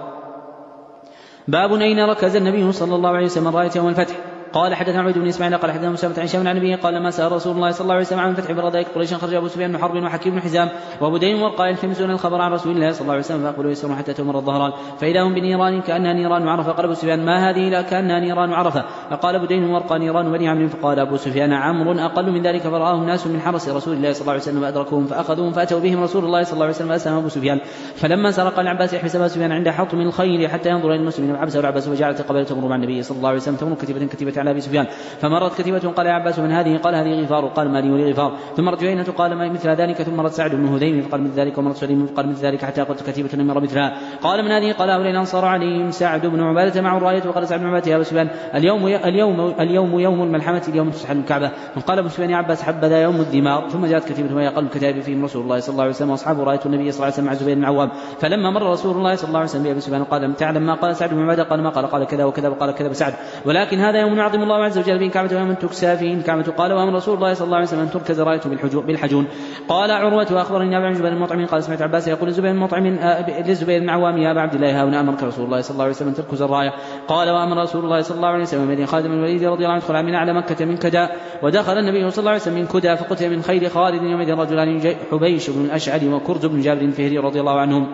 باب أين ركز النبي صلى الله عليه وسلم راية يوم الفتح. قال حدثنا عبد بن اسماعيل قال حدثنا مسامة عن شام عن النبي قال لما سأل رسول الله صلى الله عليه وسلم عن الفتح برضائك قريش خرج ابو سفيان بن حرب وحكيم بن حزام وابو ديم ورقاء يلتمسون الخبر عن رسول الله صلى الله عليه وسلم فاقبلوا يسرون حتى تمر الظهران فاذا هم بنيران كانها نيران عرفه. قال ابو سفيان ما هذه لا كانها نيران عرفه. فقال ابو ديم ورقاء نيران بني عمرو. فقال ابو سفيان عمرو اقل من ذلك فرآه الناس من حرس رسول الله صلى الله عليه وسلم فادركوهم فاخذوهم فاتوا بهم رسول الله صلى الله عليه وسلم فاسلم ابو سفيان. فلما سرق العباس يحبس ابو سفيان عند حطم الخيل حتى ينظر الى المسلمين فحبسه العباس وجعلت قبيله تمر مع النبي صلى الله عليه وسلم تمر كتيبه كتيبه على ابي سفيان فمرت كتيبة قال يا عباس من هذه؟ قال هذه غفار. قال ما لي ولي غفار. ثم مرت جهينة قال ما مثل ذلك. ثم مرت سعد بن هذيم فقال مثل ذلك ومرت سليم فقال مثل ذلك حتى قلت كتيبة مر مثلها. قال من هذه؟ قال هؤلاء الأنصار عليهم سعد بن عبادة مع الراية. وقال سعد بن عبادة يا أبو سفيان اليوم اليوم اليوم يوم الملحمة اليوم تسحل الكعبة. فقال أبو سفيان يا عباس حبذا يوم الدمار. ثم جاءت كتيبة وهي أقل الكتائب فيهم رسول الله صلى الله عليه وسلم وأصحابه رأيت النبي صلى الله عليه وسلم مع زبير بن العوام. فلما مر رسول الله صلى الله عليه وسلم بأبي سفيان قال لم تعلم ما قال سعد بن عبادة؟ قال ما قال. قال كذا وكذا وقال كذا بسعد ولكن هذا يوم يعظم الله عز وجل فيه الكعبة ويوم تكسى فيه الكعبة. قال وامر رسول الله صلى الله عليه وسلم ان تركز رايته بالحجون. قال عروة واخبرني ابي عن زبير المطعم قال سمعت عباس يقول لزبير المطعم لزبير بن عوام يا ابا عبد الله ها هنا امرك رسول الله صلى الله عليه وسلم ان تركز الرايه. قال وامر رسول الله صلى الله عليه وسلم بن خالد بن الوليد رضي الله عنه ادخل من اعلى مكه من كدا. ودخل النبي صلى الله عليه وسلم من كدا فقتل من خير خالد يومئذ رجلان حبيش بن الاشعري وكرز بن جابر الفهري رضي الله عنهم.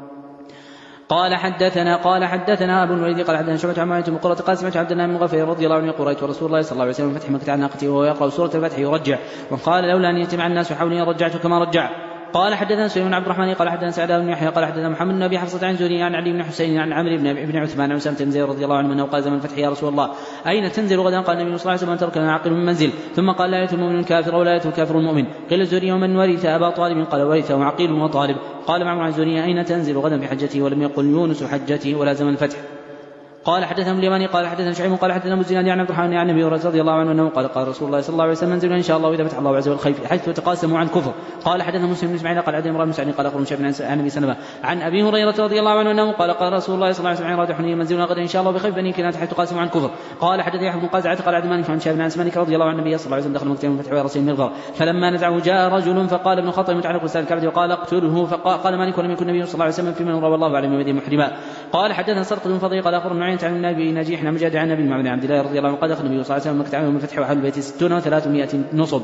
قال حدثنا قال حدثنا ابو الوليد قال حدثنا شعبة عن معاوية بن قرة قال سمعت عبد الله بن مغفر رضي الله عنه يقول رايت رسول الله صلى الله عليه وسلم فتح مكة على ناقته وهو يقرأ سورة الفتح يرجع وقال لولا ان يجتمع الناس حولي رجعت كما رجع. قال حدثنا سليمان بن عبد الرحمن قال حدثنا سعد بن يحيى قال حدثنا محمد بن ابي حفصة عن زهري عن علي بن حسين عن عمرو بن عثمان عن اسامة بن زيد رضي الله عنه انه قال زمن الفتح يا رسول الله اين تنزل غدا؟ قال النبي صلى الله عليه وسلم تركنا عاقل من منزل. ثم قال لا يأتي المؤمن الكافر ولا يأتي الكافر المؤمن. قيل الزهري ومن ورث ابا طالب؟ قال ورثه عقيل وطالب. قال معمر عن زهري اين تنزل غدا بحجته ولم يقل يونس حجته ولا زمن الفتح. قال حدثنا اليماني قال حدثنا شعيب قال حدثنا ابو الزناد عن عبد الرحمن عن النبي رضي الله عنه انه قال قال رسول الله صلى الله عليه وسلم منزل ان شاء الله اذا فتح الله عز وجل الخيف حيث تقاسموا عن كفر. قال حدثنا مسلم بن اسماعيل قال حدثنا امرأة بن سعد قال اخبرنا شعيب عن ابي سلمة عن ابي هريرة رضي الله عنه انه قال قال رسول الله صلى الله عليه وسلم راد حنين منزلنا غدا ان شاء الله بخيف بني كنانة حيث تقاسموا عن كفر. قال حدثنا يحيى بن قزعة قال عن مالك عن شعيب عن مالك رضي الله عنه النبي صلى الله عليه وسلم دخل مكة من فتح ورسول المغفر فلما نزعه جاء رجل فقال ابن خطب متعلق بسال الكعبة وقال اقتله فقال مالك ولم يكن النبي صلى الله عليه وسلم في من روى الله اعلم بمدين محرما. قال حدثنا سرقة بن فضيل قال اخبرنا عن عن النبي نجيح مجاد عن النبي بن عبد الله رضي الله عنه قال دخل النبي صلى الله عليه وسلم مكة عام الفتح وحل البيت ستون وثلاثمائة نصب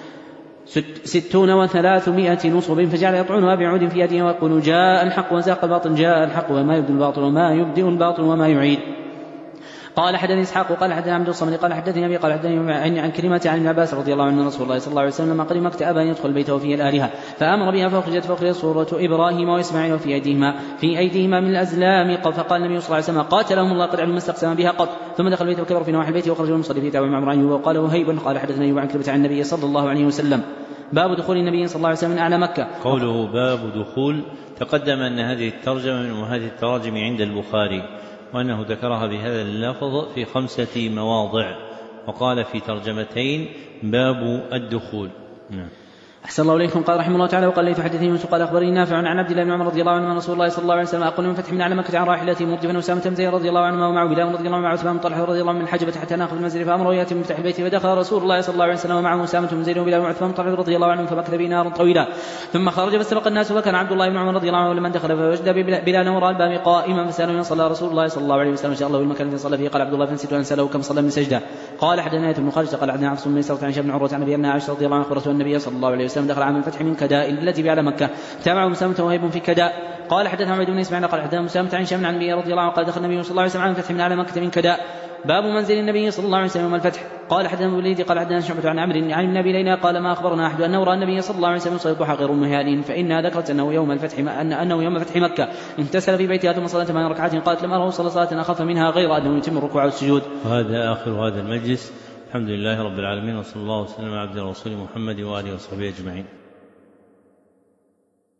ستون وثلاثمائة نصب فجعل يطعنها بعود في يده ويقول جاء الحق وزاق الباطل جاء الحق وما يبدو الباطل وما يبدئ الباطل وما يعيد. قال حدثني اسحاق قال حدثنا عبد الصمد قال حدثني ابي قال حدثني عن كلمه عن ابن عباس رضي الله عنه ان رسول الله صلى الله عليه وسلم لما قدم مكه ابى ان يدخل البيت وفيه الالهه فامر بها فاخرجت فاخرجت صوره ابراهيم واسماعيل وفي ايديهما في ايديهما من الازلام فقال النبي صلى الله عليه وسلم قاتلهم الله قد علم ما استقسم بها قط ثم دخل البيت وكبر في نواحي البيت وخرج المصلي في تابع مع ايوب وقال وهيب قال حدثني ايوب عن كلمه عن النبي صلى الله عليه وسلم. باب دخول النبي صلى الله عليه وسلم من اعلى مكه. قوله باب دخول تقدم ان هذه الترجمه من هذه التراجم عند البخاري وأنه ذكرها بهذا اللفظ في خمسة مواضع وقال في ترجمتين باب الدخول. نعم. أحسن الله إليكم. قال رحمه الله تعالى وقال لي حدثني يوسف قال أخبرني نافع عن عبد الله بن عمر رضي الله عنه رسول الله صلى الله عليه وسلم أقول من فتح من على مكة عن راحلته مرجفا وسامة بن زيد رضي الله عنه ومعه بلال رضي الله عنه ومعه عثمان بن طلحة رضي الله عنه من الحجبة حتى ناخذ المنزل فأمره يأتي من فتح البيت فدخل رسول الله صلى الله عليه وسلم ومعه سامة بن زيد وبلال وعثمان بن طلحة رضي الله عنه فمكث به نارا طويلا ثم خرج فاستبق الناس وكان عبد الله بن عمر رضي الله عنه لمن دخل فوجد بلال وراء الباب قائما فسأله من صلى رسول الله صلى الله عليه وسلم شاء الله بالمكان الذي صلى فيه قال عبد الله فنسيت أن سأله كم صلى من سجدة. قال حدثنا ابن خالد قال عن عاصم بن سعد عن شيخ بن عروة عن ابي عائشة رضي الله عنها أخبرته النبي صلى الله عليه وسلم دخل عام الفتح من كداء التي على مكة تابعه مسامة وهيب في كداء. قال حدثنا عبد بن اسماعيل قال حدثنا مسامة عن شام عن النبي رضي الله عنه قال دخل النبي صلى الله عليه وسلم عام الفتح من على مكة من كداء. باب منزل النبي صلى الله عليه وسلم يوم الفتح. قال حدثنا ابو الوليد قال حدثنا شعبة عن عمرو عن النبي لينا قال ما اخبرنا احد انه راى النبي صلى الله عليه وسلم يصلي الضحى غير مهال فانها ذكرت انه يوم الفتح ان انه يوم فتح مكة انتسل في بيتها ثم صلى ثمان ركعات قالت لم اره صلى صلاه اخف منها غير انه يتم الركوع والسجود. وهذا اخر هذا المجلس. الحمد لله رب العالمين وصلى الله وسلم على عبد الرسول محمد واله وصحبه اجمعين.